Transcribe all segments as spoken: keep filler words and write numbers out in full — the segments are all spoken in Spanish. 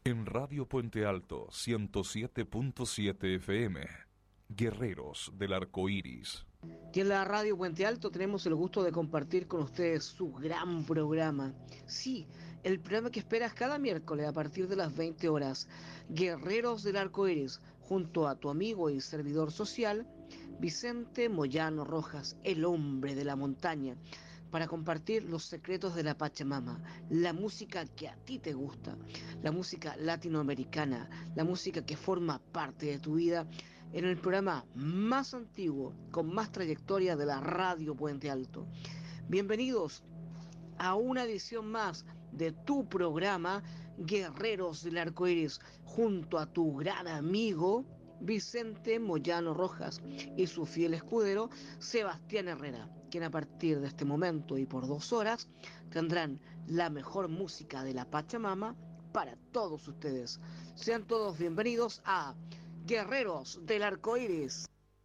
En Radio Puente Alto, ciento siete punto siete F M, Guerreros del Arco Iris. Y en la Radio Puente Alto tenemos el gusto de compartir con ustedes su gran programa. Sí, el programa que esperas cada miércoles a partir de las veinte horas. Guerreros del Arco Iris, junto a tu amigo y servidor social, Vicente Moyano Rojas, el hombre de la montaña, para compartir los secretos de la Pachamama, la música que a ti te gusta, la música latinoamericana, la música que forma parte de tu vida, en el programa más antiguo, con más trayectoria de la Radio Puente Alto. Bienvenidos a una edición más de tu programa Guerreros del Arco Iris, junto a tu gran amigo Vicente Moyano Rojas y su fiel escudero Sebastián Herrera, quien a partir de este momento y por dos horas tendrán la mejor música de la Pachamama para todos ustedes. Sean todos bienvenidos a Guerreros del Arco Iris.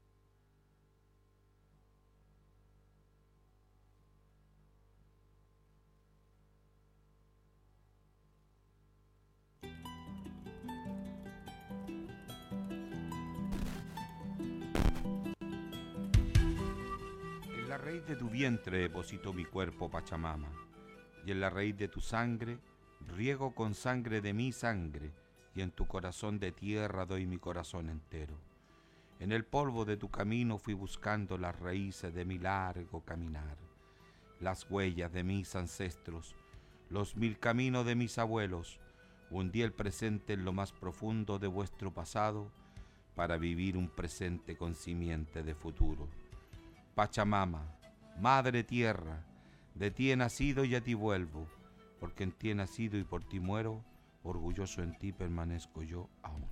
En la raíz de tu vientre deposito mi cuerpo, Pachamama, y en la raíz de tu sangre riego con sangre de mi sangre, y en tu corazón de tierra doy mi corazón entero. En el polvo de tu camino fui buscando las raíces de mi largo caminar, las huellas de mis ancestros, los mil caminos de mis abuelos. Hundí el presente en lo más profundo de vuestro pasado para vivir un presente con simiente de futuro. Pachamama, Madre Tierra, de ti he nacido y a ti vuelvo, porque en ti he nacido y por ti muero, orgulloso en ti permanezco yo aún.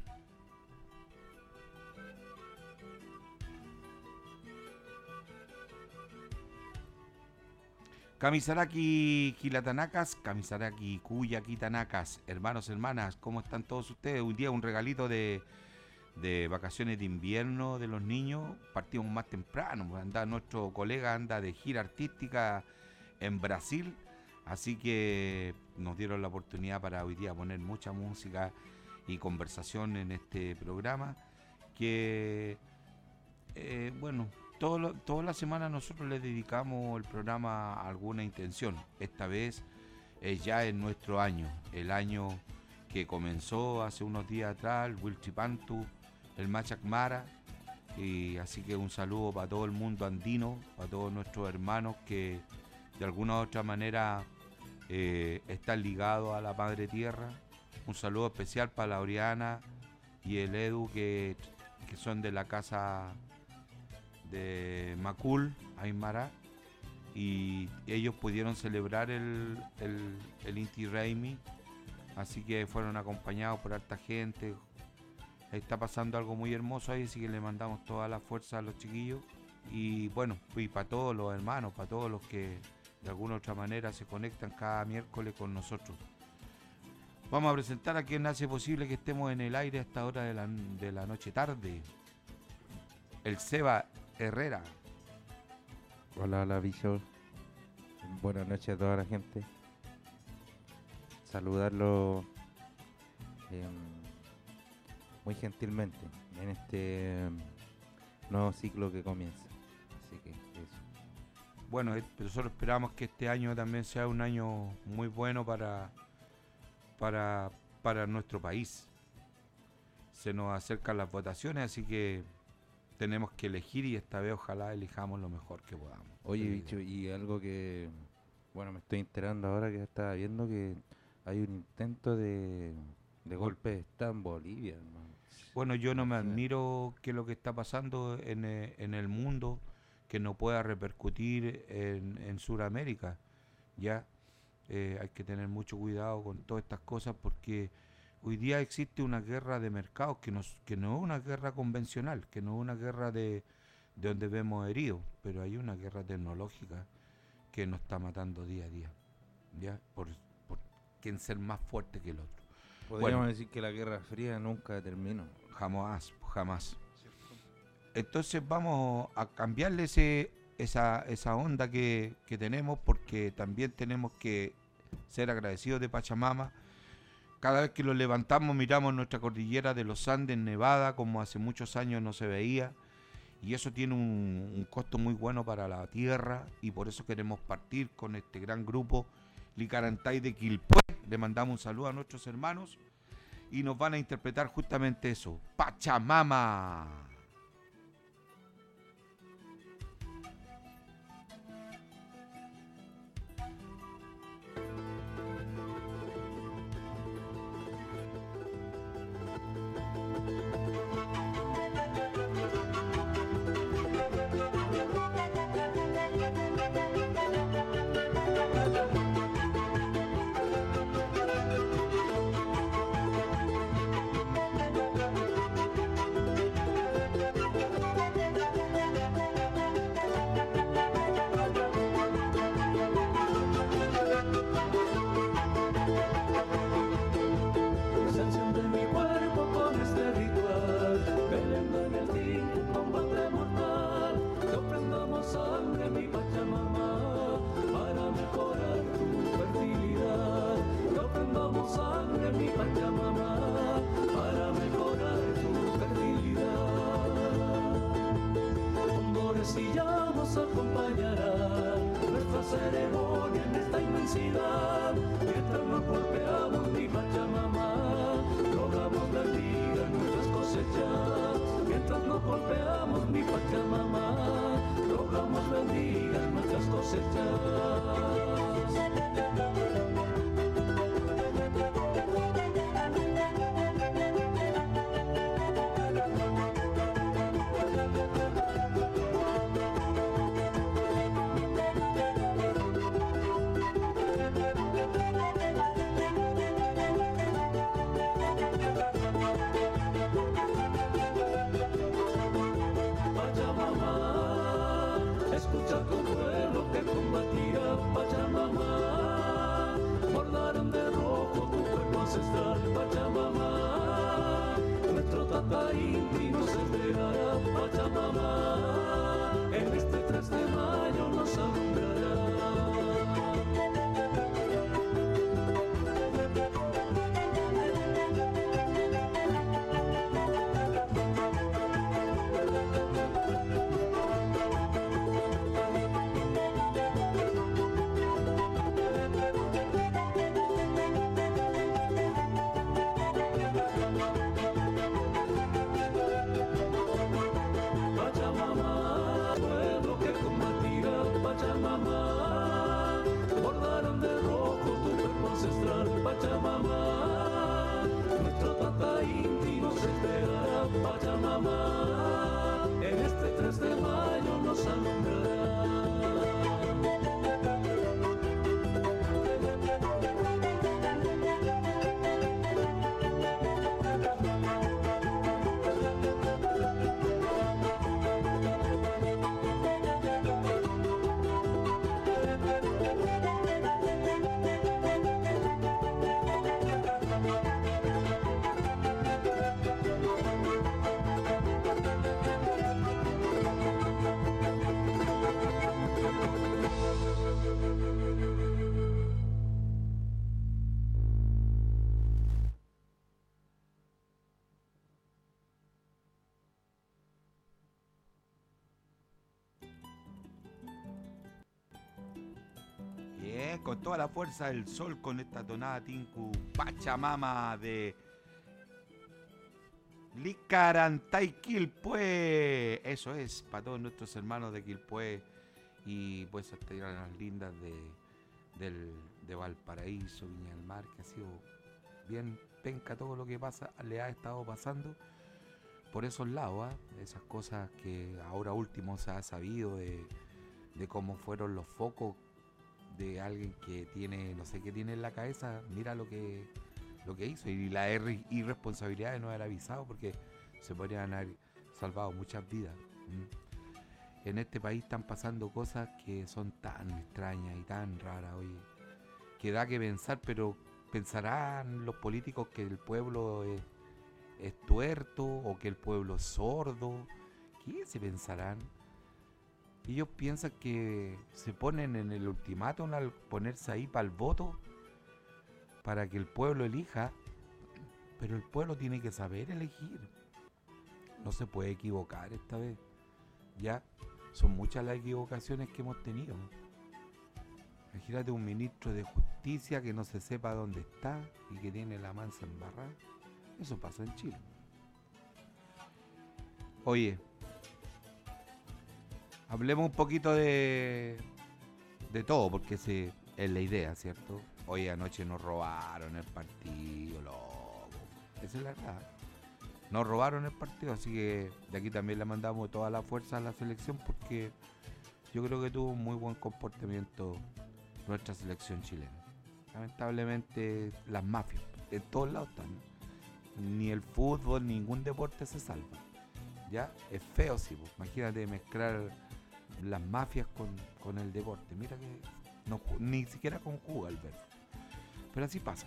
Kamisaraki Kilatanakas, Kamisaraki Kuya Kitanakas, hermanos, hermanas, ¿cómo están todos ustedes? Hoy día un regalito de, de vacaciones de invierno de los niños. Partimos más temprano, anda, nuestro colega anda de gira artística en Brasil, así que nos dieron la oportunidad para hoy día poner mucha música y conversación en este programa que, eh, bueno, todo lo, toda la semana nosotros le dedicamos el programa a alguna intención. Esta vez es ya en nuestro año, el año que comenzó hace unos días atrás, el Wilchipantu, el Machac Mara, y así que un saludo para todo el mundo andino, para todos nuestros hermanos que de alguna u otra manera eh, están ligados a la Madre Tierra. Un saludo especial para la Oriana y el Edu que, que son de la casa de Macul, Aymara, y ellos pudieron celebrar el, el, el Inti Raymi, así que fueron acompañados por harta gente. Está pasando algo muy hermoso ahí, así que le mandamos toda la fuerza a los chiquillos y bueno, y para todos los hermanos, para todos los que de alguna u otra manera se conectan cada miércoles con nosotros. Vamos a presentar a quien hace posible que estemos en el aire a esta hora de la, de la noche tarde, el Seba Herrera. Hola, hola, Bishop. Buenas noches a toda la gente. Saludarlo eh, muy gentilmente en este eh, nuevo ciclo que comienza. Así que eso. Bueno, nosotros esperamos que este año también sea un año muy bueno para, para, para nuestro país. Se nos acercan las votaciones, así que tenemos que elegir y esta vez ojalá elijamos lo mejor que podamos. Oye, bicho, y algo que, bueno, me estoy enterando ahora que estaba viendo que hay un intento de, de golpe de Estado en Bolivia, hermano. Bueno, yo no me admiro que lo que está pasando en, en el mundo, que no pueda repercutir en, en Sudamérica, ya eh, hay que tener mucho cuidado con todas estas cosas porque hoy día existe una guerra de mercados que, nos, que no es una guerra convencional, que no es una guerra de, de donde vemos heridos, pero hay una guerra tecnológica que nos está matando día a día, ya por, por quién ser más fuerte que el otro. Podríamos Bueno, decir que la Guerra Fría nunca terminó. Jamás, jamás. Entonces vamos a cambiarle ese, esa, esa onda que, que tenemos porque también tenemos que ser agradecidos de Pachamama cada vez que lo levantamos miramos nuestra cordillera de los Andes, Nevada, como hace muchos años no se veía. Y eso tiene un, un costo muy bueno para la tierra y por eso queremos partir con este gran grupo Licarantay de Quilpué. Le mandamos un saludo a nuestros hermanos y nos van a interpretar justamente eso, Pachamama. Con toda la fuerza del sol, con esta tonada tinku Pachamama de Licarantay Quilpué. Eso es, para todos nuestros hermanos de Quilpué y pues hasta las lindas de, del, de Valparaíso, Viña del Mar, que ha sido bien penca todo lo que pasa, le ha estado pasando por esos lados, ¿eh? Esas cosas que ahora último se ha sabido de, de cómo fueron los focos de alguien que tiene, no sé qué tiene en la cabeza, mira lo que lo que hizo y la irresponsabilidad de no haber avisado, porque se podrían haber salvado muchas vidas. ¿Mm? En este país están pasando cosas que son tan extrañas y tan raras, oye, que da que pensar, pero ¿pensarán los políticos que el pueblo es, es tuerto o que el pueblo es sordo? ¿Qué se pensarán? Ellos piensan que se ponen en el ultimátum al ponerse ahí para el voto, para que el pueblo elija, pero el pueblo tiene que saber elegir. No se puede equivocar esta vez. Ya son muchas las equivocaciones que hemos tenido. Imagínate un ministro de justicia que no se sepa dónde está y que tiene la mansa embarrada. Eso pasa en Chile. Oye, hablemos un poquito de de todo, porque ese es la idea, ¿cierto? Hoy anoche nos robaron el partido, loco. Esa es la verdad. Nos robaron el partido, así que de aquí también le mandamos toda la fuerza a la selección, porque yo creo que tuvo un muy buen comportamiento nuestra selección chilena. Lamentablemente las mafias en todos lados están. Ni el fútbol, ningún deporte se salva. Ya es feo, sí, pues. Imagínate mezclar las mafias con, con el deporte. Mira que no, ni siquiera conjuga el verbo. Pero así pasa.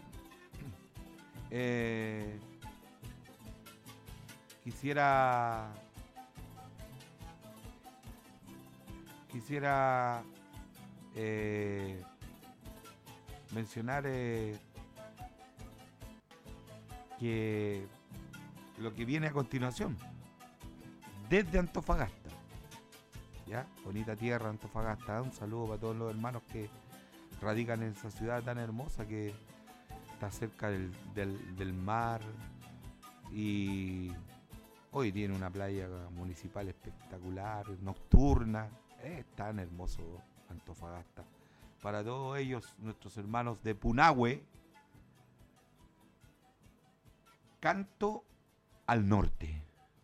Eh, quisiera quisiera eh, mencionar eh, que lo que viene a continuación, desde Antofagasta, ya, bonita tierra Antofagasta, un saludo para todos los hermanos que radican en esa ciudad tan hermosa que está cerca del, del, del mar y hoy tiene una playa municipal espectacular, nocturna, es tan hermoso Antofagasta. Para todos ellos, nuestros hermanos de Punahue, canto al norte.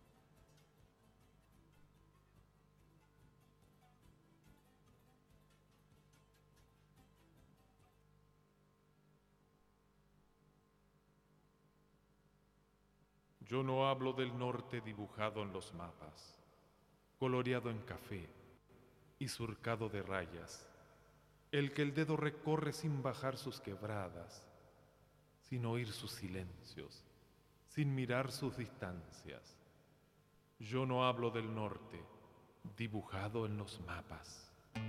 Yo no hablo del norte dibujado en los mapas, coloreado en café y surcado de rayas, el que el dedo recorre sin bajar sus quebradas, sin oír sus silencios, sin mirar sus distancias. Yo no hablo del norte dibujado en los mapas.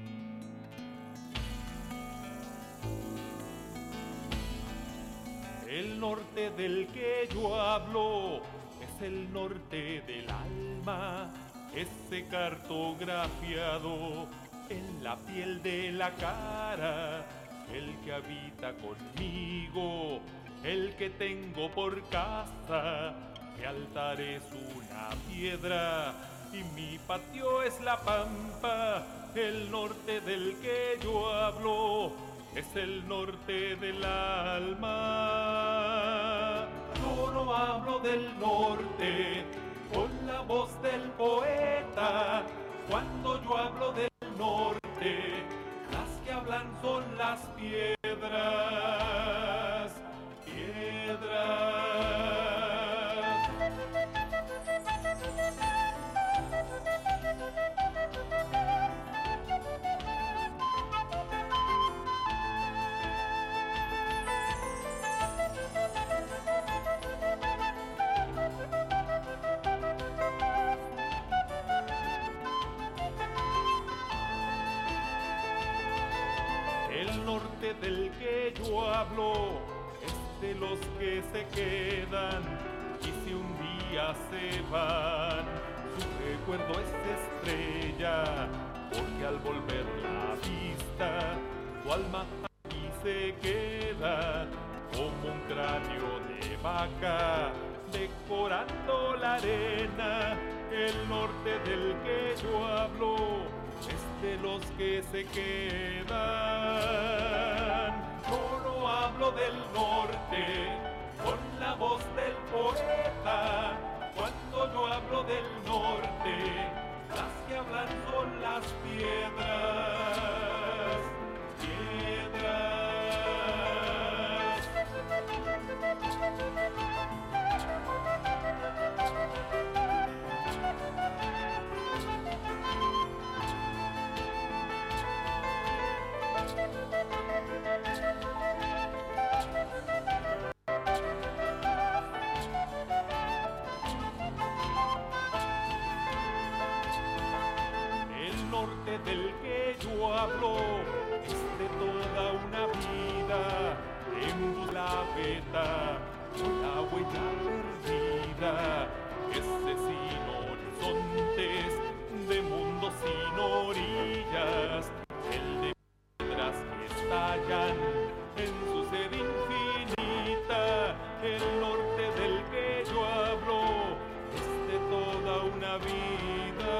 El norte del que yo hablo es el norte del alma, ese cartografiado en la piel de la cara, el que habita conmigo, el que tengo por casa. Mi altar es una piedra y mi patio es la pampa. El norte del que yo hablo es el norte del alma. Yo no hablo del norte con la voz del poeta. Cuando yo hablo del norte, las que hablan son las piedras. Piedras. El norte del que yo hablo es de los que se quedan y si un día se van, su recuerdo es estrella, porque al volver la vista, su alma aquí se queda como un cráneo de vaca decorando la arena. El norte del que yo hablo es de los que se quedan. Yo no hablo del norte con la voz del poeta. Cuando yo hablo del norte, las que hablan son las piedras. Piedras. El norte del que yo hablo es de toda una vida en la veta la huella perdida, ese sin horizontes de mundos sin orillas, el de piedras que estallan en su sed infinita, el norte del que yo hablo es de toda una vida.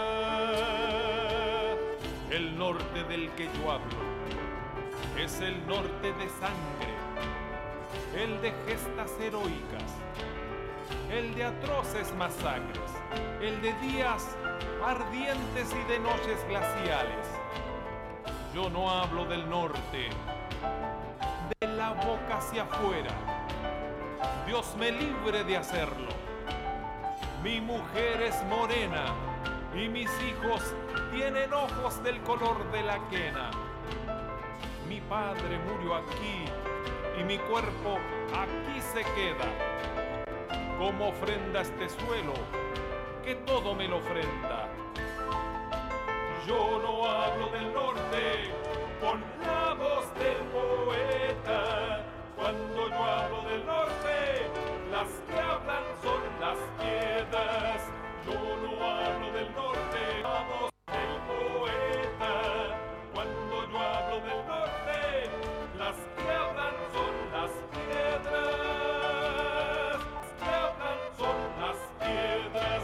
El norte del que yo hablo es el norte de sangre, el de gestas heroicas, el de atroces masacres, el de días ardientes y de noches glaciales. Yo no hablo del norte, de la boca hacia afuera. Dios me libre de hacerlo. Mi mujer es morena y mis hijos tienen ojos del color de la quena. Mi padre murió aquí y mi cuerpo aquí se queda. Como ofrenda a este suelo, que todo me lo ofrenda. Yo no hablo del norte con la voz del poeta. Cuando yo hablo del norte, las que hablan son las piedras. Yo no hablo del norte, la voz del poeta. Cuando yo hablo del norte, las que hablan son las piedras. Las que hablan son las piedras.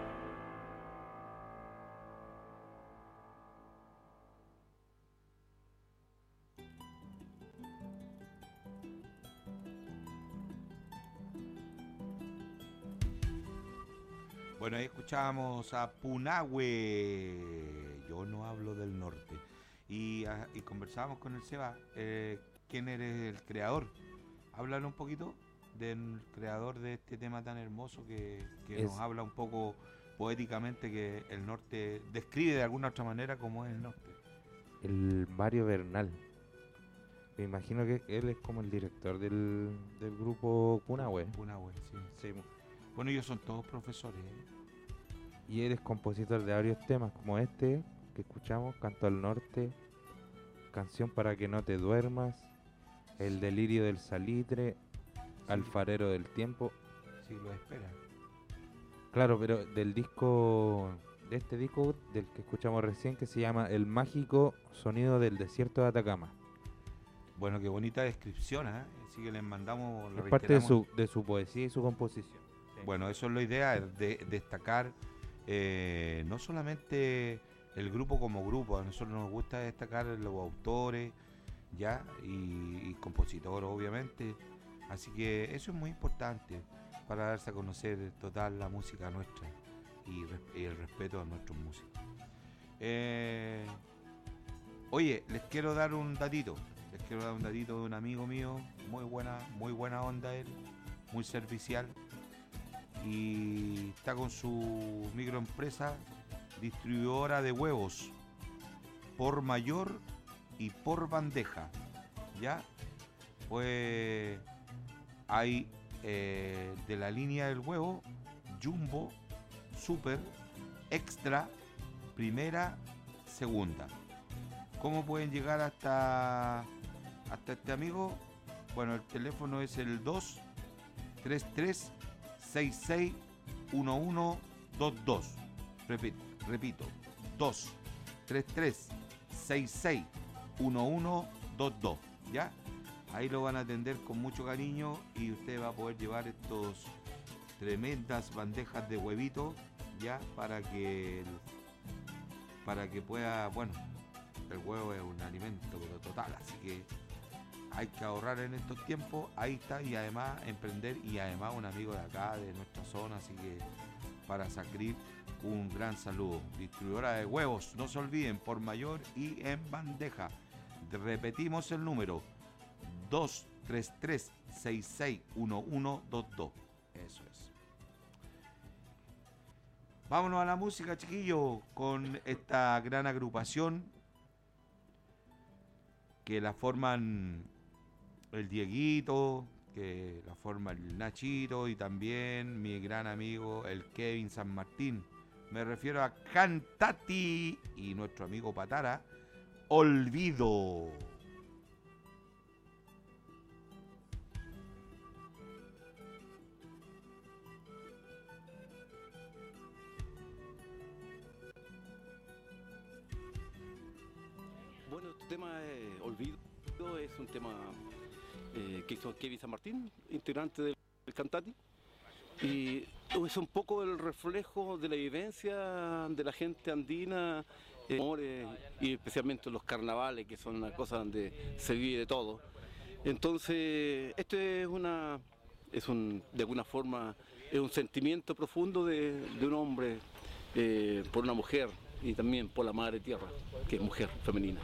Bueno, ahí escuchábamos a Punahue, yo no hablo del norte. Y, ah, y conversábamos con el Seba, eh, ¿quién eres el creador? Háblale un poquito del creador de este tema tan hermoso que, que Es- nos habla un poco poéticamente que el norte describe de alguna otra manera cómo es el norte. El Mario Bernal. Me imagino que él es como el director del, del grupo Punahue. Punahue, sí. Sí. Bueno, ellos son todos profesores, ¿eh? Y él es compositor de varios temas como este que escuchamos, Canto al Norte, Canción para que no te duermas, El delirio del salitre, Alfarero del tiempo. Sí, lo espera. Claro, pero del disco, de este disco del que escuchamos recién, que se llama El mágico sonido del desierto de Atacama. Bueno, qué bonita descripción, ¿eh? Así que les mandamos... le Es parte de reiteramos. su, de su poesía y su composición. Bueno, eso es la idea, de destacar eh, no solamente el grupo como grupo, a nosotros nos gusta destacar los autores, ya, y, y compositores, obviamente. Así que eso es muy importante para darse a conocer total la música nuestra y, res- y el respeto a nuestros músicos. Eh, oye, les quiero dar un datito, les quiero dar un datito de un amigo mío, muy buena, muy buena onda él, muy servicial. Y está con su microempresa distribuidora de huevos por mayor y por bandeja, ¿ya? Pues hay eh, de la línea del huevo Jumbo, Super, Extra, Primera, Segunda. ¿Cómo pueden llegar hasta, hasta este amigo? Bueno, el teléfono es el dos tres tres seis seis uno uno dos dos. Repito, repito, dos tres tres seis seis uno uno dos dos, ¿ya? Ahí lo van a atender con mucho cariño y usted va a poder llevar estos tremendas bandejas de huevito, ¿ya? Para que el- para que pueda, bueno, el huevo es un alimento pero total, así que hay que ahorrar en estos tiempos, ahí está, y además emprender, y además un amigo de acá, de nuestra zona, así que para Sacrit, un gran saludo. Distribuidora de huevos, no se olviden, por mayor y en bandeja. De- Repetimos el número, dos tres tres seis seis uno uno dos dos. Eso es. Vámonos a la música, chiquillos, con esta gran agrupación que la forman el Dieguito, que la forma el Nachito y también mi gran amigo el Kevin San Martín. Me refiero a Cantati y nuestro amigo Patara, Olvido. tema es Olvido, es un tema eh, que hizo Kevin San Martín, integrante del, del Cantati, y es un poco el reflejo de la vivencia de la gente andina, eh, y especialmente los carnavales, que son una cosa donde se vive de todo. Entonces, esto es una, es un, de alguna forma, es un sentimiento profundo de, de un hombre eh, por una mujer y también por la madre tierra, que es mujer femenina.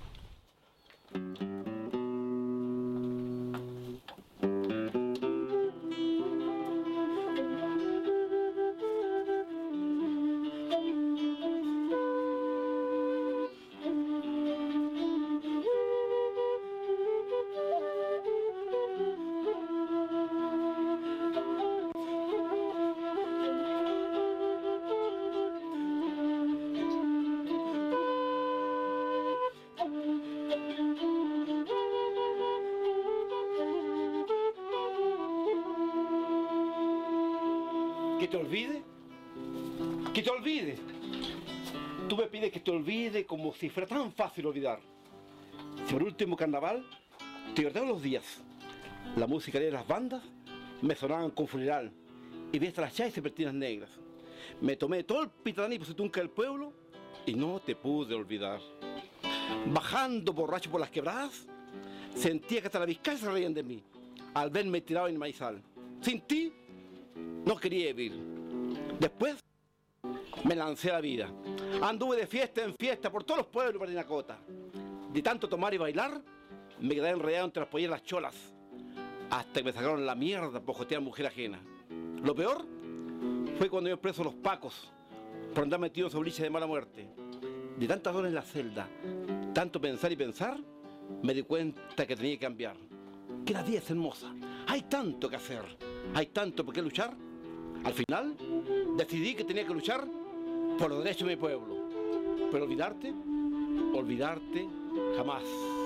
¿Que te olvide? ¿Que te olvide? Tú me pides que te olvide como si fuera tan fácil olvidar. Si por último carnaval, te recordaba los días. La música de las bandas me sonaban con funeral y vi hasta las chayas y pertinas negras. Me tomé todo el pitadán y prostitunca del pueblo y no te pude olvidar. Bajando borracho por las quebradas, sentía que hasta la Vizcaya se reían de mí al verme tirado en el maizal. Sin ti, no quería vivir. Después me lancé a la vida. Anduve de fiesta en fiesta por todos los pueblos de Parinacota. De tanto tomar y bailar, me quedé enredado entre las polleras cholas, hasta que me sacaron la mierda por jotear mujer ajena. Lo peor fue cuando yo preso los pacos por andar metido en sobliches de mala muerte. De tantas horas en la celda, tanto pensar y pensar, me di cuenta que tenía que cambiar. Que la vida es hermosa. Hay tanto que hacer. Hay tanto por qué luchar. Al final, decidí que tenía que luchar por los derechos de mi pueblo. Pero olvidarte, olvidarte jamás.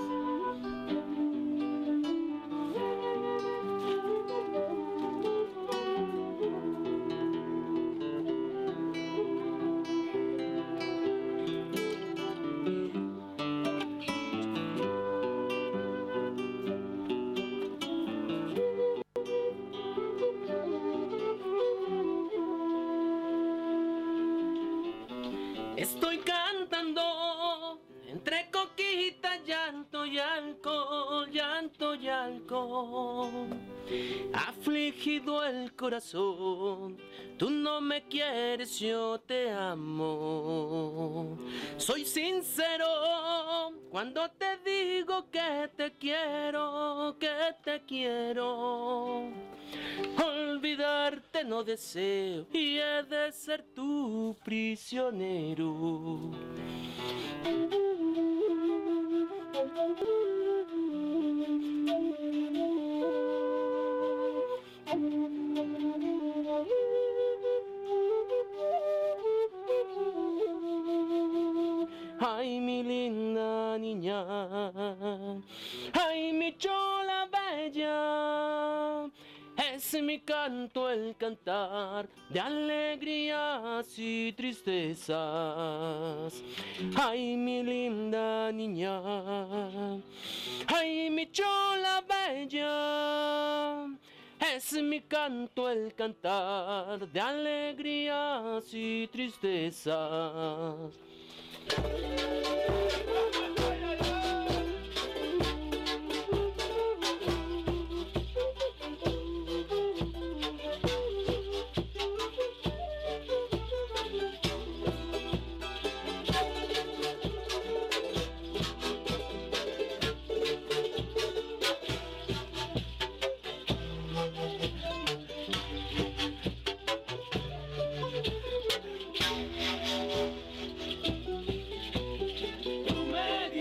Estoy cantando entre coquita, llanto y alcohol, llanto y alcohol. Afligido el corazón, tú no me quieres, yo te amo. Soy sincero cuando te digo que te quiero, que te quiero. Olvidarte no deseo y he de ser tu prisionero. Ay, mi linda niña, ay, mi chola bella, es mi canto el cantar de alegrías y tristezas. Ay, mi linda niña, ay, mi chola bella, es mi canto el cantar de alegrías y tristezas. Tú me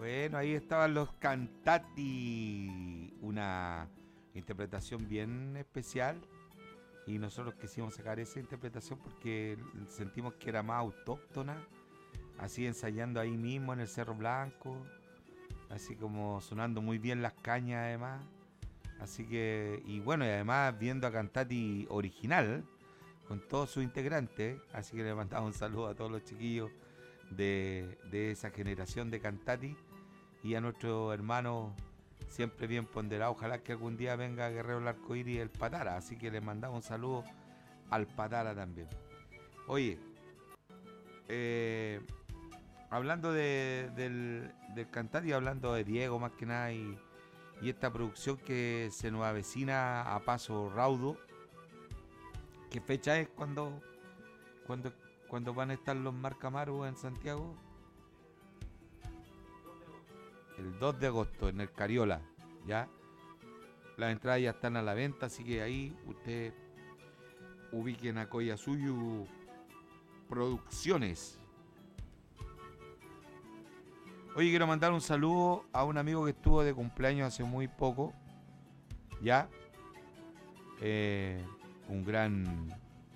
Bueno, ahí estaban los Cantati, una interpretación bien especial, y nosotros quisimos sacar esa interpretación porque sentimos que era más autóctona, así ensayando ahí mismo en el Cerro Blanco, así como sonando muy bien las cañas además, así que, y bueno, y además viendo a Cantati original, con todos sus integrantes, así que le mandamos un saludo a todos los chiquillos de, de esa generación de Cantati, y a nuestro hermano siempre bien ponderado, ojalá que algún día venga Guerrero del Arcoíris el Patara, así que le mandamos un saludo al Patara también. Oye, eh, hablando de, del, del Cantati, hablando de Diego más que nada, y, y esta producción que se nos avecina a paso raudo, ¿qué fecha es cuando, cuando, cuando van a estar los Marcamaru en Santiago? El dos de agosto en el Cariola, ¿ya? Las entradas ya están a la venta, así que ahí usted ubiquen a Koyasuyu Producciones. Oye, quiero mandar un saludo a un amigo que estuvo de cumpleaños hace muy poco, ¿ya? Eh, un gran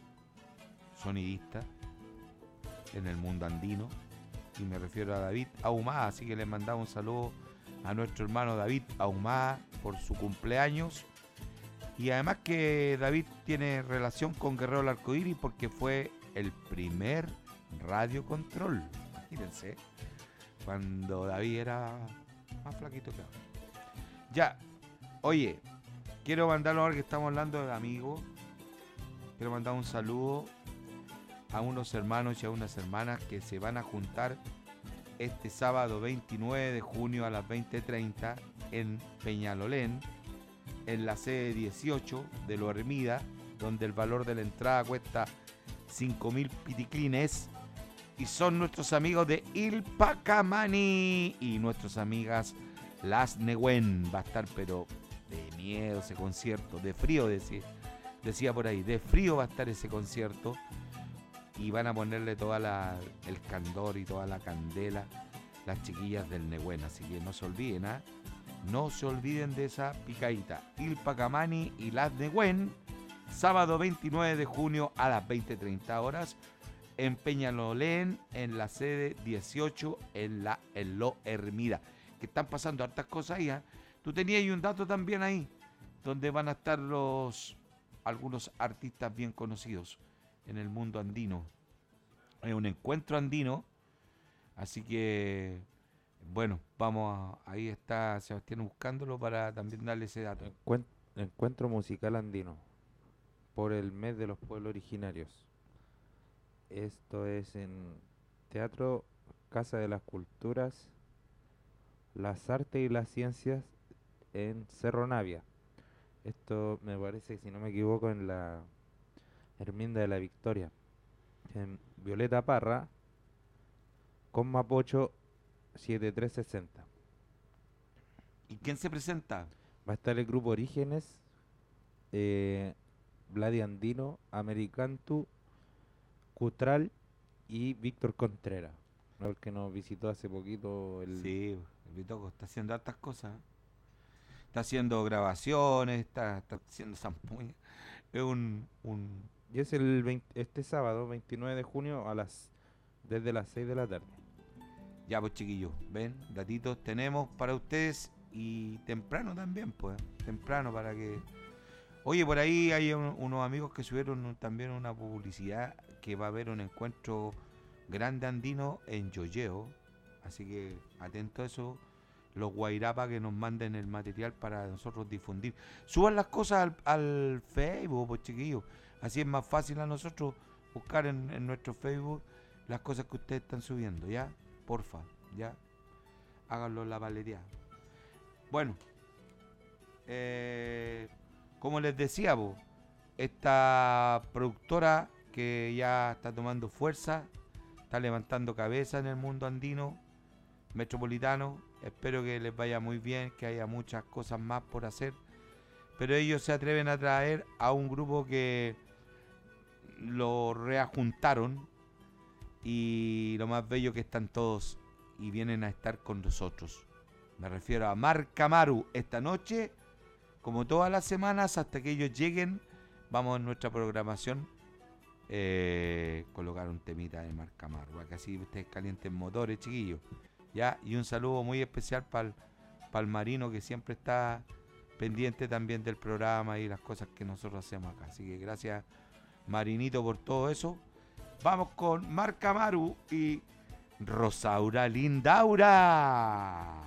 sonidista en el mundo andino, y me refiero a David Ahumada, así que le mandamos un saludo a nuestro hermano David Ahumada por su cumpleaños, y además que David tiene relación con Guerrero del Arcoíris porque fue el primer radiocontrol, imagínense, cuando David era más flaquito que ahora. Ya, oye, quiero mandarlo ahora que estamos hablando de amigos, quiero mandar un saludo a unos hermanos y a unas hermanas que se van a juntar este sábado veintinueve de junio a las veinte treinta en Peñalolén, en la sede dieciocho de Lo Hermida, donde el valor de la entrada cuesta cinco mil piticlines, y son nuestros amigos de Ilpacamani y nuestras amigas Las Negüen. Va a estar pero de miedo ese concierto, de frío decía, decía por ahí, de frío va a estar ese concierto, y van a ponerle toda la, el candor y toda la candela las chiquillas del Negüen, así que no se olviden, ¿ah? ¿eh? No se olviden de esa picadita. Ilpacamani y Las Negüen, sábado veintinueve de junio a las veinte treinta horas en Peñalolén, en la sede dieciocho, en la en Lo Hermida. Que están pasando hartas cosas ahí, ¿eh? Tú tenías ahí un dato también ahí, donde van a estar los algunos artistas bien conocidos en el mundo andino. Es un encuentro andino, así que bueno, vamos a, ahí está Sebastián buscándolo para también darle ese dato. Encuent- encuentro musical andino por el mes de los pueblos originarios. Esto es en Teatro Casa de las Culturas, las Artes y las Ciencias en Cerro Navia. Esto me parece, si no me equivoco, en la Herminda de la Victoria, en Violeta Parra, con Mapocho setenta y tres sesenta. ¿Y quién se presenta? Va a estar el grupo Orígenes, eh, Vladi Andino, Americantu, Cutral y Víctor Contreras, ¿no? El que nos visitó hace poquito. El... Sí, el Vitoco está haciendo hartas cosas. Está haciendo grabaciones, está, está haciendo zampuña. Es un... un Y es el veinte, este sábado, veintinueve de junio, a las desde las seis de la tarde. Ya pues chiquillos, ven, datitos tenemos para ustedes, y temprano también, pues, temprano para que... Oye, por ahí hay un, unos amigos que subieron un, también una publicidad que va a haber un encuentro grande andino en Yoyeo, así que atento a eso, los guairapas que nos manden el material para nosotros difundir. Suban las cosas al, al Facebook, pues chiquillos, así es más fácil a nosotros buscar en, en nuestro Facebook las cosas que ustedes están subiendo, ¿ya? Porfa, ya, háganlo la valeria. Bueno, eh, como les decía, po, esta productora que ya está tomando fuerza, está levantando cabeza en el mundo andino, metropolitano, espero que les vaya muy bien, que haya muchas cosas más por hacer, pero ellos se atreven a traer a un grupo que lo reajuntaron, y lo más bello que están todos y vienen a estar con nosotros. Me refiero a Marc Amaru. Esta noche, como todas las semanas, hasta que ellos lleguen, vamos en nuestra programación eh, colocar un temita de Marc Amaru, para que así ustedes calienten motores, chiquillos. ¿Ya? Y un saludo muy especial para el Marino, que siempre está pendiente también del programa y las cosas que nosotros hacemos acá. Así que gracias, Marinito, por todo eso. Vamos con Marc Amaru y Rosaura Lindaura.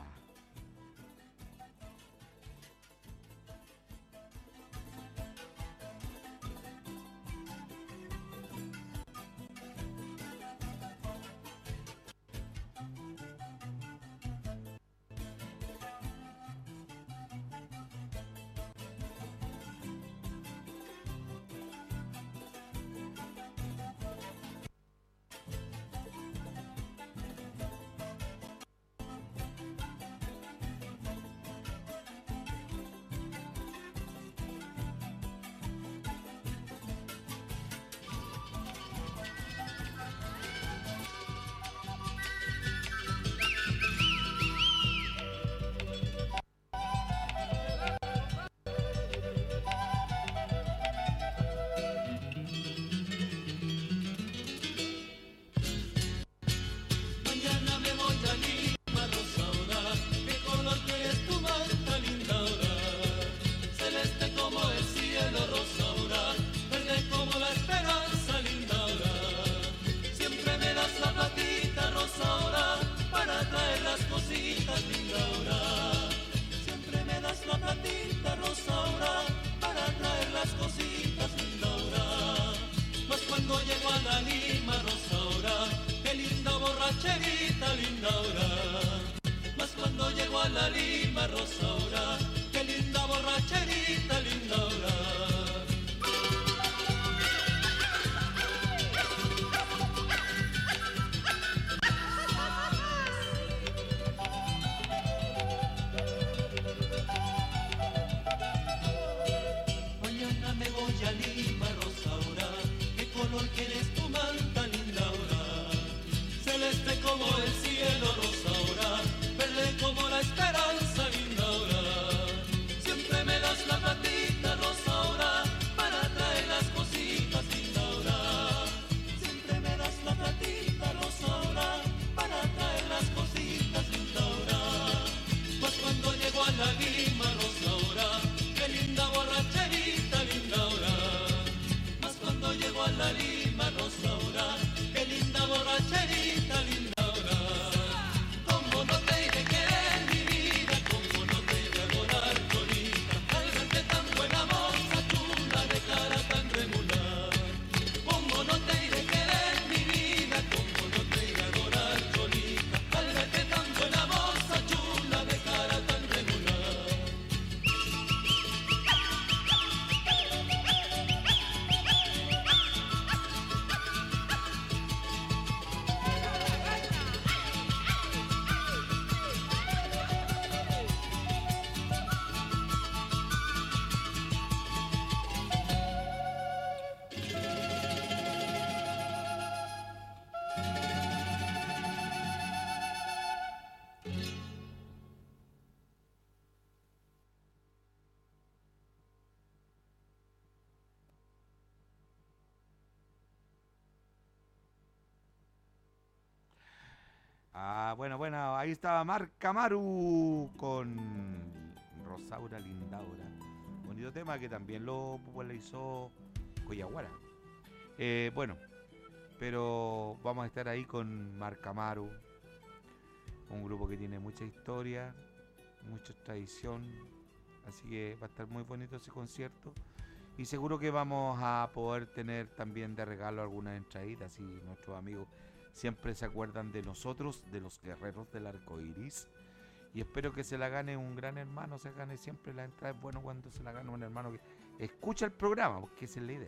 Ah, bueno, bueno, ahí estaba Marc Amaru con Rosaura Lindaura. Bonito tema que también lo popularizó Coyahuara. Eh, bueno, pero vamos a estar ahí con Marc Amaru, un grupo que tiene mucha historia, mucha tradición, así que va a estar muy bonito ese concierto. Y seguro que vamos a poder tener también de regalo algunas entraditas, y nuestros amigos siempre se acuerdan de nosotros, de los guerreros del arco iris. Y espero que se la gane un gran hermano, se gane siempre la entrada. Es bueno cuando se la gane un hermano que escucha el programa, porque esa es la idea.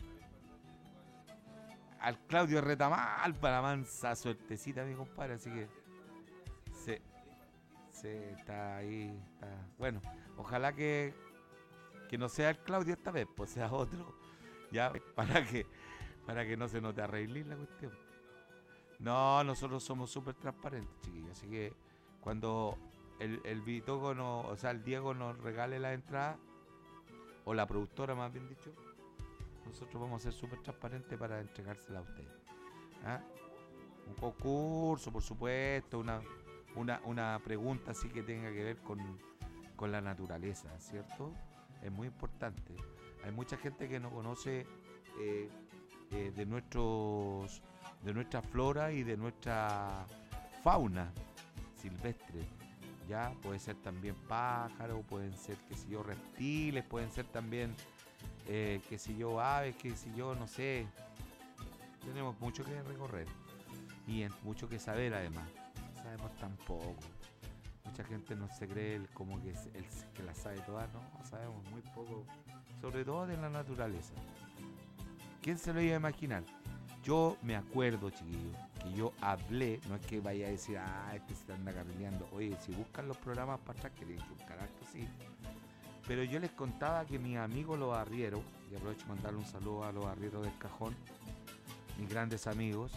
Al Claudio Retamal, para mansa suertecita, mi compadre, así que se, se está ahí, está. Bueno, ojalá que, que no sea el Claudio esta vez, pues sea otro, ya, para que, para que no se note arreglar la cuestión. No, nosotros somos súper transparentes, chiquillos. Así que cuando el, el Vitoco, no, o sea, el Diego nos regale la entrada, o la productora más bien dicho, nosotros vamos a ser súper transparentes para entregársela a ustedes. ¿Ah? Un concurso, por supuesto, una, una, una pregunta así que tenga que ver con, con la naturaleza, ¿cierto? Es muy importante. Hay mucha gente que no conoce eh, eh, de nuestros de nuestra flora y de nuestra fauna silvestre. Ya puede ser también pájaros, pueden ser, qué sé yo, reptiles, pueden ser también, eh, qué sé yo, aves, qué sé yo, no sé. Tenemos mucho que recorrer y en- mucho que saber además. Sabemos tan poco. Mucha gente no se cree el- como que, es- el, que la sabe toda, no, sabemos muy poco, sobre todo de la naturaleza. ¿Quién se lo iba a imaginar? Yo me acuerdo, chiquillos, que yo hablé, no es que vaya a decir, ah, este se anda carrileando. Oye, si buscan los programas para atrás, que tienen que buscar harto, sí. Pero yo les contaba que mis amigos los arrieros, y aprovecho de mandarle un saludo a los arrieros del Cajón, mis grandes amigos,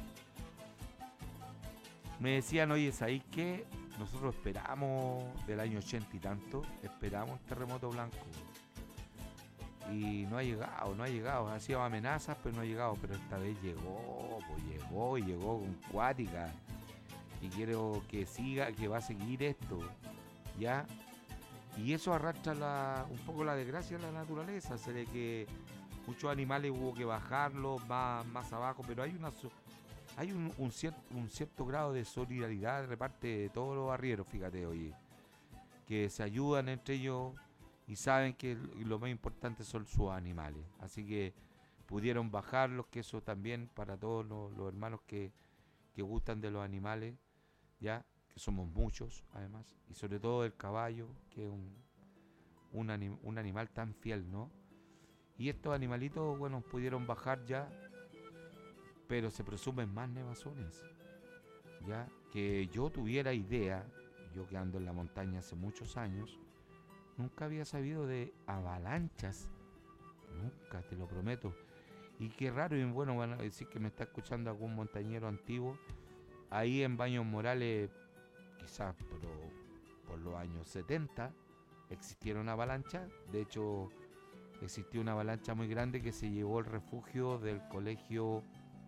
me decían, oye, ¿sabéis qué? Nosotros esperamos del año ochenta y tanto, esperamos un terremoto blanco. Y no ha llegado, no ha llegado. Ha sido amenazas, pero no ha llegado. Pero esta vez llegó, pues llegó y llegó con cuática. Y quiero que siga, que va a seguir esto. ¿Ya? Y eso arrastra la, un poco la desgracia de la naturaleza. Se ve que muchos animales hubo que bajarlos más, más abajo, pero hay una so- hay un, un, cier- un cierto grado de solidaridad de parte de todos los arrieros, fíjate, oye, que se ayudan entre ellos y saben que l- lo más importante son sus animales. Así que pudieron bajarlos, que eso también para todos los, los hermanos que, que gustan de los animales, ya, que somos muchos además, y sobre todo el caballo, que es un, un, anim- un animal tan fiel, ¿no? Y estos animalitos, bueno, pudieron bajar ya, pero se presumen más nevazones. Ya que yo tuviera idea, yo que ando en la montaña hace muchos años, nunca había sabido de avalanchas, nunca, te lo prometo. Y qué raro, y bueno, van a decir que me está escuchando algún montañero antiguo, ahí en Baños Morales, quizás por, por los años setenta, existieron avalanchas. De hecho, existió una avalancha muy grande que se llevó el refugio del colegio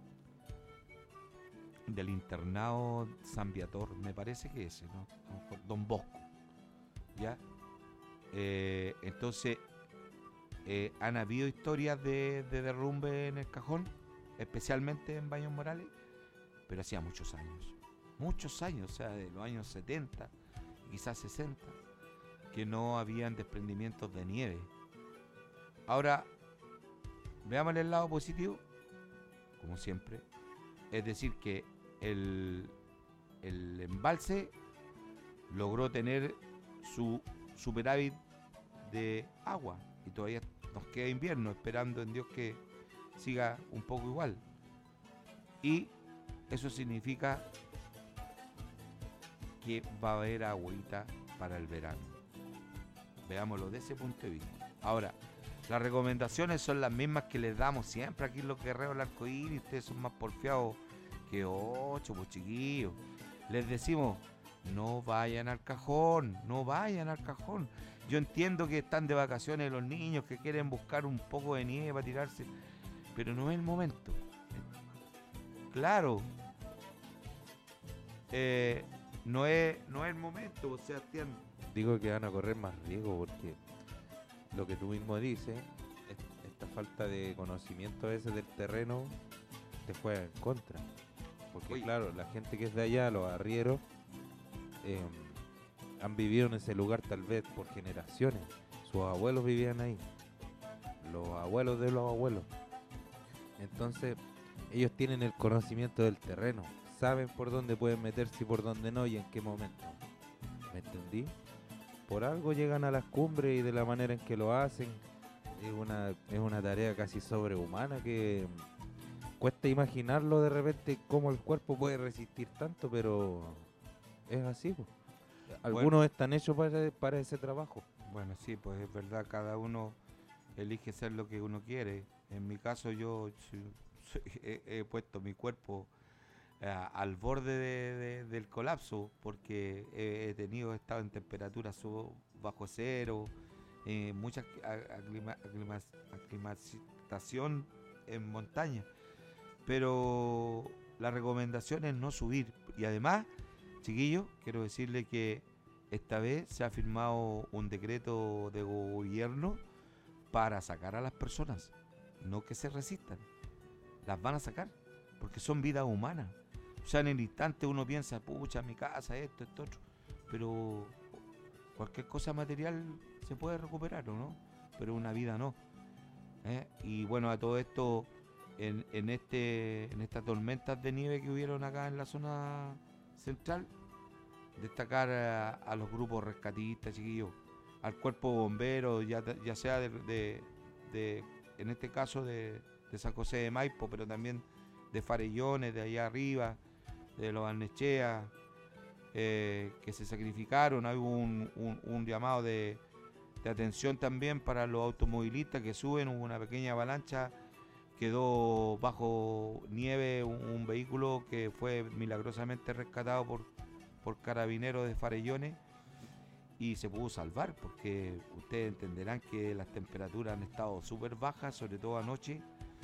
del internado San Viator, me parece que ese, ¿no? A lo mejor Don Bosco, ¿ya? Eh, entonces, eh, han habido historias de, de derrumbe en el Cajón, especialmente en Baños Morales, pero hacía muchos años, muchos años, o sea, de los años setenta, quizás sesenta, que no habían desprendimientos de nieve. Ahora, veamos el lado positivo, como siempre, es decir, que el, el embalse logró tener su superávit de agua y todavía nos queda invierno, esperando en Dios que siga un poco igual. Y eso significa que va a haber agüita para el verano. Veámoslo de ese punto de vista. Ahora, las recomendaciones son las mismas que les damos siempre aquí en los guerreros del arcoíris. Ustedes son más porfiados que ocho, pues chiquillos. Les decimos, no vayan al Cajón, no vayan al Cajón. Yo entiendo que están de vacaciones los niños, que quieren buscar un poco de nieve para tirarse, pero no es el momento. Claro, eh, no es, no es el momento, Sebastián. Digo que van a correr más riesgo porque lo que tú mismo dices, es- esta falta de conocimiento a veces del terreno te juega en contra. Porque Oye. claro, la gente que es de allá, los arrieros, eh, han vivido en ese lugar tal vez por generaciones. Sus abuelos vivían ahí, los abuelos de los abuelos. Entonces, ellos tienen el conocimiento del terreno, saben por dónde pueden meterse y por dónde no y en qué momento. ¿Me entendí? Por algo llegan a las cumbres y de la manera en que lo hacen, es una, es una tarea casi sobrehumana que mm, cuesta imaginarlo de repente cómo el cuerpo puede resistir tanto, pero es así, po. Algunos Bueno. están hechos para, para ese trabajo. Bueno, sí, pues es verdad, cada uno elige ser lo que uno quiere. En mi caso yo soy- soy- he, he puesto mi cuerpo a, al borde de, de, del colapso, porque he, he tenido, he estado en temperaturas sub- bajo cero, eh, mucha aclima, aclima, aclimatación en montaña, pero la recomendación es no subir. Y además, chiquillos, quiero decirle que esta vez se ha firmado un decreto de gobierno para sacar a las personas, no que se resistan, las van a sacar, porque son vidas humanas. O sea, en el instante uno piensa, pucha, mi casa, esto, esto, otro, pero cualquier cosa material se puede recuperar, ¿o no? Pero una vida no. ¿eh? Y bueno, a todo esto, en, en, este, en estas tormentas de nieve que hubieron acá en la zona central, destacar a, a los grupos rescatistas, chiquillos, al cuerpo bombero, ya, ya sea de, de, de, en este caso de, de San José de Maipo, pero también de Farellones, de allá arriba, de los Arnechea, eh, que se sacrificaron. Hay un, un, un llamado de, de atención también para los automovilistas que suben. Hubo una pequeña avalancha, quedó bajo nieve un, un vehículo que fue milagrosamente rescatado por, por carabineros de Farellones y se pudo salvar, porque ustedes entenderán que las temperaturas han estado súper bajas, sobre todo anoche,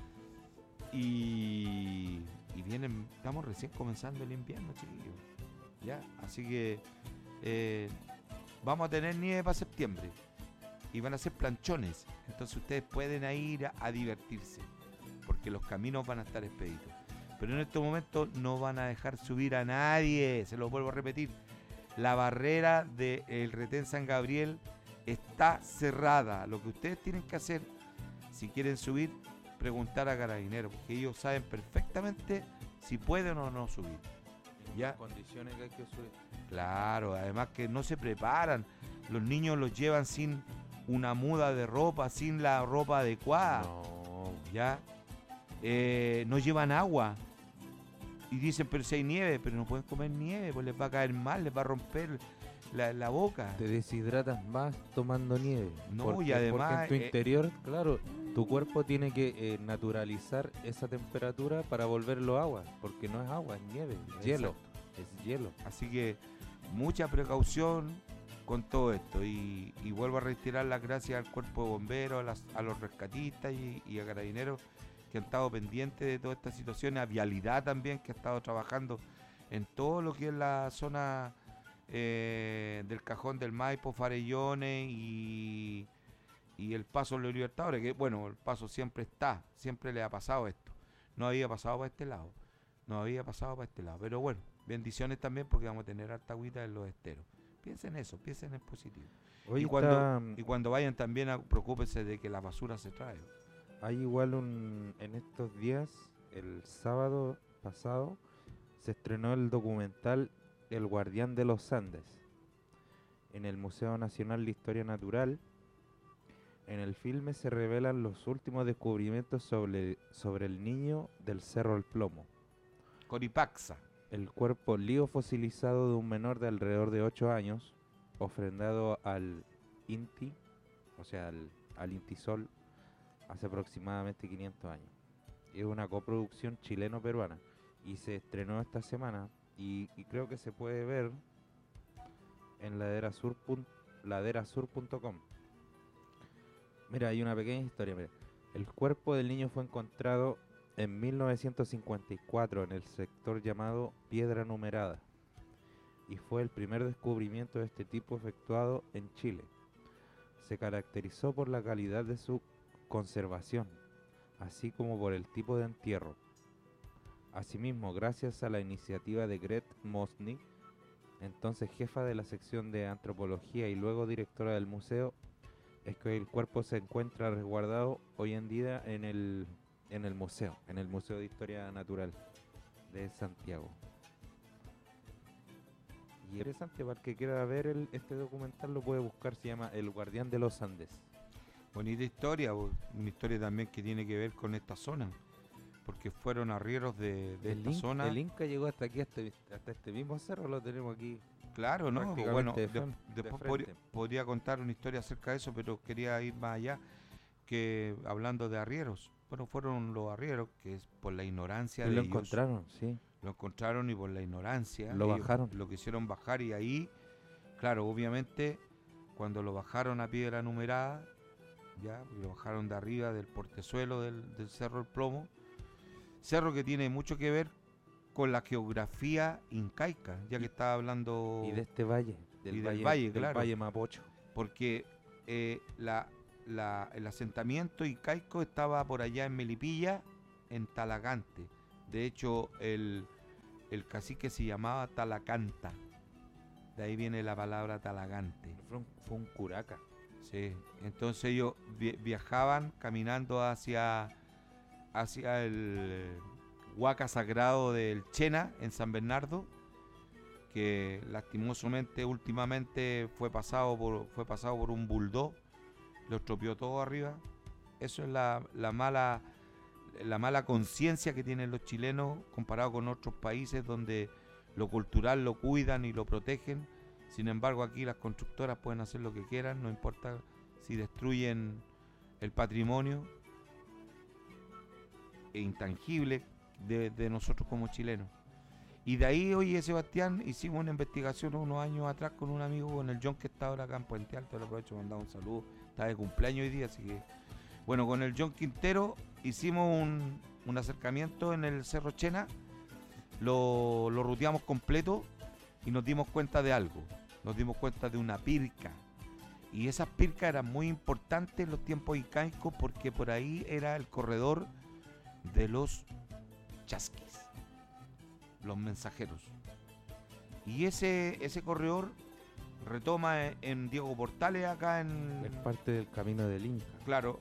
y, y vienen, estamos recién comenzando el invierno, chiquillos, ya, así que eh, vamos a tener nieve para septiembre y van a ser planchones, entonces ustedes pueden ir a, a divertirse, porque los caminos van a estar expeditos, pero en estos momentos no van a dejar subir a nadie, se lo vuelvo a repetir. La barrera del retén San Gabriel está cerrada. Lo que ustedes tienen que hacer, si quieren subir, preguntar a Carabineros, porque ellos saben perfectamente si pueden o no subir. ¿Ya? Las condiciones que hay que subir. Claro, además que no se preparan. Los niños los llevan sin una muda de ropa, sin la ropa adecuada. No. ¿Ya? Eh, no llevan agua. Y dicen, pero si hay nieve, pero no pueden comer nieve, pues les va a caer mal, les va a romper la, la boca. Te deshidratas más tomando nieve. No, porque, y además, porque en tu eh, interior, claro, tu cuerpo tiene que eh, naturalizar esa temperatura para volverlo agua, porque no es agua, es nieve, es hielo, es hielo. Así que mucha precaución con todo esto. Y, y vuelvo a reiterar las gracias al cuerpo de bomberos, a, las, a los rescatistas y, y a carabineros que han estado pendientes de toda esta situación, a Vialidad también, que ha estado trabajando en todo lo que es la zona eh, del Cajón del Maipo, Farellones y, y el Paso de los Libertadores, que bueno, el Paso siempre está, siempre le ha pasado esto, no había pasado para este lado, no había pasado para este lado, pero bueno, bendiciones también porque vamos a tener harta agüita en los esteros. Piensen eso, piensen en positivo. Hoy y, cuando, está, y cuando vayan también, a, preocúpense de que la basura se trae. hay igual un, en estos días, el sábado pasado, se estrenó el documental El Guardián de los Andes en el Museo Nacional de Historia Natural. En el filme se revelan los últimos descubrimientos sobre, sobre el niño del Cerro El Plomo. Coripaxa. El cuerpo liofosilizado de un menor de alrededor de ocho años, ofrendado al Inti, o sea, al, al Intisol, hace aproximadamente quinientos años. Es una coproducción chileno-peruana y se estrenó esta semana y, y creo que se puede ver en laderasur punto com. Mira, hay una pequeña historia. Mira. El cuerpo del niño fue encontrado en mil novecientos cincuenta y cuatro en el sector llamado Piedra Numerada y fue el primer descubrimiento de este tipo efectuado en Chile. Se caracterizó por la calidad de su conservación, así como por el tipo de entierro. Asimismo, gracias a la iniciativa de Gret Mosny, entonces jefa de la sección de antropología y luego directora del museo, es que el cuerpo se encuentra resguardado hoy en día en el, en el museo, en el Museo de Historia Natural de Santiago. Y interesante, para el que quiera ver el, este documental lo puede buscar, se llama El Guardián de los Andes. Bonita historia, una historia también que tiene que ver con esta zona, porque fueron arrieros de, de el esta Inca, zona. El Inca llegó hasta aquí, hasta, hasta este mismo cerro, lo tenemos aquí. Claro, ¿no? prácticamente Bueno, de de- frente, de después frente. podría, podría contar una historia acerca de eso, pero quería ir más allá, que hablando de arrieros. Bueno, fueron los arrieros, que es por la ignorancia Y de lo ellos. encontraron, sí. Lo encontraron y por la ignorancia Lo ellos bajaron. lo quisieron bajar y ahí, claro, obviamente, cuando lo bajaron a piedra numerada, ya, lo bajaron de arriba del portezuelo del, del Cerro del Plomo, cerro que tiene mucho que ver con la geografía incaica, ya que estaba hablando... Y de este valle, del, Y del valle, valle, del claro. valle Mapocho. Porque eh, la, la- el asentamiento incaico estaba por allá en Melipilla, en Talagante. De hecho, el, el cacique se llamaba Talacanta. De ahí viene la palabra Talagante. Fue un, fue un curaca. Sí. Entonces ellos vi- viajaban caminando hacia, hacia el Huaca Sagrado del Chena, en San Bernardo, que lastimosamente últimamente fue pasado por, fue pasado por un bulldog, lo estropeó todo arriba. Eso es la, la mala la mala conciencia que tienen los chilenos comparado con otros países donde lo cultural lo cuidan y lo protegen. Sin embargo, aquí las constructoras pueden hacer lo que quieran, no importa si destruyen el patrimonio e intangible de, de nosotros como chilenos. Y de ahí, oye, Sebastián, hicimos una investigación unos años atrás con un amigo, con el John, que está ahora acá en Puente Alto. Le aprovecho para mandar un saludo, está de cumpleaños hoy día, así que... Bueno, con el John Quintero hicimos un, un acercamiento en el Cerro Chena, lo, lo ruteamos completo y nos dimos cuenta de algo. Nos dimos cuenta de una pirca. Y esas pircas eran muy importantes en los tiempos incaicos porque por ahí era el corredor de los chasquis, los mensajeros. Y ese, ese corredor retoma en, en Diego Portales acá en... Es parte del camino del Inca. Claro,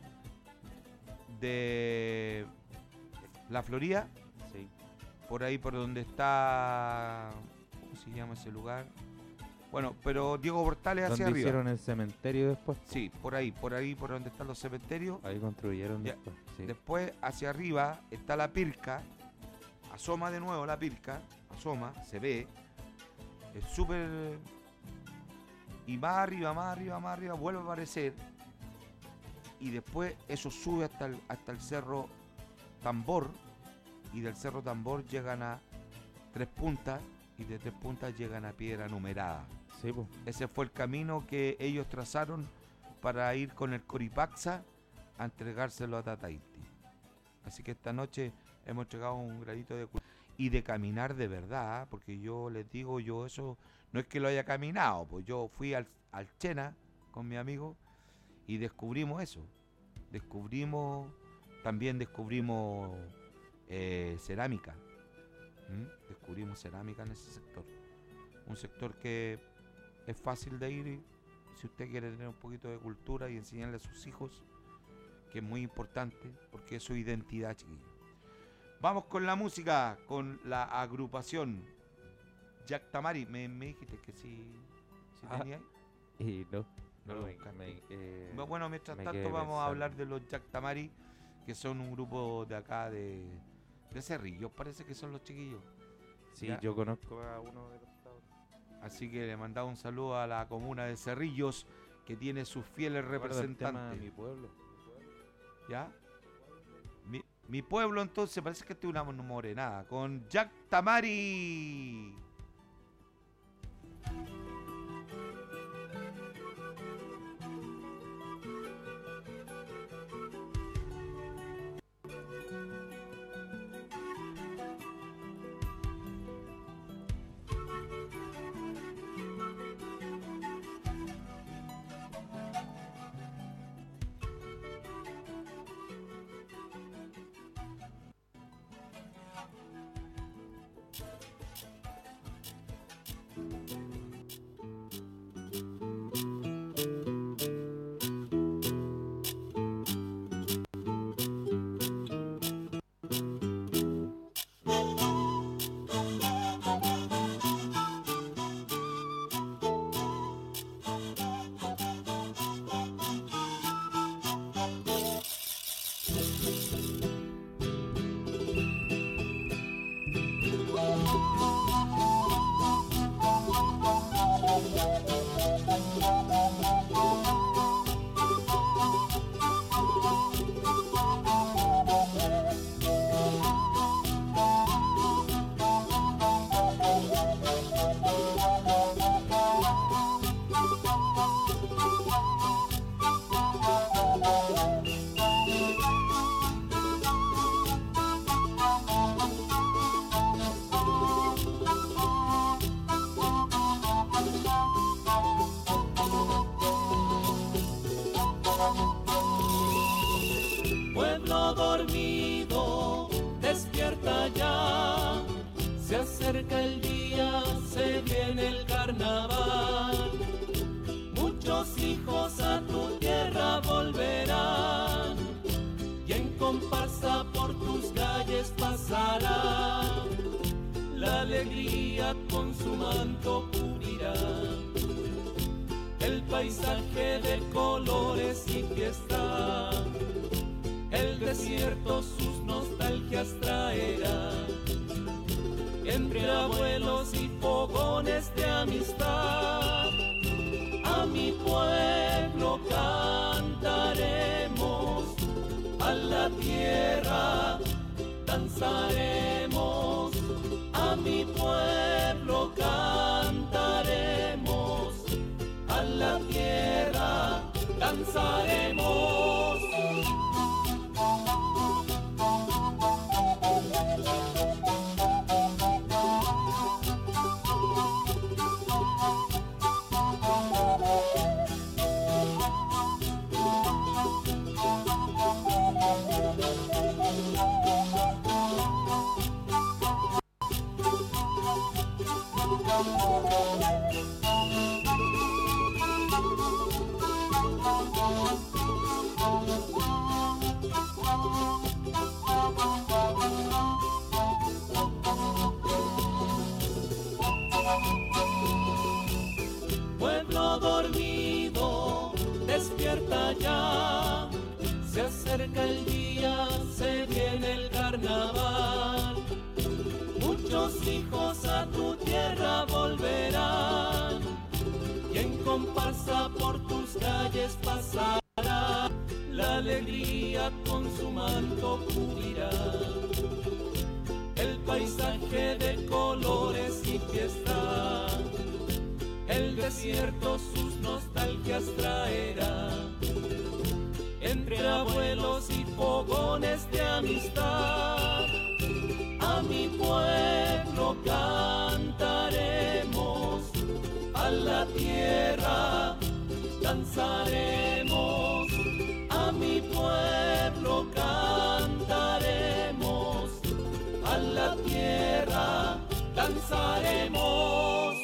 de la Florida, Sí. por ahí por donde está, ¿cómo se llama ese lugar? Bueno, pero Diego Portales hacia Donde arriba. hicieron el cementerio después. Sí, por ahí, por ahí, por donde están los cementerios. Ahí construyeron Ya. después. Sí. Después hacia arriba está la Pirca, asoma de nuevo la Pirca, asoma, se ve, es súper... Y más arriba, más arriba, más arriba, vuelve a aparecer. Y después eso sube hasta el, hasta el Cerro Tambor. Y del Cerro Tambor llegan a Tres Puntas. Y de Tres Puntas llegan a Piedra Numerada. Sí, pues. Ese fue el camino que ellos trazaron para ir con el Coripaxa a entregárselo a Tataiti. Así que esta noche hemos entregado un granito de... Y de caminar de verdad, ¿eh? Porque yo les digo, yo eso no es que lo haya caminado, pues yo fui al, al Chena con mi amigo y descubrimos eso. Descubrimos, también descubrimos eh, cerámica. ¿Mm? Descubrimos cerámica en ese sector. Un sector que es fácil de ir si usted quiere tener un poquito de cultura y enseñarle a sus hijos, que es muy importante porque es su identidad, chiquillos. Vamos con la música, con la agrupación Jack Tamari. Me, me dijiste que sí, sí Ah, tenía. Y no. No no lo me- buscaste. me- eh, Bueno, mientras me tanto quedé vamos a pensando. hablar de los Jack Tamari, que son un grupo de acá de, de Cerrillos, parece que son los chiquillos. Sí, ya. yo conozco a uno de los cabros. Así que le mandamos un saludo a la comuna de Cerrillos, que tiene sus fieles Recuerda el tema representantes. Mi pueblo. ¿Ya? Mi, mi pueblo, entonces, parece que estoy una morenada, con Jack Tamari. el día, se viene el carnaval. Muchos hijos a tu tierra volverán y en comparsa por tus calles pasará. La alegría con su manto cubrirá el paisaje de colores y fiesta. El desierto sus nostalgias traerá. Entre abuelos y fogones de amistad, a mi pueblo cantaremos, a la tierra danzaremos. A mi pueblo cantaremos, a la tierra danzaremos. Pueblo dormido, despierta ya, se acerca el día, se viene el carnaval. Muchos hijos a tu tierra volverán y en comparsa por tus calles pasará. La alegría con su manto cubrirá el paisaje de colores y fiesta. El desierto sus nostalgias traerá. Entre abuelos y fogones de amistad, a mi pueblo cantaremos, a la tierra danzaremos. A mi pueblo cantaremos, a la tierra danzaremos.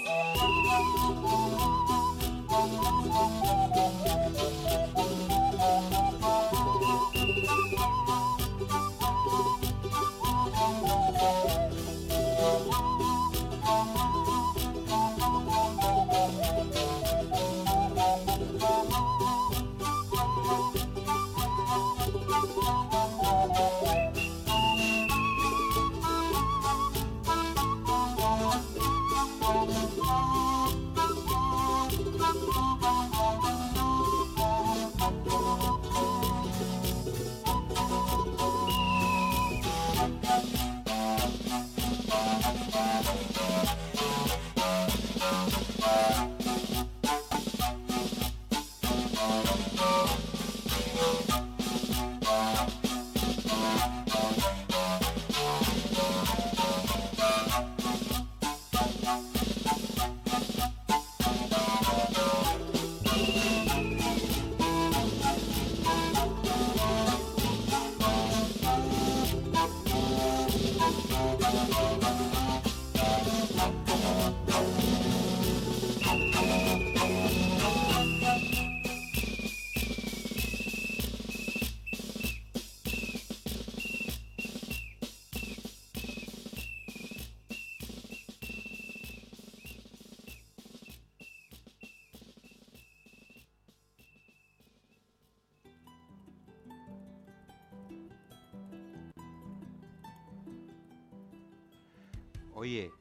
Oye,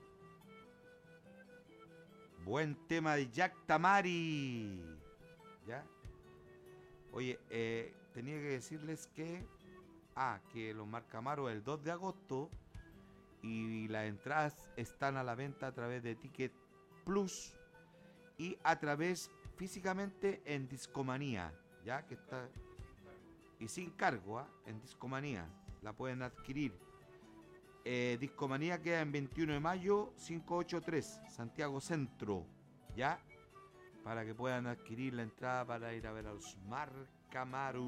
buen tema de Jack Tamari. ¿Ya? Oye, eh, tenía que decirles que Ah, que los Marcamaros el dos de agosto y las entradas están a la venta a través de Ticket Plus y a través físicamente en Discomanía, ya que está y sin cargo, ¿eh? En Discomanía la pueden adquirir. Eh, Discomanía queda en veintiuno de mayo quinientos ochenta y tres, Santiago Centro, ya, para que puedan adquirir la entrada para ir a ver a los Marcamaros.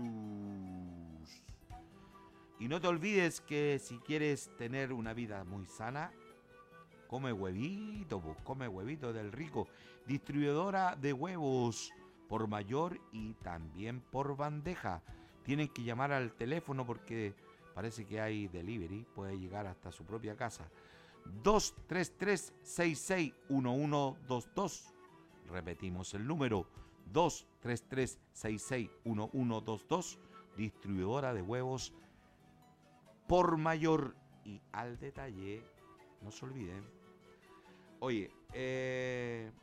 Y no te olvides que si quieres tener una vida muy sana, Come huevito, pues, come huevito del rico. Distribuidora de huevos por mayor y también por bandeja. Tienen que llamar al teléfono porque parece que hay delivery, puede llegar hasta su propia casa. dos tres tres, seis seis uno uno dos dos. Repetimos el número, dos tres tres, seis seis uno uno dos dos. Distribuidora de huevos por mayor y al detalle. No se olviden. Oye, eh,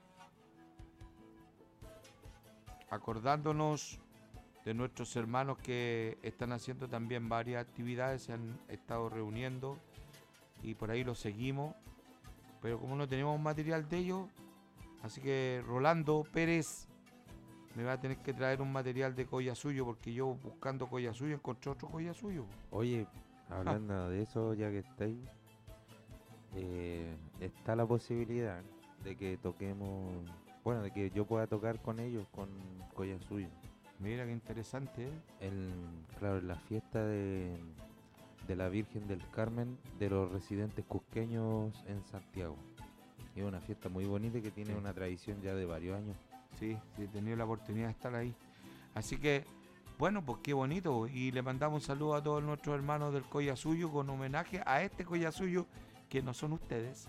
acordándonos de nuestros hermanos que están haciendo también varias actividades, se han estado reuniendo y por ahí los seguimos, pero como no tenemos material de ellos, así que Rolando Pérez me va a tener que traer un material de Collasuyo, porque yo buscando Collasuyo encontré otro Collasuyo. Oye, hablando ah. de eso, ya que estáis, eh, está la posibilidad de que toquemos, bueno, de que yo pueda tocar con ellos, con Collasuyo. Mira qué interesante, ¿eh? El, claro, en la fiesta de, de la Virgen del Carmen de los residentes cusqueños en Santiago. Es una fiesta muy bonita que tiene sí. una tradición ya de varios años. Sí, sí, he tenido la oportunidad de estar ahí. Así que, bueno, pues qué bonito. Y le mandamos un saludo a todos nuestros hermanos del Collasuyo con homenaje a este Collasuyo que no son ustedes.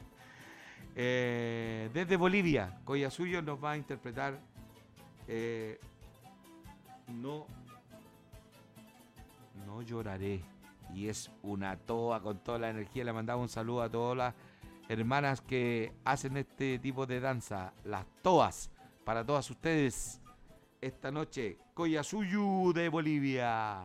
eh, desde Bolivia, Collasuyo nos va a interpretar eh, No, no lloraré. Y es una toa con toda la energía. Le mandamos un saludo a todas las hermanas que hacen este tipo de danza, las toas. Para todas ustedes, esta noche, Collasuyo de Bolivia.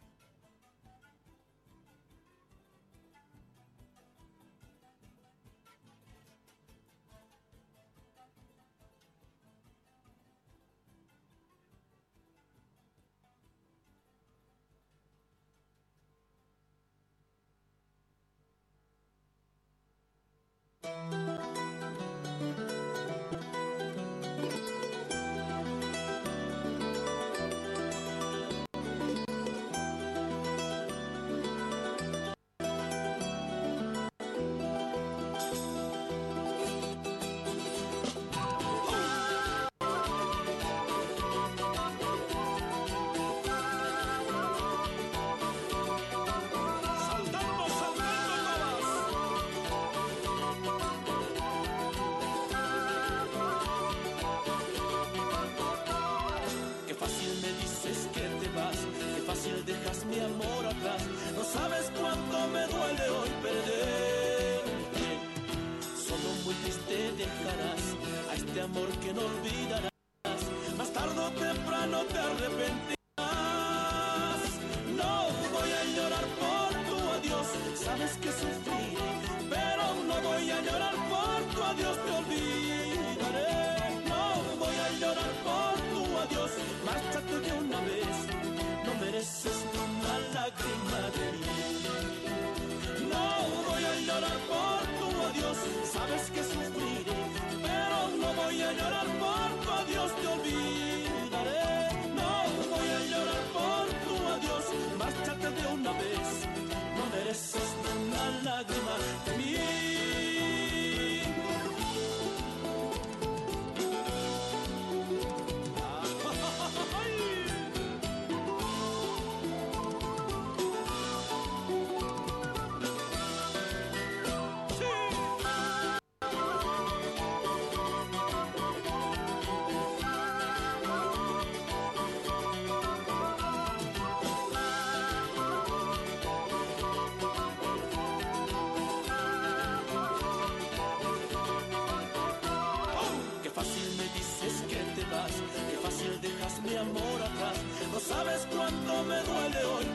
sabes cuánto me duele hoy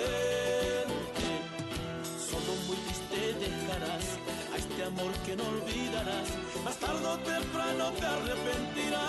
perderte. Solo muy triste dejarás a este amor que no olvidarás. Más tarde o temprano te arrepentirás.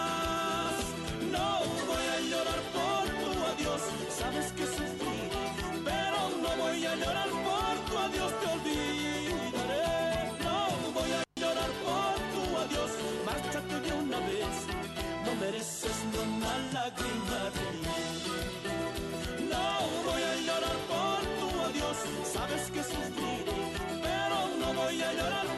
No voy a llorar por tu adiós, sabes que sufriré, pero no voy a llorar por tu adiós, te olvidaré. No voy a llorar por tu adiós, márchate de una vez, no mereces ni una lágrima de mí. No voy a llorar por tu adiós, sabes que sufriré, pero no voy a llorar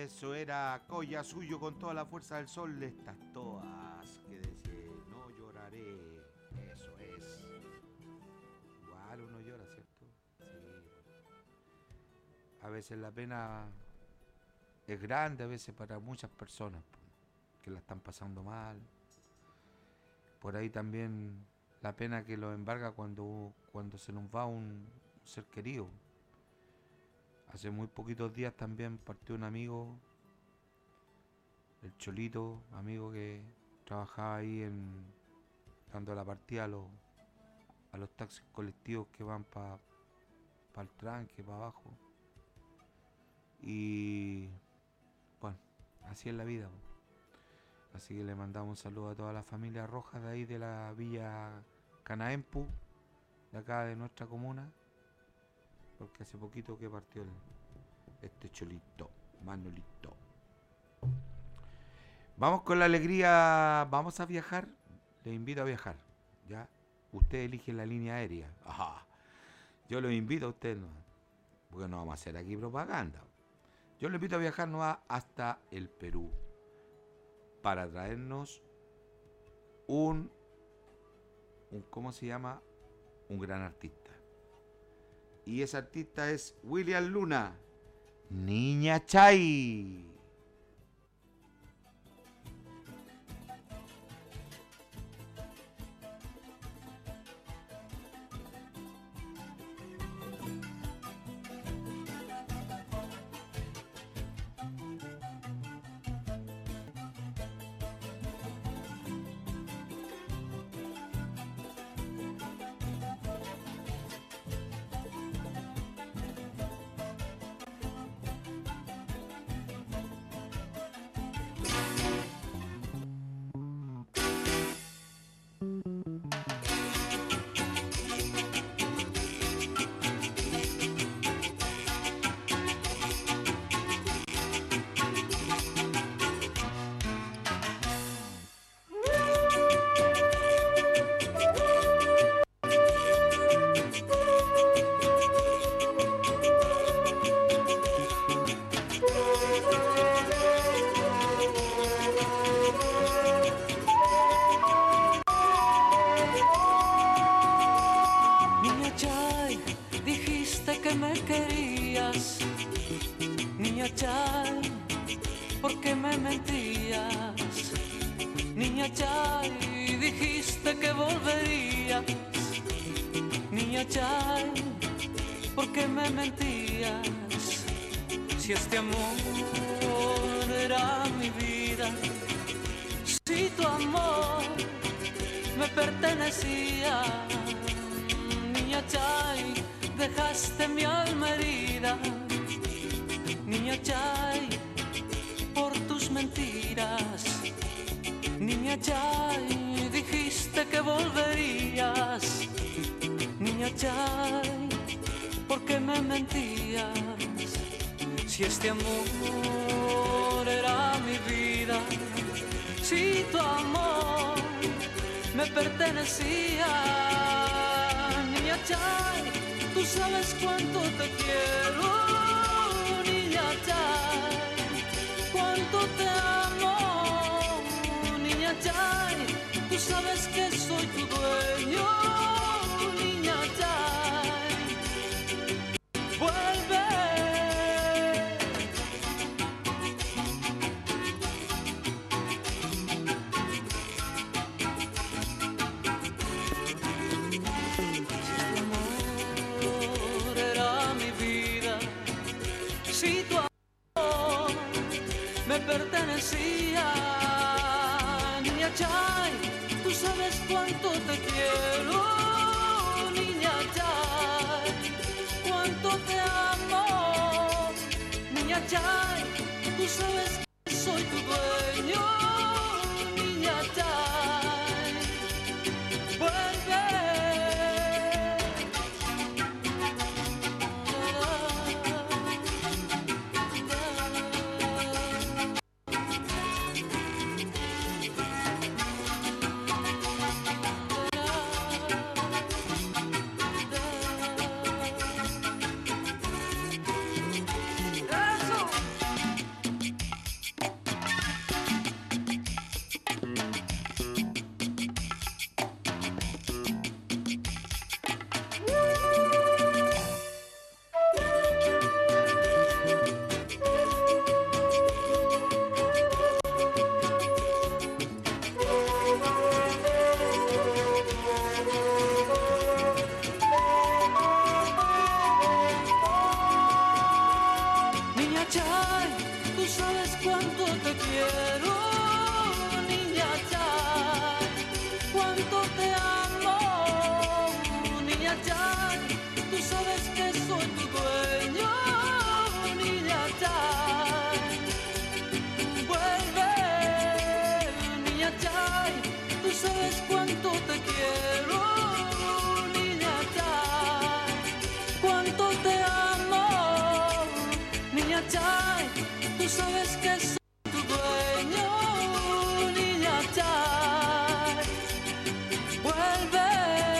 Eso era Colla Suyo con toda la fuerza del sol de estas toas que decía, no lloraré. Eso es. Igual uno llora, ¿cierto? Sí. A veces la pena es grande, a veces para muchas personas que la están pasando mal. Por ahí también la pena que lo embarga cuando, cuando se nos va un ser querido. Hace muy poquitos días también partió un amigo, el Cholito, amigo que trabajaba ahí en dando la partida a los, a los taxis colectivos que van para pa el tranque, para abajo. Y bueno, así es la vida. Así que le mandamos un saludo a toda la familia roja de ahí de la Villa Canaempu, de acá de nuestra comuna, porque hace poquito que partió el, este Cholito, Manolito. Vamos con la alegría, vamos a viajar, les invito a viajar, ¿ya? Usted elige la línea aérea. Ajá. Yo los invito a ustedes, no, porque no vamos a hacer aquí propaganda. Yo les invito a viajar no a, hasta el Perú para traernos un, un, ¿cómo se llama? Un gran artista. Y ese artista es William Luna, Niña Chay. Si este amor era mi vida, si tu amor me pertenecía, niña Chay, dejaste mi alma herida, niña Chay, por tus mentiras, niña Chay, dijiste que volverías, niña Chay, ¿por qué me mentías? Si este amor era mi vida, si tu amor me pertenecía, niña Chay, tú sabes cuánto te quiero, niña Chay, cuánto te amo, niña Chay, tú sabes que soy tu dueño, niña Chay, vuelve. Pertenecía, niña Chay, tú sabes cuánto te quiero, niña Chay, cuánto te amo, niña Chay, tú sabes que soy tu dueño, niña Chay, vuelve. sabes cuánto te quiero, niña Chay, cuánto te amo, niña Chay, tú sabes que soy tu dueño, niña Chay, vuelve.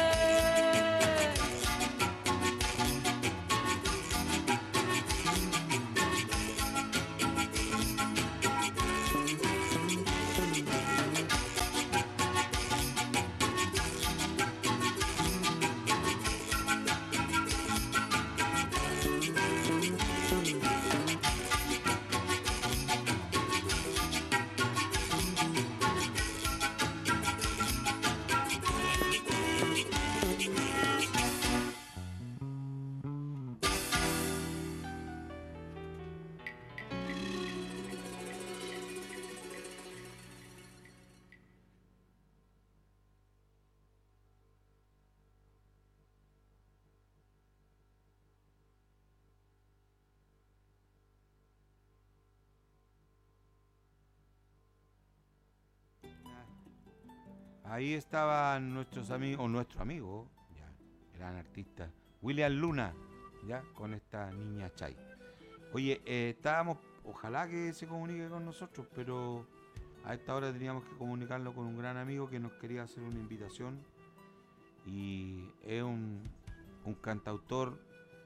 Ahí estaban nuestros amigos, o nuestro amigo, ya, gran artista, William Luna, ya, con esta niña Chay. Oye, eh, estábamos, ojalá que se comunique con nosotros, pero a esta hora teníamos que comunicarlo con un gran amigo que nos quería hacer una invitación. Y es un, un cantautor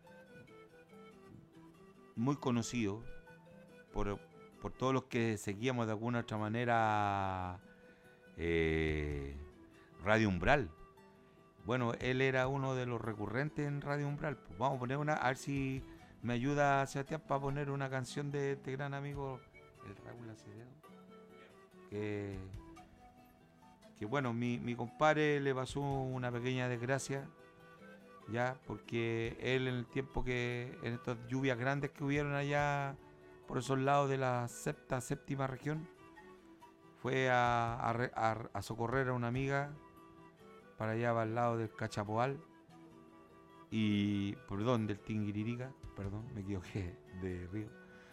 muy conocido por, por todos los que seguíamos de alguna otra manera eh, Radio Umbral. Bueno, él era uno de los recurrentes en Radio Umbral. Pues vamos a poner una, a ver si me ayuda Sebastián para poner una canción de este gran amigo, el Raúl Acevedo. Que, que bueno, mi, mi compadre le pasó una pequeña desgracia, ya, porque él en el tiempo que, en estas lluvias grandes que hubieron allá por esos lados de la sexta, séptima región, fue a, a, a, a socorrer a una amiga para allá al lado del Cachapoal y, perdón, del Tinguiririca, perdón, me equivoqué de río,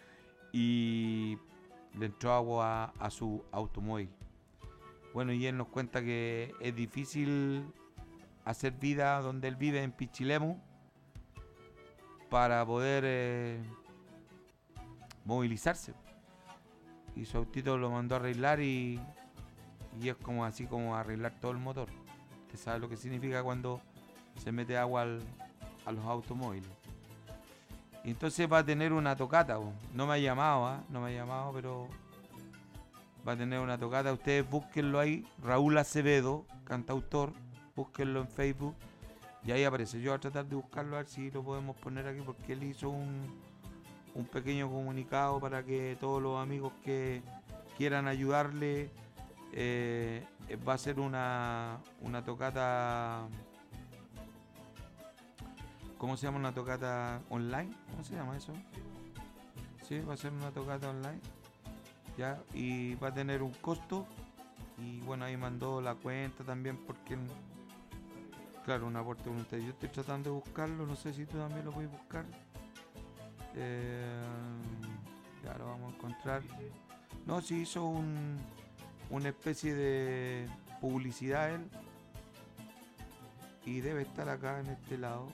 y le entró agua a, a su automóvil. Bueno, y él nos cuenta que es difícil hacer vida donde él vive, en Pichilemu, para poder eh, movilizarse. Y su autito lo mandó a arreglar y, y es como así como arreglar todo el motor. Usted sabe lo que significa cuando se mete agua al, a los automóviles. Y entonces va a tener una tocata. No me ha llamado, ¿eh? no me ha llamado, pero va a tener una tocata. Ustedes búsquenlo ahí, Raúl Acevedo, cantautor, búsquenlo en Facebook y ahí aparece. Yo voy a tratar de buscarlo a ver si lo podemos poner aquí, porque él hizo un, un pequeño comunicado para que todos los amigos que quieran ayudarle, eh, va a ser una, una tocata, ¿cómo se llama? Una tocata online, ¿cómo se llama eso? Sí, va a ser una tocata online, ya, y va a tener un costo. Y bueno, ahí mandó la cuenta también, porque claro, un aporte voluntario. Yo estoy tratando de buscarlo, no sé si tú también lo puedes buscar. Eh, ya lo vamos a encontrar. No, sí hizo un, una especie de publicidad él, y debe estar acá en este lado.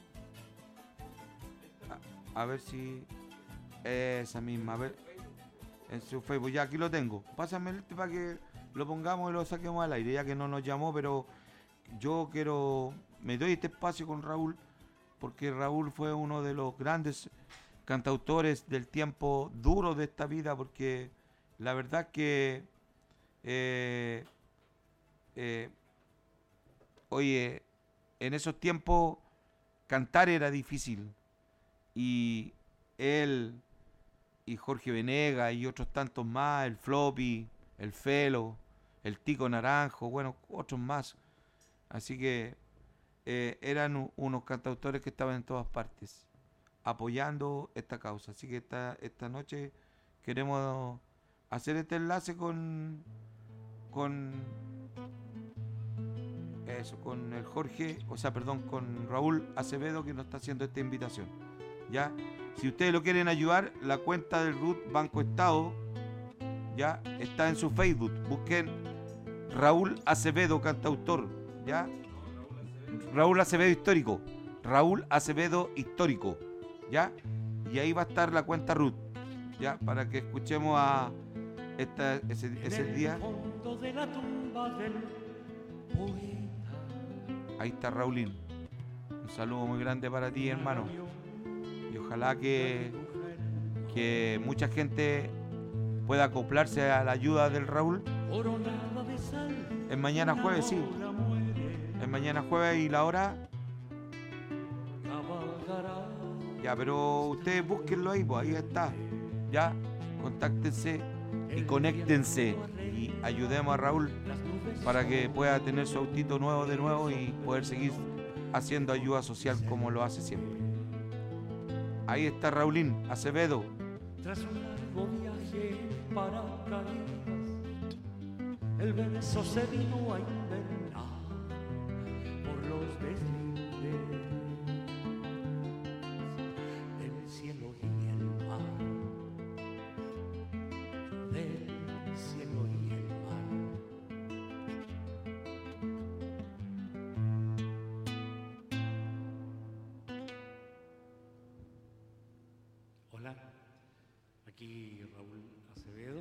A, a ver si esa misma, a ver, en su Facebook. Ya aquí lo tengo. Pásame este para que lo pongamos y lo saquemos al aire, ya que no nos llamó, pero yo quiero, me doy este espacio con Raúl, porque Raúl fue uno de los grandes cantautores del tiempo duro de esta vida, porque la verdad que eh, eh, oye, en esos tiempos cantar era difícil, y él y Jorge Venega y otros tantos más, el Floppy, el Felo, el Tico Naranjo, bueno, otros más. Así que eh, eran u- unos cantautores que estaban en todas partes apoyando esta causa. Así que esta, esta noche queremos hacer este enlace con con eso, con el Jorge, o sea, perdón, con Raúl Acevedo, que nos está haciendo esta invitación. Ya, si ustedes lo quieren ayudar, la cuenta del R U T Banco Estado ya está en su Facebook. Busquen Raúl Acevedo, cantautor, ¿ya? Raúl Acevedo histórico, Raúl Acevedo histórico, ¿ya? Y ahí va a estar la cuenta Ruth, ¿ya? Para que escuchemos a esta, ese, ese día. Ahí está Raulín. Un saludo muy grande para ti, hermano. Y ojalá que, que mucha gente pueda acoplarse a la ayuda del Raúl. Es mañana jueves, sí. Es mañana jueves y la hora. Ya, pero ustedes búsquenlo ahí, pues ahí está. Ya, contáctense y conéctense y ayudemos a Raúl para que pueda tener su autito nuevo de nuevo y poder seguir haciendo ayuda social como lo hace siempre. Ahí está Raulín Acevedo. Tras un largo viaje para Caracas, el verso se vino a invernar por los desniveles del cielo y el mar, del cielo y el mar. Hola, aquí Raúl Acevedo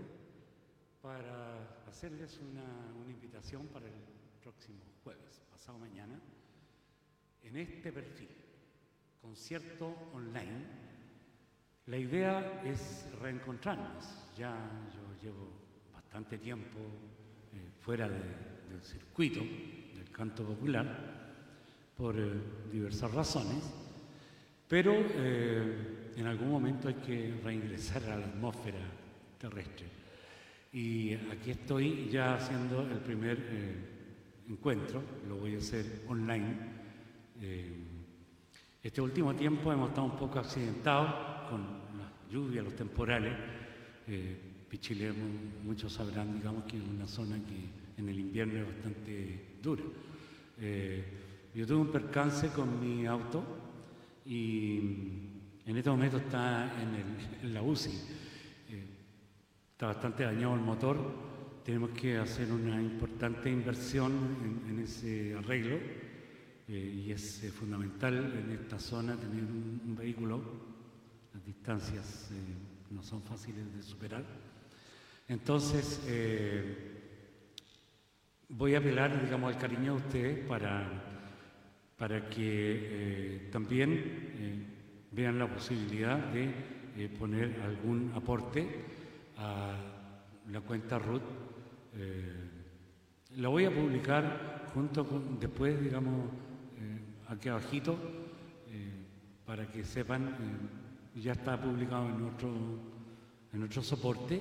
para hacerles una, una invitación para el próximo jueves, pasado mañana, en este perfil, concierto online. La idea es reencontrarnos. Ya yo llevo bastante tiempo eh, fuera de, del circuito del canto popular por eh, diversas razones, pero eh, en algún momento hay que reingresar a la atmósfera terrestre. Y aquí estoy ya haciendo el primer eh, encuentro, lo voy a hacer online. Eh, este último tiempo hemos estado un poco accidentados con las lluvias, los temporales. Eh, Pichilemu, muchos sabrán, digamos, que es una zona que en el invierno es bastante dura. Eh, yo tuve un percance con mi auto y en este momento está en, el, en la U C I. Eh, está bastante dañado el motor. Tenemos que hacer una importante inversión en, en ese arreglo. Eh, y es eh, fundamental en esta zona tener un, un vehículo. Las distancias eh, no son fáciles de superar. Entonces, eh, voy a apelar, digamos, al cariño de ustedes para, para que eh, también eh, vean la posibilidad de eh, poner algún aporte a la cuenta Ruth. Eh, la voy a publicar junto con, después, digamos, eh, aquí abajito, eh, para que sepan, eh, ya está publicado en otro, en otro soporte.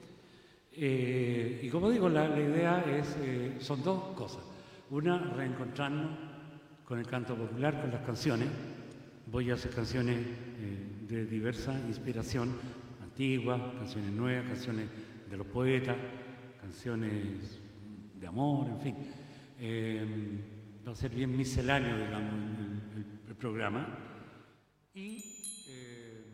Eh, y como digo, la, la idea es, eh, son dos cosas. Una, reencontrarnos con el canto popular, con las canciones. Voy a hacer canciones eh, de diversa inspiración, antiguas, canciones nuevas, canciones de los poetas, canciones de amor, en fin. Eh, va a ser bien misceláneo, digamos, el, el, el programa. Y, eh,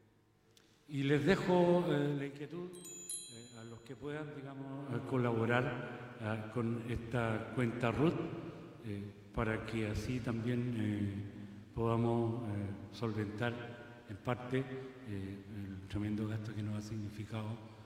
y les dejo eh, la inquietud a los que puedan, digamos, colaborar uh, con esta cuenta Ruth, eh, para que así también eh, podamos eh, solventar en parte eh, el tremendo gasto que nos ha significado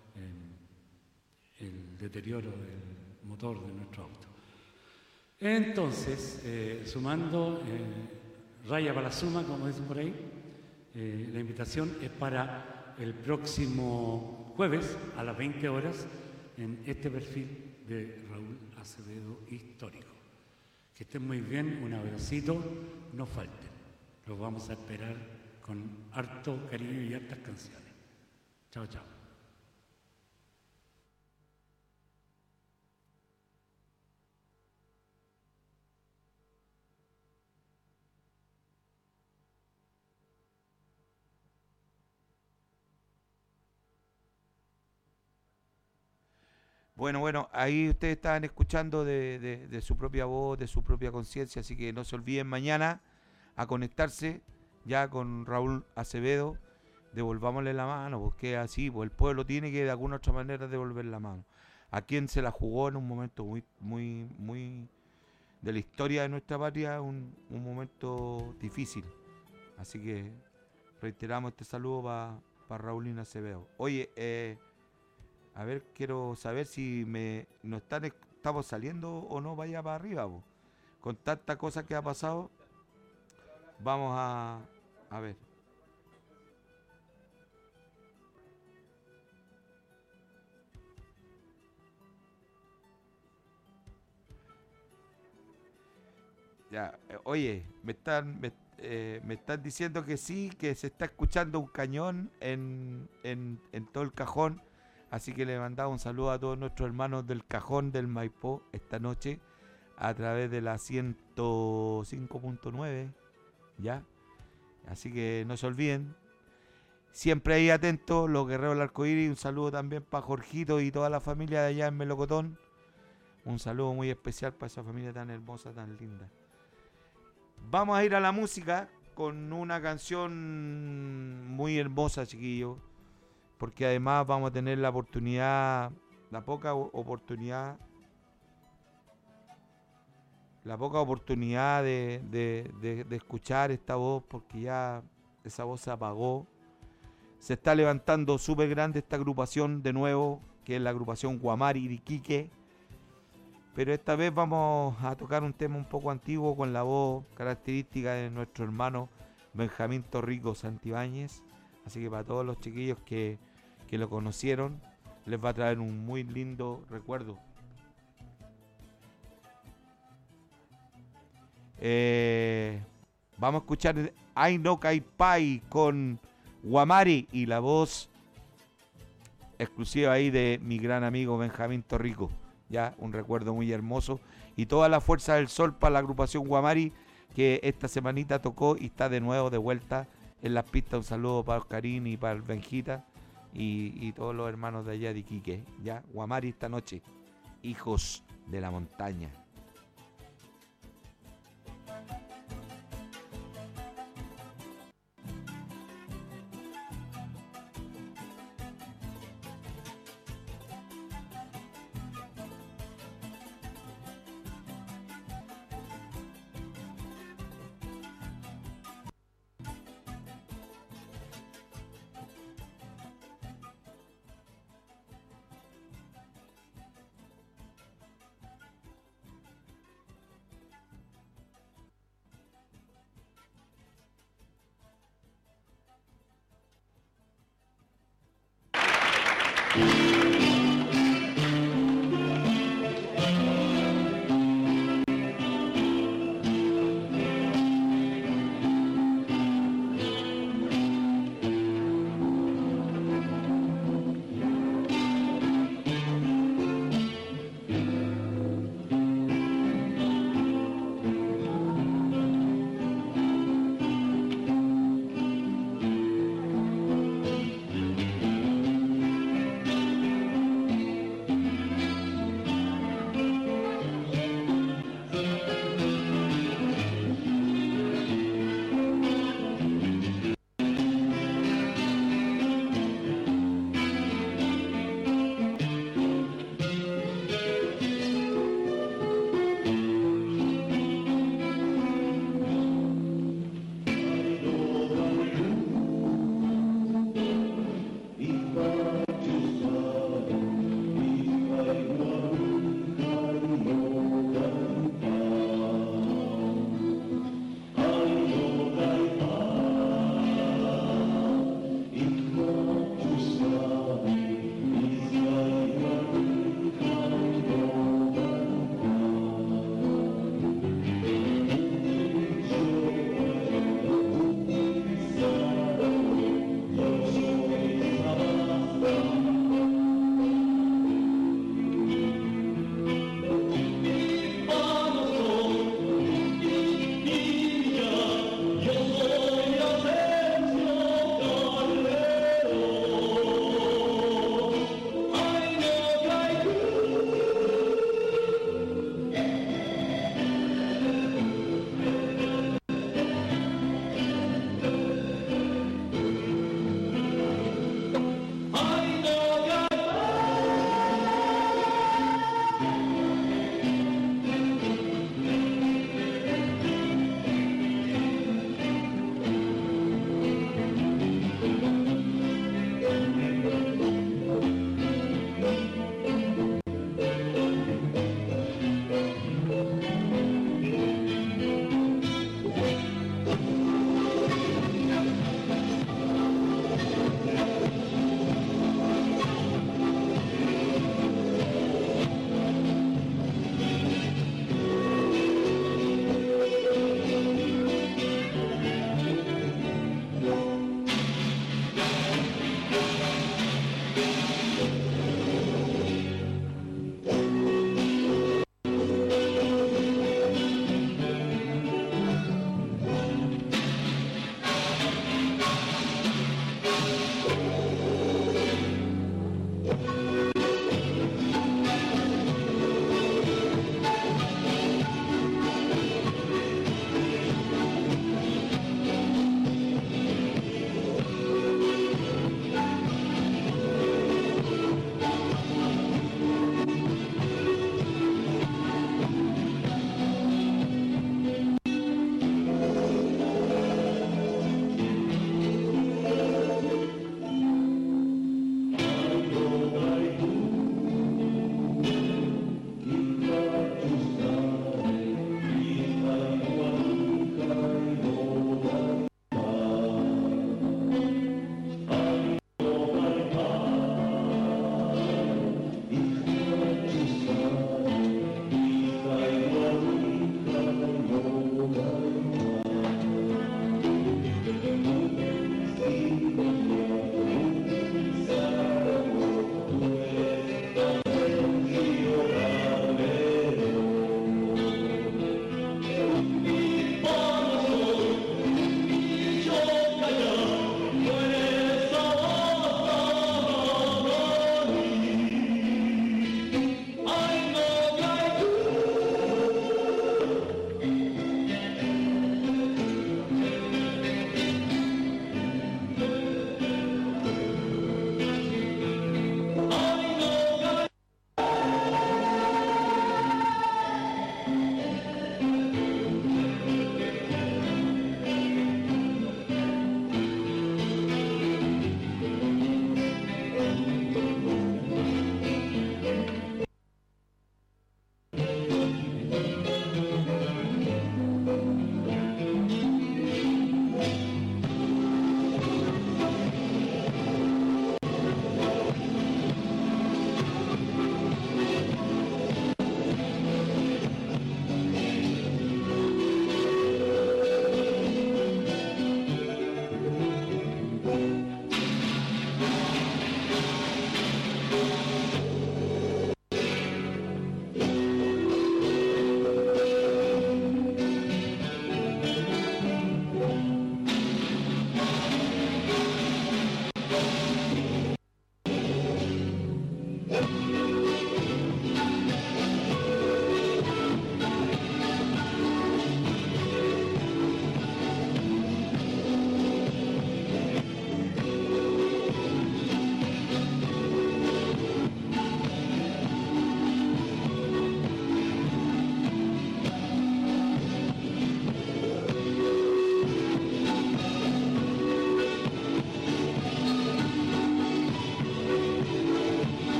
eh, el deterioro del motor de nuestro auto. Entonces, eh, sumando, eh, raya para la suma, como dicen por ahí, eh, la invitación es para el próximo jueves a las veinte horas en este perfil de Raúl Acevedo Histórico. Que estén muy bien, un abracito, no falten. Los vamos a esperar con harto cariño y hartas canciones. Chao, chao. Bueno, bueno, ahí ustedes estaban escuchando de, de, de su propia voz, de su propia conciencia, así que no se olviden mañana a conectarse ya con Raúl Acevedo, devolvámosle la mano, porque así, pues el pueblo tiene que de alguna otra manera devolver la mano. a quien se la jugó en un momento muy, muy, muy de la historia de nuestra patria, un, un momento difícil. Así que reiteramos este saludo para pa Raulina Acevedo. Oye, eh, a ver, quiero saber si me no están, estamos saliendo o no, vaya para arriba, po. Con tanta cosa que ha pasado, vamos a, a ver. Ya, eh, oye, me están me, eh, me están diciendo que sí, que se está escuchando un cañón en, en, en todo el Cajón, así que le mandamos un saludo a todos nuestros hermanos del Cajón del Maipó esta noche a través de la ciento cinco punto nueve, ya, así que no se olviden, siempre ahí atentos los guerreros del arcoíris. Un saludo también para Jorgito y toda la familia de allá en Melocotón, un saludo muy especial para esa familia tan hermosa, tan linda. Vamos a ir a la música con una canción muy hermosa, chiquillos, porque además vamos a tener la oportunidad, la poca oportunidad, la poca oportunidad de, de, de, de escuchar esta voz, porque ya esa voz se apagó. Se está levantando súper grande esta agrupación de nuevo, que es la agrupación Guamari de Iquique. Pero esta vez vamos a tocar un tema un poco antiguo con la voz característica de nuestro hermano Benjamín Torrico Santibáñez. Así que para todos los chiquillos que, que lo conocieron, les va a traer un muy lindo recuerdo. Eh, vamos a escuchar Ay No Caipai con Guamari y la voz exclusiva ahí de mi gran amigo Benjamín Torrico. Ya, un recuerdo muy hermoso. Y toda la fuerza del sol para la agrupación Guamari, que esta semanita tocó y está de nuevo de vuelta en las pistas. Un saludo para Oscarín y para el Benjita y, y todos los hermanos de allá de Iquique. Ya, Guamari esta noche, hijos de la montaña.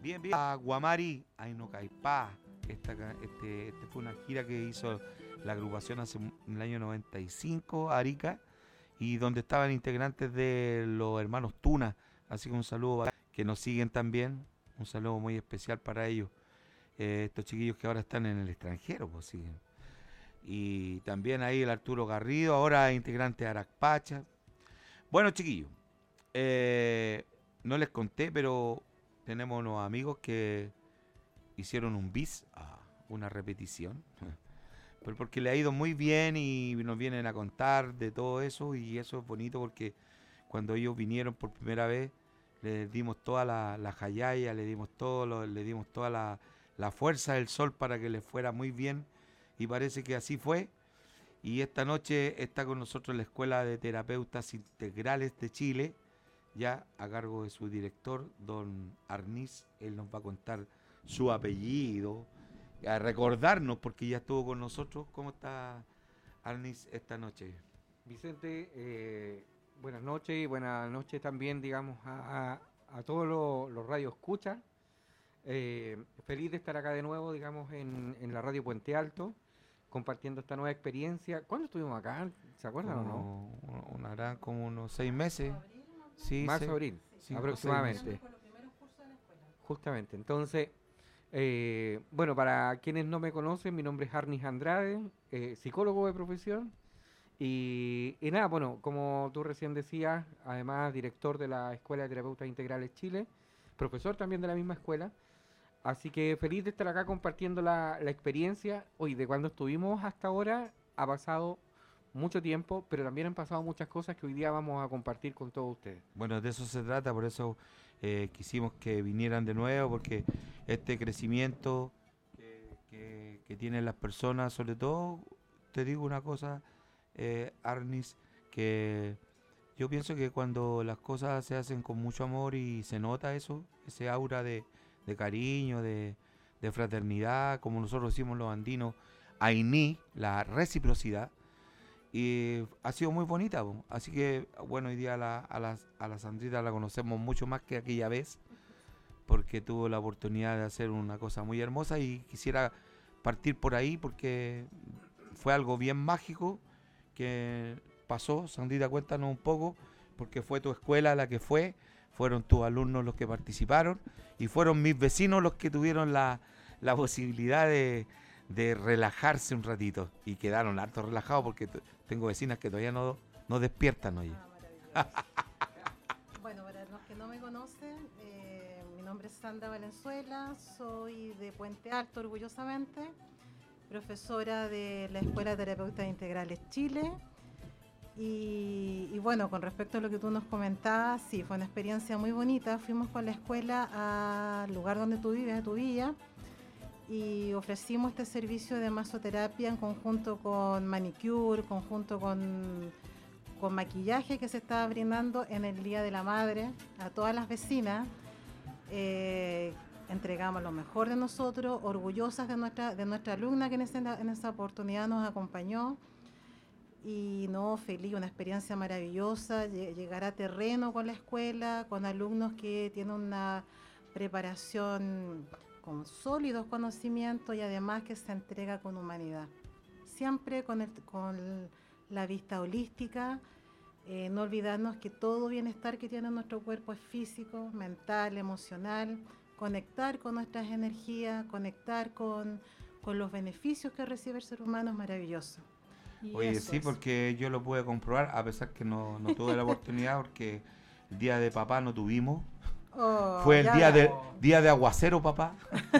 Bien, bien. A Guamari, Ainocaipá. Esta, este, este fue una gira que hizo la agrupación hace en el año noventa y cinco, Arica, y donde estaban integrantes de los hermanos Tuna. Así que un saludo para que nos siguen también. Un saludo muy especial para ellos. Eh, estos chiquillos que ahora están en el extranjero, pues siguen. Y también ahí el Arturo Garrido, ahora integrante de Aracpacha. Bueno, chiquillos, eh, no les conté, pero tenemos unos amigos que hicieron un bis, ah, una repetición, pero porque le ha ido muy bien y nos vienen a contar de todo eso, y eso es bonito porque cuando ellos vinieron por primera vez les dimos toda la, la jayaya, le dimos todo, lo, le dimos toda la, la fuerza del sol para que les fuera muy bien, y parece que así fue. Y esta noche está con nosotros la Escuela de Terapeutas Integrales de Chile, ya a cargo de su director, don Arnis. Él nos va a contar su apellido, a recordarnos, porque ya estuvo con nosotros. ¿Cómo está Arnis esta noche? Vicente, eh, buenas noches, y buenas noches también, digamos, a, a, a todos los, los radios escucha. Eh, feliz de estar acá de nuevo, digamos, en, en la radio Puente Alto, compartiendo esta nueva experiencia. ¿Cuándo estuvimos acá? ¿Se acuerdan o no? Un, harán como unos seis meses. Sí, Marzo, sí, abril, cinco, aproximadamente. Justamente. Entonces, eh, bueno, para quienes no me conocen, mi nombre es Arnis Andrade, eh, psicólogo de profesión. Y, y nada, bueno, como tú recién decías, además director de la Escuela de Terapeutas Integrales Chile, profesor también de la misma escuela. Así que feliz de estar acá compartiendo la, la experiencia. Hoy, de cuando estuvimos hasta ahora, ha pasado mucho tiempo, pero también han pasado muchas cosas que hoy día vamos a compartir con todos ustedes. Bueno, de eso se trata, por eso eh, quisimos que vinieran de nuevo, porque este crecimiento que, que, que tienen las personas, sobre todo, te digo una cosa, eh, Arnis, que yo pienso que cuando las cosas se hacen con mucho amor y se nota eso, ese aura de, de cariño, de, de fraternidad, como nosotros decimos los andinos, Aini, la reciprocidad, y ha sido muy bonita, po. Así que bueno, hoy día a la, a, la, a la Sandrita la conocemos mucho más que aquella vez, porque tuvo la oportunidad de hacer una cosa muy hermosa, y quisiera partir por ahí porque fue algo bien mágico que pasó. Sandrita, cuéntanos un poco, porque fue tu escuela la que fue, fueron tus alumnos los que participaron, y fueron mis vecinos los que tuvieron la, la posibilidad de, de relajarse un ratito, y quedaron harto relajados, porque t- tengo vecinas que todavía no, no despiertan, oye. Ah, bueno, para los que no me conocen, eh, mi nombre es Sandra Valenzuela, soy de Puente Alto, orgullosamente, profesora de la Escuela de Terapeutas Integrales Chile. Y, y bueno, con respecto a lo que tú nos comentabas, sí, fue una experiencia muy bonita. Fuimos con la escuela al lugar donde tú vives, a tu villa, y ofrecimos este servicio de masoterapia en conjunto con manicure, conjunto con, con maquillaje que se estaba brindando en el Día de la Madre a todas las vecinas. Eh, entregamos lo mejor de nosotros, orgullosas de nuestra, de nuestra alumna que en, ese, en esa oportunidad nos acompañó. Y no, feliz, una experiencia maravillosa, llegar a terreno con la escuela, con alumnos que tienen una preparación con sólidos conocimientos, y además que se entrega con humanidad. Siempre con, el, con la vista holística, eh, no olvidarnos que todo bienestar que tiene nuestro cuerpo es físico, mental, emocional, conectar con nuestras energías, conectar con, con los beneficios que recibe el ser humano es maravilloso. Y Oye, sí, es. Porque yo lo pude comprobar, a pesar que no, no tuve la oportunidad, porque el día de papá no tuvimos. Oh, Fue el día de, día de aguacero, papá.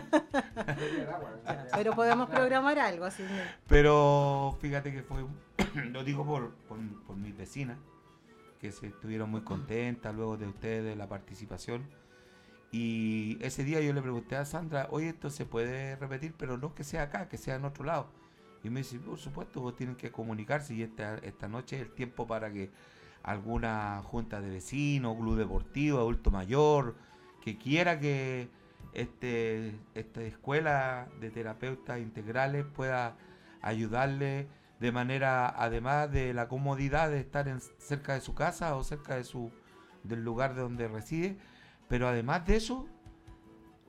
Pero podemos programar algo así. Pero fíjate que fue, lo digo por, por, por mis vecinas, que se estuvieron muy contentas luego de ustedes, de la participación. Y ese día yo le pregunté a Sandra, oye, esto se puede repetir, pero no que sea acá, que sea en otro lado. Y me dice, por supuesto, vos tienen que comunicarse, y esta, esta noche es el tiempo para que alguna junta de vecinos, club deportivo, adulto mayor, que quiera que este, esta escuela de terapeutas integrales pueda ayudarle de manera, además de la comodidad de estar en, cerca de su casa o cerca de su del lugar de donde reside, pero además de eso,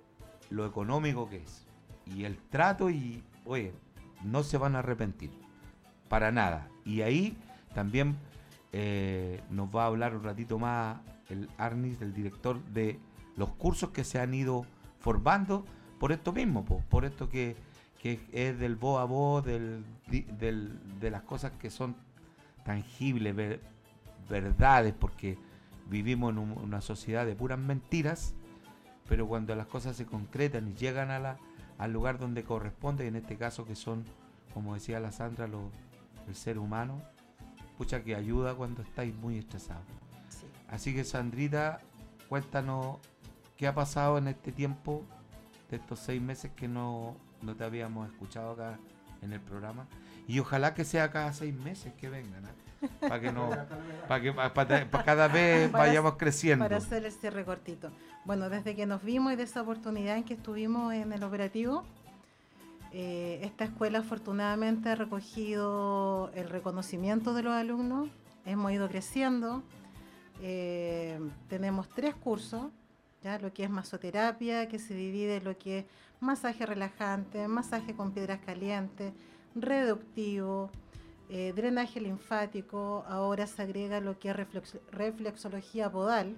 lo económico que es. Y el trato y, oye, no se van a arrepentir. Para nada. Y ahí también eh, nos va a hablar un ratito más el Arnis, el director, de los cursos que se han ido formando por esto mismo, po, por esto que, que es del voz a voz, del, del, de las cosas que son tangibles, ver, verdades, porque vivimos en un, una sociedad de puras mentiras, pero cuando las cosas se concretan y llegan a la, al lugar donde corresponde, y en este caso que son, como decía la Sandra, los, el ser humano, pucha que ayuda cuando estáis muy estresados. Sí. Así que Sandrita, cuéntanos qué ha pasado en este tiempo de estos seis meses que no, no te habíamos escuchado acá en el programa, y ojalá que sea cada seis meses que vengan, ¿eh? Para que no, para que pa, pa, pa cada vez Para- vayamos creciendo. Para hacer el cierre cortito. Bueno, desde que nos vimos y de esa oportunidad en que estuvimos en el operativo, eh, esta escuela afortunadamente ha recogido el reconocimiento de los alumnos, hemos ido creciendo, eh, tenemos tres cursos, ya lo que es masoterapia, que se divide en lo que es masaje relajante, masaje con piedras calientes, reductivo, eh, drenaje linfático, ahora se agrega lo que es reflex- reflexología podal.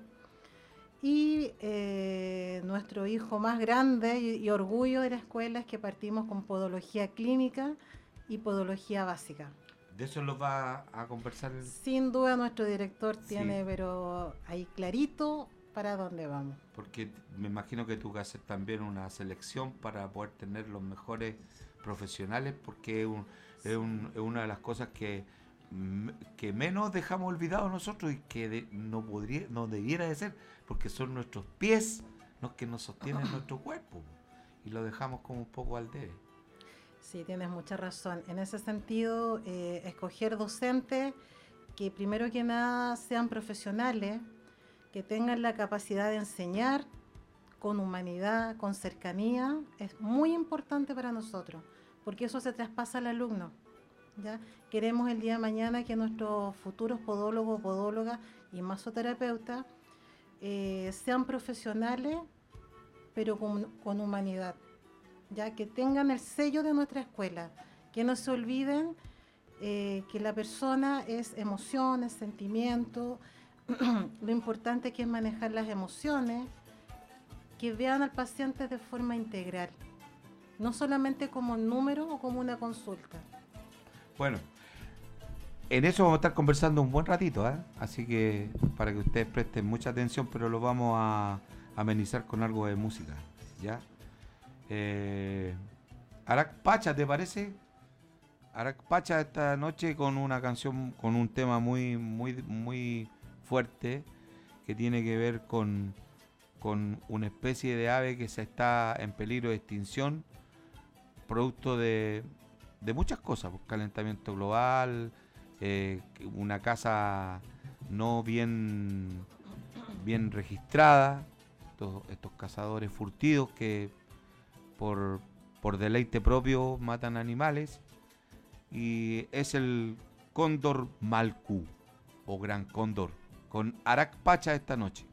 Y eh, nuestro hijo más grande y, y orgullo de la escuela es que partimos con podología clínica y podología básica. De eso los va a conversar el... Sin duda nuestro director Sí. tiene, pero ahí clarito para dónde vamos. Porque me imagino que tú que haces también una selección para poder tener los mejores profesionales, porque es, un, es, un, es una de las cosas que, mm, que menos dejamos olvidados nosotros y que de- no podría, no debiera de ser, porque son nuestros pies los que nos sostienen nuestro cuerpo, y lo dejamos como un poco al debe. Sí, tienes mucha razón. En ese sentido, eh, escoger docentes que primero que nada sean profesionales, que tengan la capacidad de enseñar con humanidad, con cercanía, es muy importante para nosotros, porque eso se traspasa al alumno, ¿ya? Queremos el día de mañana que nuestros futuros podólogos, podólogas y masoterapeutas eh, sean profesionales, pero con, con humanidad, ya que tengan el sello de nuestra escuela, que no se olviden eh, que la persona es emociones, sentimientos, lo importante que es manejar las emociones, que vean al paciente de forma integral, no solamente como un número o como una consulta. Bueno, en eso vamos a estar conversando un buen ratito, ¿eh? Así que para que ustedes presten mucha atención, pero lo vamos a amenizar con algo de música, ¿ya? Eh, Arac Pacha, ¿te parece? Arac Pacha esta noche con una canción, con un tema muy, muy, muy fuerte que tiene que ver con, con una especie de ave que se está en peligro de extinción, producto de, de muchas cosas, pues, calentamiento global, eh, una caza no bien, bien registrada, estos, estos cazadores furtivos que por, por deleite propio matan animales, y es el cóndor malcú o gran cóndor con Arac Pacha esta noche.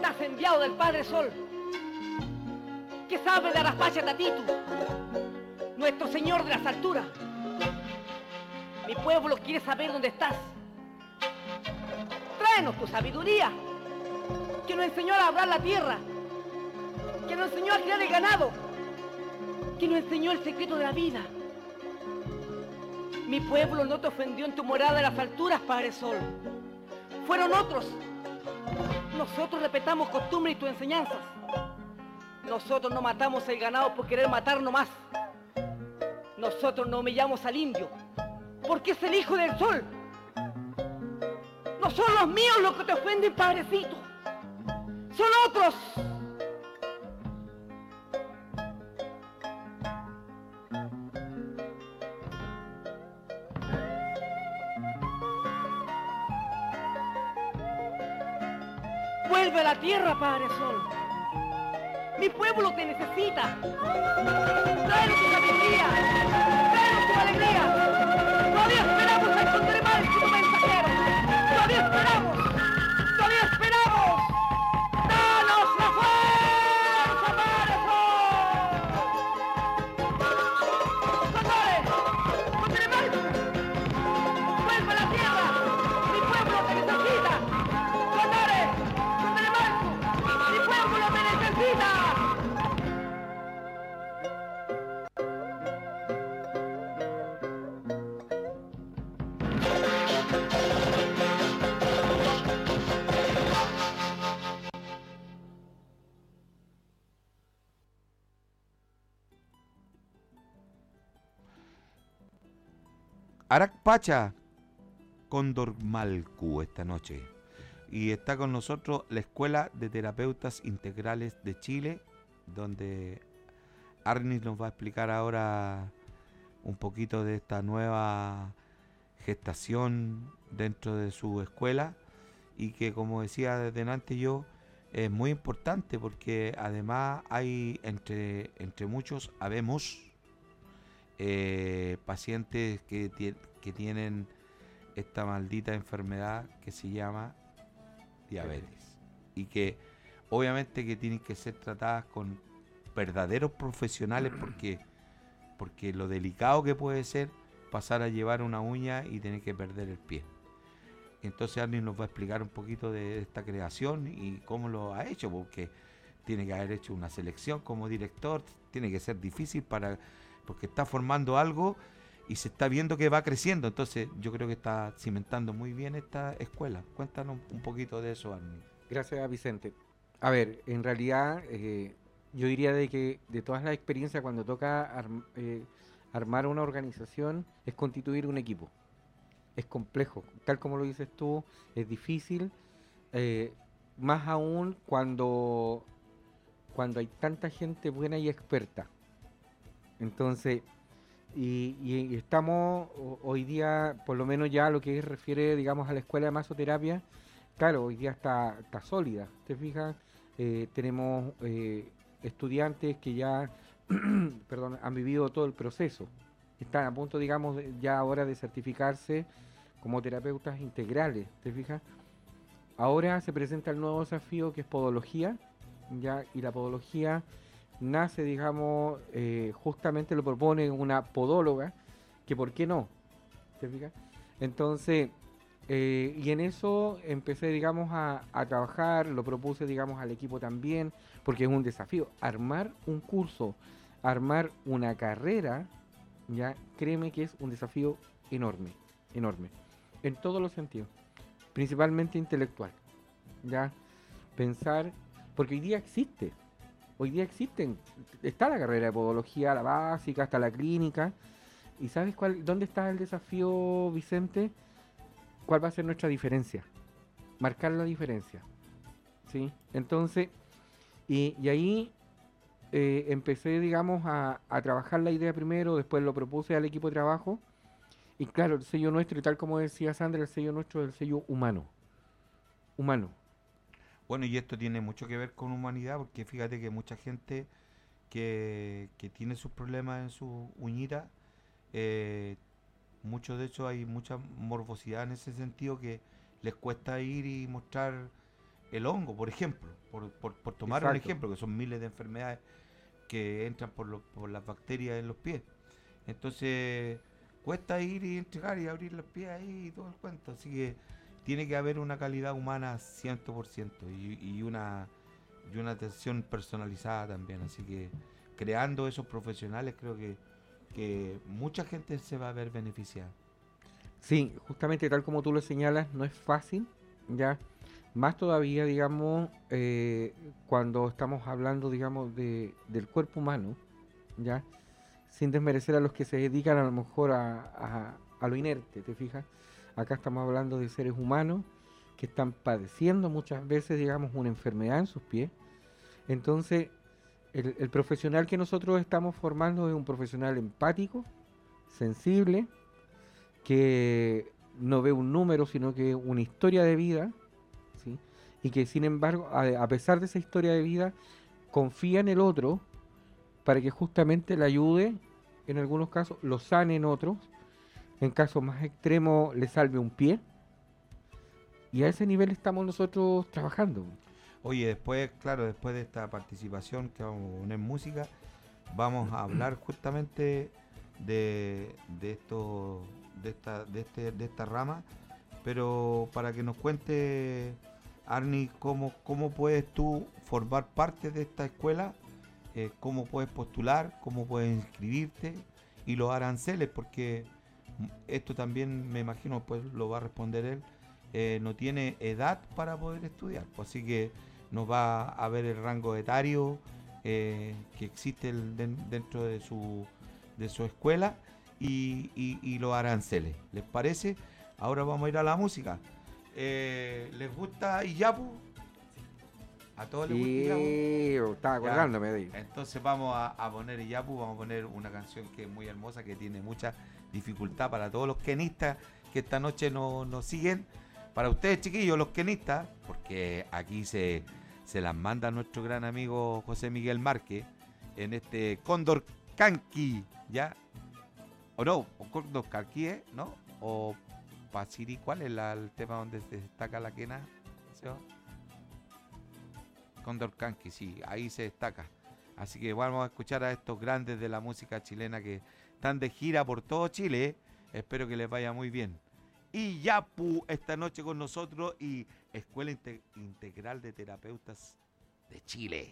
estás enviado del Padre Sol. ¿Qué sabe de Araspacha Tatitu, nuestro Señor de las alturas? Mi pueblo quiere saber dónde estás. Tráenos tu sabiduría, que nos enseñó a labrar la tierra, que nos enseñó a criar el ganado, que nos enseñó el secreto de la vida. Mi pueblo no te ofendió en tu morada de las alturas, Padre Sol. Fueron otros. Nosotros respetamos costumbres y tus enseñanzas. Nosotros no matamos el ganado por querer matar nomás. Nosotros no humillamos al indio, porque es el hijo del sol. No son los míos los que te ofenden, padrecito. Son otros. Vuelve a la tierra, Padre Sol. Mi pueblo te necesita. Tráenos tu sabiduría. Tráenos tu alegría. Todavía esperamos a encontrar más que tu mensajero. Todavía esperamos. Todavía esperamos. ¡Danos la fuerza, Padre Sol! ¡Condores! ¡Condores! ¡Vuelve a la tierra! Mi pueblo te necesita. ¡Condores! ¡Condores! ¡Mi pueblo te necesita! Araspacha Condormalcu esta noche. Y está con nosotros la Escuela de Terapeutas Integrales de Chile, donde Arnis nos va a explicar ahora un poquito de esta nueva gestación dentro de su escuela, y que, como decía desde antes yo, es muy importante porque además hay entre, entre muchos, habemos eh, pacientes que, que tienen esta maldita enfermedad que se llama diabetes, y que obviamente que tienen que ser tratadas con verdaderos profesionales, porque porque lo delicado que puede ser pasar a llevar una uña y tener que perder el pie. Entonces Arnis nos va a explicar un poquito de esta creación y cómo lo ha hecho, porque tiene que haber hecho una selección como director, tiene que ser difícil para porque está formando algo y se está viendo que va creciendo. Entonces yo creo que está cimentando muy bien esta escuela. Cuéntanos un poquito de eso, Arnis. Gracias, Vicente. A ver, en realidad eh, yo diría de que de todas las experiencias cuando toca arm, eh, armar una organización es constituir un equipo. Es complejo, tal como lo dices tú, es difícil, eh, más aún cuando, cuando hay tanta gente buena y experta. Entonces, y, y, y estamos hoy día, por lo menos ya lo que refiere, digamos, a la escuela de masoterapia, claro, hoy día está, está sólida, ¿te fijas? Eh, tenemos eh, estudiantes que ya, perdón, han vivido todo el proceso, están a punto, digamos, de, ya ahora de certificarse como terapeutas integrales, ¿te fijas? Ahora se presenta el nuevo desafío que es podología, ya, y la podología nace, digamos, eh, justamente lo propone una podóloga, que por qué no, ¿te fijas? Entonces, eh, y en eso empecé, digamos, a, a trabajar, lo propuse, digamos, al equipo también, porque es un desafío, armar un curso, armar una carrera, ya, créeme que es un desafío enorme, enorme, en todos los sentidos, principalmente intelectual, ya, pensar, porque hoy día existe, hoy día existen, está la carrera de podología, la básica, hasta la clínica, y ¿sabes cuál, dónde está el desafío, Vicente? ¿Cuál va a ser nuestra diferencia? Marcar la diferencia, ¿sí? Entonces, y, y ahí eh, empecé, digamos, a, a trabajar la idea primero, después lo propuse al equipo de trabajo, y claro, el sello nuestro, y tal como decía Sandra, el sello nuestro es el sello humano, humano. Bueno, y esto tiene mucho que ver con humanidad, porque fíjate que mucha gente que, que tiene sus problemas en su uñita, eh, muchos de hecho hay mucha morbosidad en ese sentido, que les cuesta ir y mostrar el hongo, por ejemplo, por, por, por tomar Exacto. un ejemplo, que son miles de enfermedades que entran por, lo- por las bacterias en los pies. Entonces, cuesta ir y entregar y abrir los pies ahí y todo el cuento. Así que tiene que haber una calidad humana cien por ciento y, y una y una atención personalizada también. Así que creando esos profesionales creo que, que mucha gente se va a ver beneficiada. Sí, justamente tal como tú lo señalas, no es fácil, ya. Más todavía, digamos, eh, cuando estamos hablando, digamos, de, del cuerpo humano, ya, sin desmerecer a los que se dedican a lo mejor a, a, a lo inerte, ¿te fijas? Acá estamos hablando de seres humanos que están padeciendo muchas veces, digamos, una enfermedad en sus pies. Entonces, el, el profesional que nosotros estamos formando es un profesional empático, sensible, que no ve un número, sino que una historia de vida, ¿sí? Y que sin embargo, a, a pesar de esa historia de vida, confía en el otro para que justamente le ayude, en algunos casos, lo sane en otros, en casos más extremos le salve un pie, y a ese nivel estamos nosotros trabajando. Oye, después, claro, después de esta participación que vamos a poner música, vamos a hablar justamente de, de esto, de esta, de este, de esta rama, pero para que nos cuente, Arni, cómo, cómo puedes tú formar parte de esta escuela, eh, cómo puedes postular, cómo puedes inscribirte y los aranceles, porque esto también me imagino pues lo va a responder él, eh, no tiene edad para poder estudiar, pues, así que nos va a ver el rango etario eh, que existe el den- dentro de su, de su escuela y, y- y los aranceles. ¿Les parece? Ahora vamos a ir a la música. Eh, ¿Les gusta Iyapu? ¿A todos les gusta Iyapu? Sí, estaba Ya. acordándome de ello. Entonces vamos a, a poner Iyapu, vamos a poner una canción que es muy hermosa, que tiene mucha dificultad para todos los kenistas que esta noche no- nos siguen. Para ustedes, chiquillos, los kenistas, porque aquí se, se las manda nuestro gran amigo José Miguel Márquez en este Cóndor Canqui, ¿ya? O no, o Cóndor Canqui, ¿eh? ¿No? O Pasiri, ¿cuál es la- el tema donde se destaca la quena? ¿Sí? Cóndor Canqui, sí, ahí se destaca. Así que vamos a escuchar a estos grandes de la música chilena que están de gira por todo Chile. ¿eh? Espero que les vaya muy bien. Y Yapu esta noche con nosotros y Escuela Inte- Integral de Terapeutas de Chile.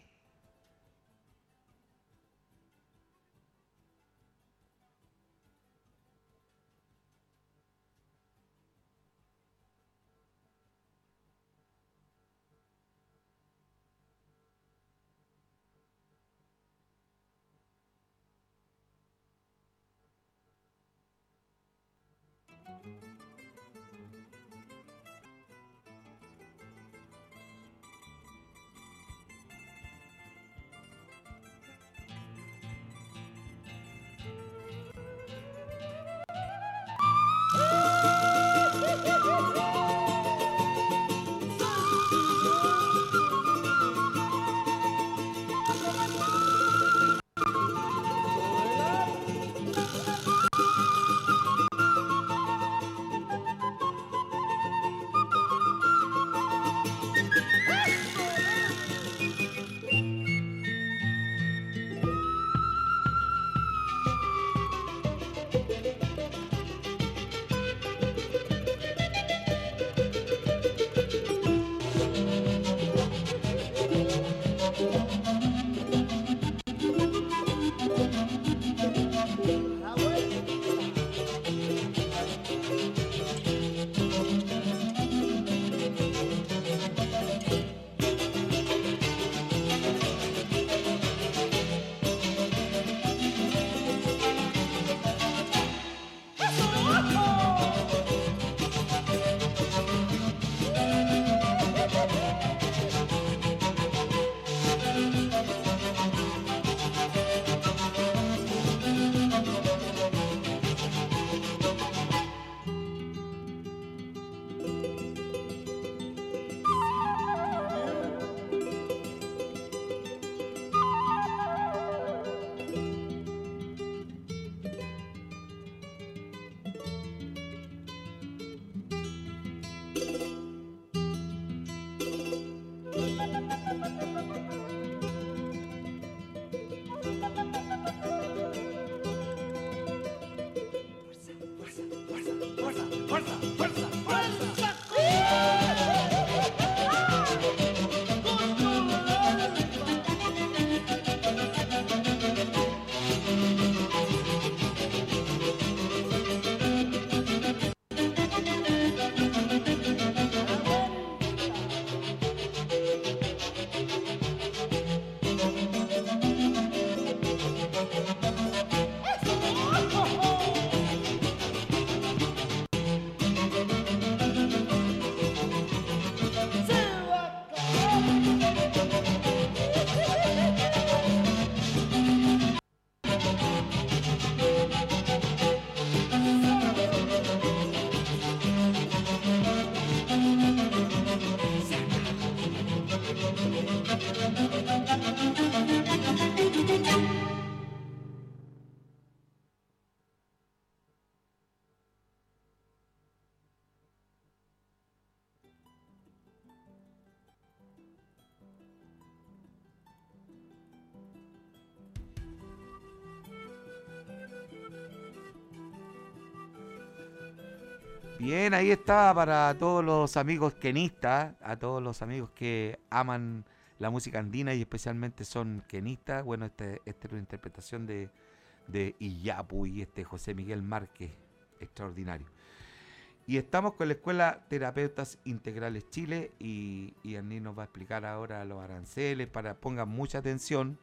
Bien, ahí está para todos los amigos quenistas, a todos los amigos que aman la música andina y especialmente son quenistas. Bueno, este, esta es una interpretación de, de Iyapu y este José Miguel Márquez, extraordinario. Y estamos con la Escuela Terapeutas Integrales Chile y, y Andy nos va a explicar ahora los aranceles para pongan mucha atención.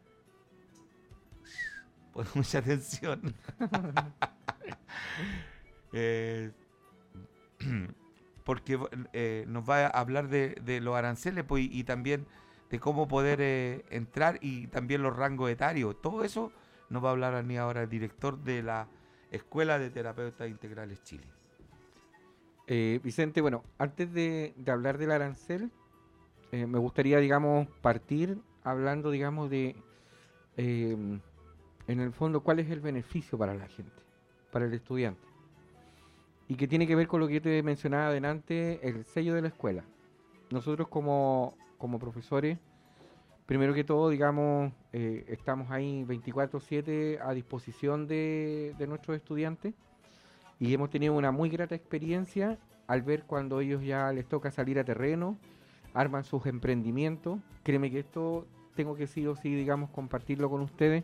Pon mucha atención. eh, porque eh, nos va a hablar de, de los aranceles pues, y, y también de cómo poder eh, entrar y también los rangos etarios. Todo eso nos va a hablar Andy ahora, el director de la Escuela de Terapeutas Integrales Chile. Eh, Vicente, bueno, antes de, de hablar del arancel, eh, me gustaría, digamos, partir hablando, digamos, de, eh, en el fondo, cuál es el beneficio para la gente, para el estudiante. Y que tiene que ver con lo que yo te mencionaba adelante, el sello de la escuela. Nosotros como, como profesores, primero que todo, digamos, eh, estamos ahí veinticuatro siete a disposición de, de nuestros estudiantes. Y hemos tenido una muy grata experiencia al ver cuando ellos ya les toca salir a terreno, arman sus emprendimientos. Créeme que esto tengo que sí o sí, digamos, compartirlo con ustedes.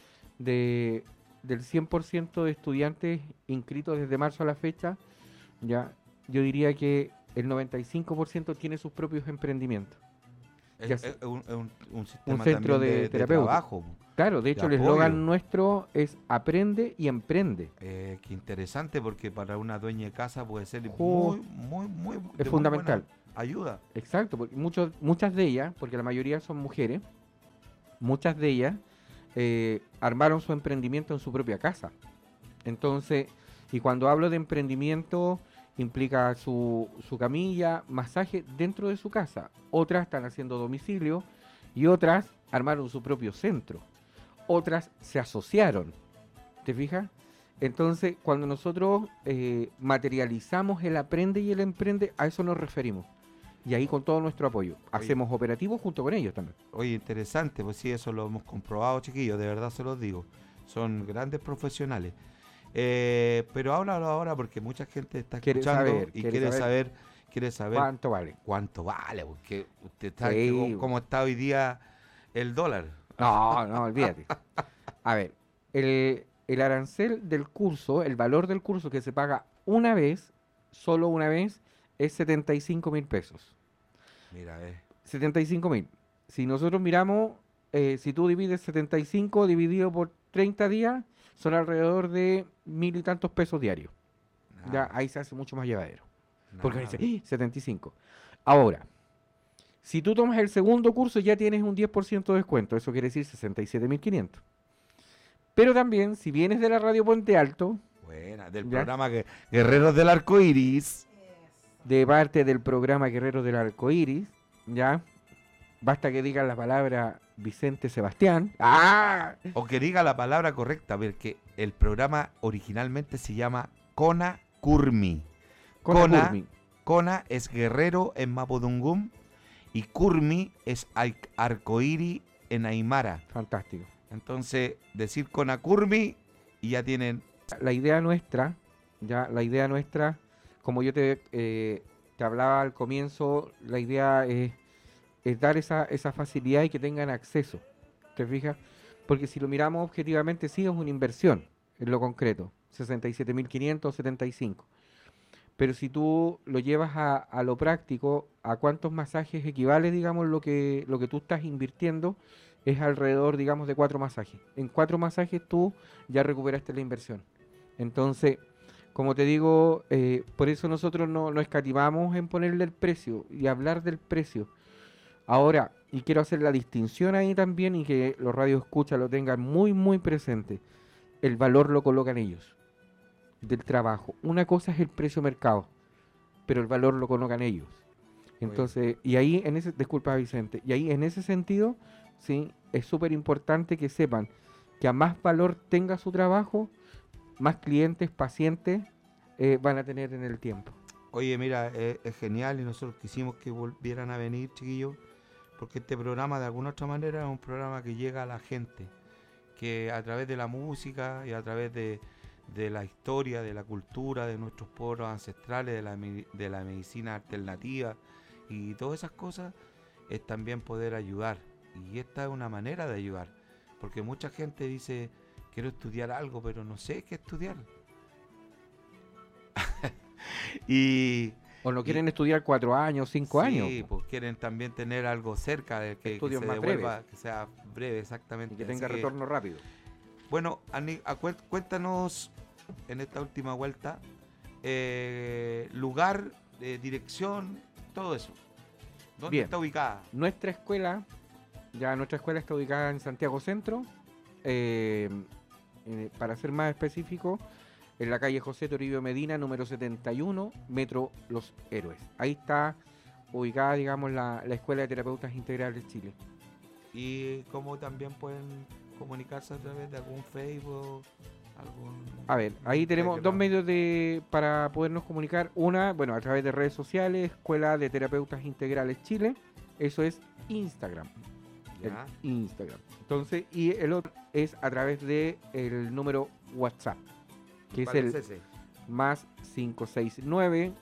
De, del cien por ciento de estudiantes inscritos desde marzo a la fecha, ya yo diría que el noventa y cinco por ciento tiene sus propios emprendimientos. Es, Ya es sea- un, es un, un sistema un centro también de, de, de terapeutas. trabajo. Claro, de de hecho el apoyo. eslogan nuestro es aprende y emprende. Eh, qué interesante porque para una dueña de casa puede ser Jo, muy, muy, muy de es muy fundamental. buena ayuda. Exacto, porque muchos, muchas de ellas, porque la mayoría son mujeres, muchas de ellas eh, armaron su emprendimiento en su propia casa. Entonces, y cuando hablo de emprendimiento, implica su, su camilla, masaje dentro de su casa. Otras están haciendo domicilio y otras armaron su propio centro. Otras se asociaron. ¿Te fijas? Entonces, cuando nosotros eh, materializamos el aprende y el emprende, a eso nos referimos. Y ahí con todo nuestro apoyo. Hacemos operativos junto con ellos también. Oye, interesante, pues sí, eso lo hemos comprobado, chiquillos, de verdad se los digo. Son grandes profesionales. Eh, pero háblalo ahora porque mucha gente está Quiere escuchando saber, y quiere quiere saber saber, quiere saber ¿Cuánto vale? cuánto vale, porque usted está Sí. cómo, cómo está hoy día el dólar. No, no, olvídate. A ver, el, el arancel del curso, el valor del curso que se paga una vez, solo una vez, es setenta y cinco mil pesos. Mira, eh. setenta y cinco mil. Si nosotros miramos, eh, si tú divides setenta y cinco dividido por treinta días, son alrededor de mil y tantos pesos diarios. Ya ahí se hace mucho más llevadero. Porque Nada. dice, ¡ah! setenta y cinco. Ahora, si tú tomas el segundo curso ya tienes un diez por ciento de descuento. Eso quiere decir sesenta y siete mil quinientos. Pero también, si vienes de la Radio Puente Alto, Buena, del ¿ya? programa Gue- Guerreros del Arco Iris. de parte del programa Guerreros del Arco Iris, ya, basta que digan la palabra Vicente Sebastián. ¡Ah! O que diga la palabra correcta, porque el programa originalmente se llama Kona Kurmi. Kona Kona, Kurmi. Kona es guerrero en Mapudungún y Kurmi es ai- arcoíris en Aymara. Fantástico. Entonces, decir Kona Kurmi y ya tienen... La idea nuestra, ya, la idea nuestra, como yo te, eh, te hablaba al comienzo, la idea es, es dar esa, esa facilidad y que tengan acceso. ¿Te fijas? Porque si lo miramos objetivamente, sí es una inversión en lo concreto, sesenta y siete mil quinientos setenta y cinco. Pero si tú lo llevas a, a lo práctico, a cuántos masajes equivale, digamos, lo que, lo que tú estás invirtiendo, es alrededor, digamos, de cuatro masajes. En cuatro masajes tú ya recuperaste la inversión. Entonces, como te digo, eh, por eso nosotros no, no escatimamos en ponerle el precio y hablar del precio. Ahora, y quiero hacer la distinción ahí también y que los radioescuchas lo tengan muy, muy presente. El valor lo colocan ellos, del trabajo. Una cosa es el precio mercado, pero el valor lo colocan ellos. Entonces, y ahí en ese, disculpa Vicente, y ahí en ese sentido, sí, es súper importante que sepan que a más valor tenga su trabajo, más clientes, pacientes eh, van a tener en el tiempo. Oye, mira, es, es genial y nosotros quisimos que volvieran a venir, chiquillos, porque este programa de alguna otra manera es un programa que llega a la gente, que a través de la música y a través de, de la historia, de la cultura, de nuestros pueblos ancestrales, de la, de la medicina alternativa y todas esas cosas, es también poder ayudar. Y esta es una manera de ayudar, porque mucha gente dice, quiero estudiar algo, pero no sé qué estudiar. y O no quieren y, estudiar cuatro años, cinco sí, años. Sí, pues quieren también tener algo cerca, de que, que se más devuelva, breves. que sea breve, exactamente. Y que tenga Así retorno que, rápido. Bueno, Ani, cuéntanos en esta última vuelta, eh, lugar, eh, dirección, todo eso. ¿Dónde Bien. está ubicada? Nuestra escuela, ya nuestra escuela está ubicada en Santiago Centro, eh, eh, para ser más específico, en la calle José Toribio Medina, número setenta y uno, Metro Los Héroes. Ahí está ubicada, digamos, la, la Escuela de Terapeutas Integrales Chile. ¿Y cómo también pueden comunicarse a través de algún Facebook? Algún... A ver, ahí tenemos dos medios de para podernos comunicar. Una, bueno, a través de redes sociales, Escuela de Terapeutas Integrales Chile. Eso es Instagram. Ya. El Instagram. Entonces, y el otro es a través de el número WhatsApp, que es el es ese? más cinco seis nueve,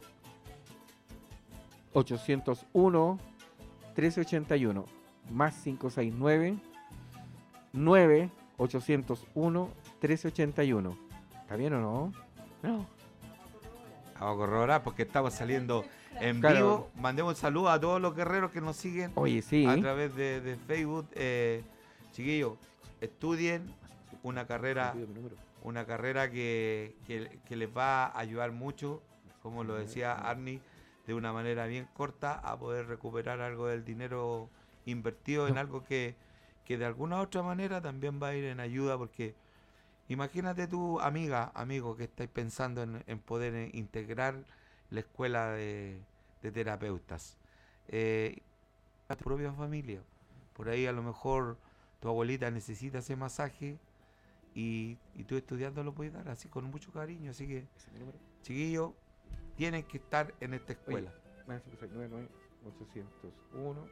ochocientos uno, trece ochenta y uno. Más cinco seis nueve, nueve, ochocientos uno, trece ochenta y uno. ¿Está bien o no? No. Vamos a corroborar porque estamos saliendo en Claro. vivo. Mandemos un saludo a todos los guerreros que nos siguen. Oye, sí. A través de, de Facebook. Eh, chiquillos, estudien una carrera, una carrera que, que, que les va a ayudar mucho, como lo decía Arni, de una manera bien corta, a poder recuperar algo del dinero invertido en algo que, que de alguna u otra manera también va a ir en ayuda, porque imagínate tú, amiga, amigo, que estáis pensando en, en poder eh, integrar la escuela de, de terapeutas eh, a tu propia familia. Por ahí a lo mejor tu abuelita necesita ese masaje y, y tú estudiando lo puedes dar así con mucho cariño. Así que, chiquillos, tienen que estar en esta escuela. Oye, nueve nueve, ochocientos uno.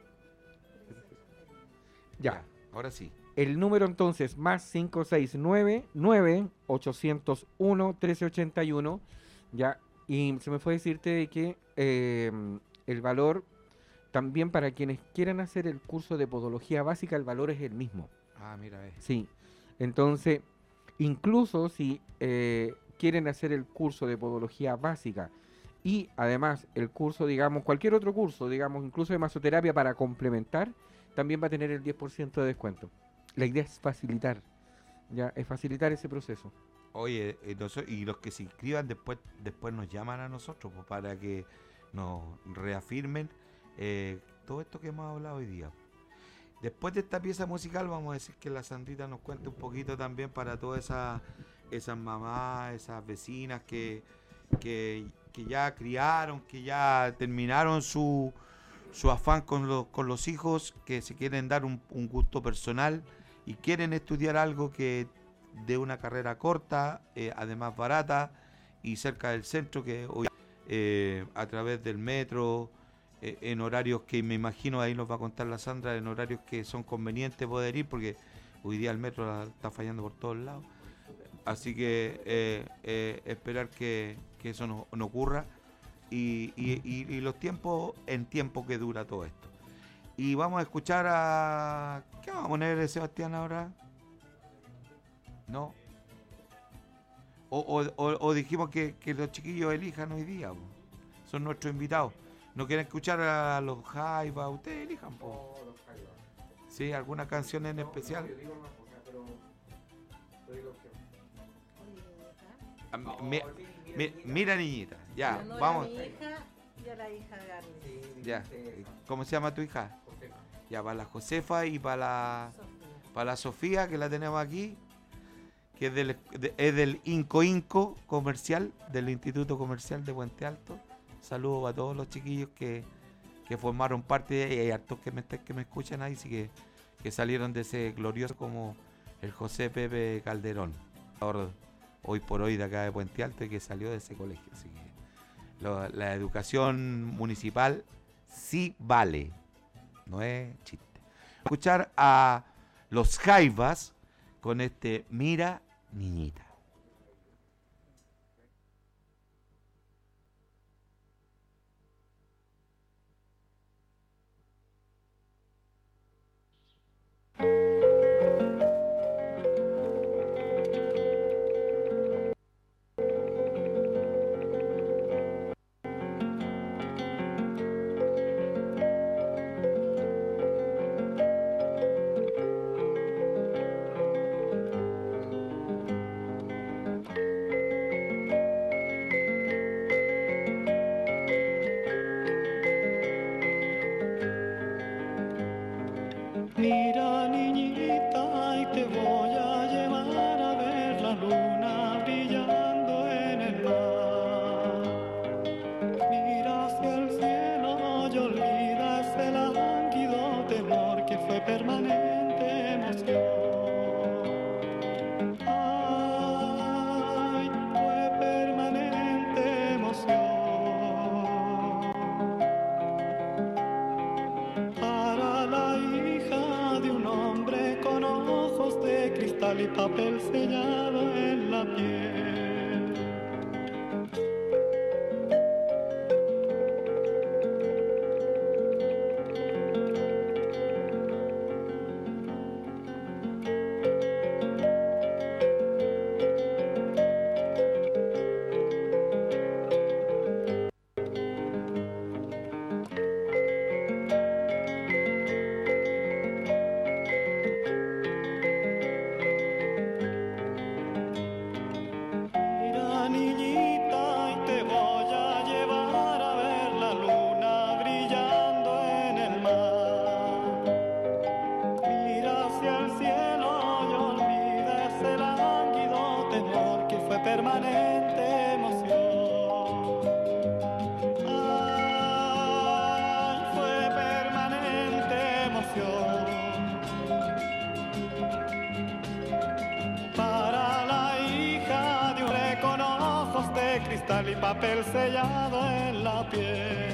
Ya. Ya, ahora sí. El número entonces, más cinco seis nueve, nueve, ochocientos uno, trece ochenta y uno. Ya, y se me fue decirte de que eh, el valor, también para quienes quieran hacer el curso de podología básica, el valor es el mismo. Ah, mira, eh. Sí. Entonces, incluso si eh, quieren hacer el curso de podología básica y además el curso, digamos, cualquier otro curso, digamos, incluso de masoterapia para complementar, también va a tener el diez por ciento de descuento. La idea es facilitar, ya, es facilitar ese proceso. Oye, eh, noso- y los que se inscriban después después nos llaman a nosotros pues, para que nos reafirmen eh, todo esto que hemos hablado hoy día. Después de esta pieza musical vamos a decir que la Sandrita nos cuente un poquito también para todas esas esas mamás, esas vecinas que, que, que ya criaron, que ya terminaron su, su afán con, los con los hijos, que se quieren dar un, un gusto personal y quieren estudiar algo que de una carrera corta, eh, además barata y cerca del centro, que hoy eh, a través del metro, eh, en horarios que me imagino, ahí nos va a contar la Sandra, en horarios que son convenientes poder ir, porque hoy día el metro la, está fallando por todos lados. Así que eh, eh, esperar que, que eso no, no ocurra y, y, y, y los tiempos, en tiempo que dura todo esto. Y vamos a escuchar a... ¿Qué vamos a poner, Sebastián, ahora? ¿No? O, o, o, o dijimos que, que los chiquillos elijan hoy día, po. Son nuestros invitados. ¿No quieren escuchar a los Jaivas? Ustedes elijan, po. Sí, alguna canción en especial. Ah, mi- mi- mira, niñita, ya, En honor a vamos. mi hija y a la hija de Arlis. Ya, ¿cómo se llama tu hija? Ya, para la Josefa y para la, para la Sofía, que la tenemos aquí, que es del, de- es del Inco Inco Comercial, del Instituto Comercial de Puente Alto. Saludos a todos los chiquillos que, que formaron parte, de, y hay hartos que me, que me escuchan ahí, sí que, que salieron de ese glorioso como el José Pepe Calderón, ahora, hoy por hoy de acá de Puente Alto, y que salió de ese colegio. Así que lo- la educación municipal sí vale, no es chiste. Escuchar a los Jaivas con este Mira, niñita. cristal y papel sellado en la piel. Y papel sellado en la piel.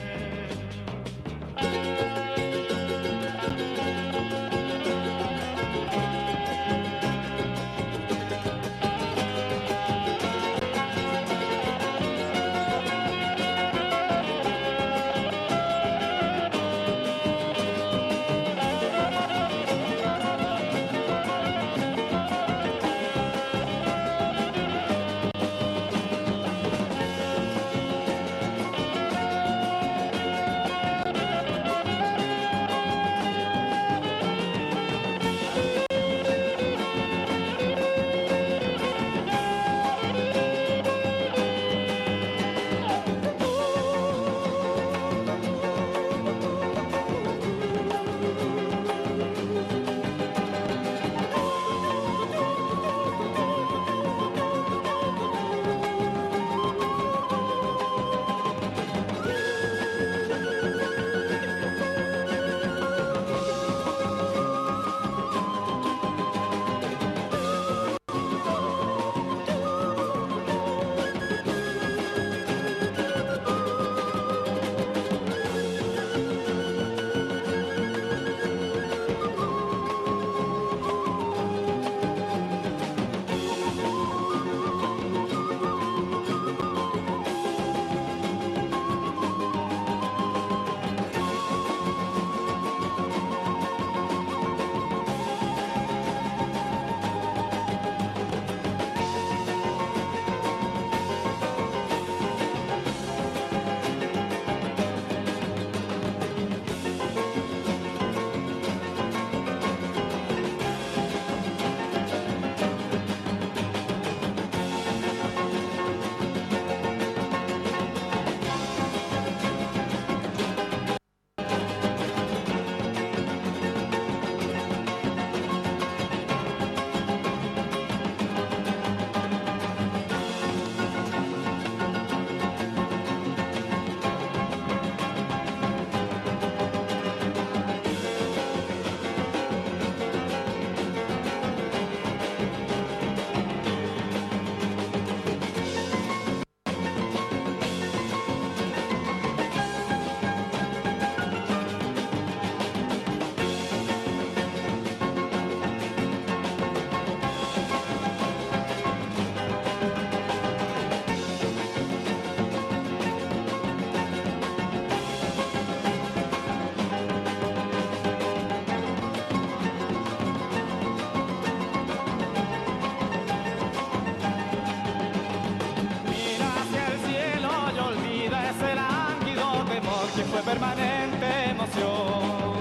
Permanente emoción.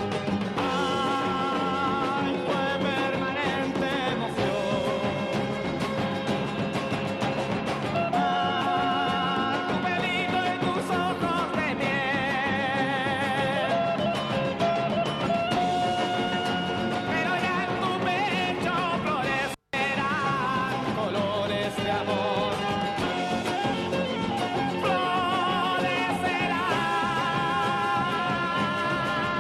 Ay, fue permanente emoción. Ah, tu pelito y tus ojos de miel. Pero ya en tu pecho florecerán colores de amor. Florecerán.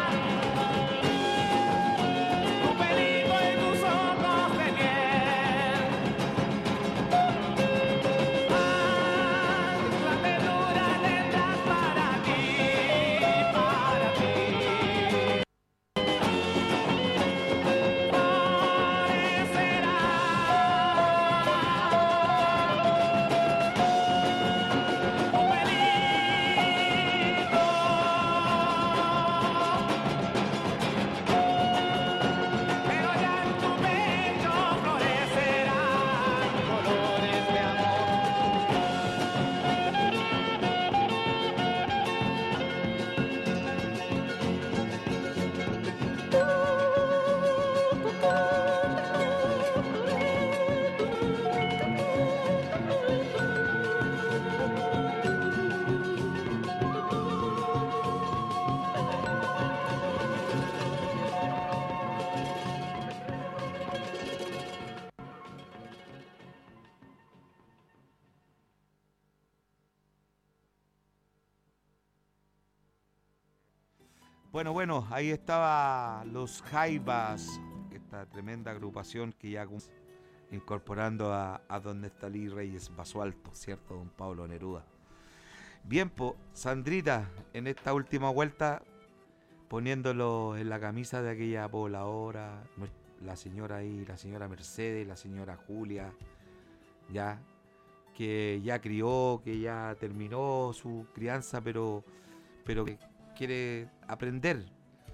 Bueno, bueno, ahí estaba los Jaivas, esta tremenda agrupación que ya incorporando a, a don Nestalí Reyes Basualto, ¿cierto? Don Pablo Neruda. Bien, pues, Sandrita, en esta última vuelta, poniéndolo en la camisa de aquella pobladora, la señora ahí, la señora Mercedes, la señora Julia, ya, que ya crió, que ya terminó su crianza, pero, pero que quiere aprender.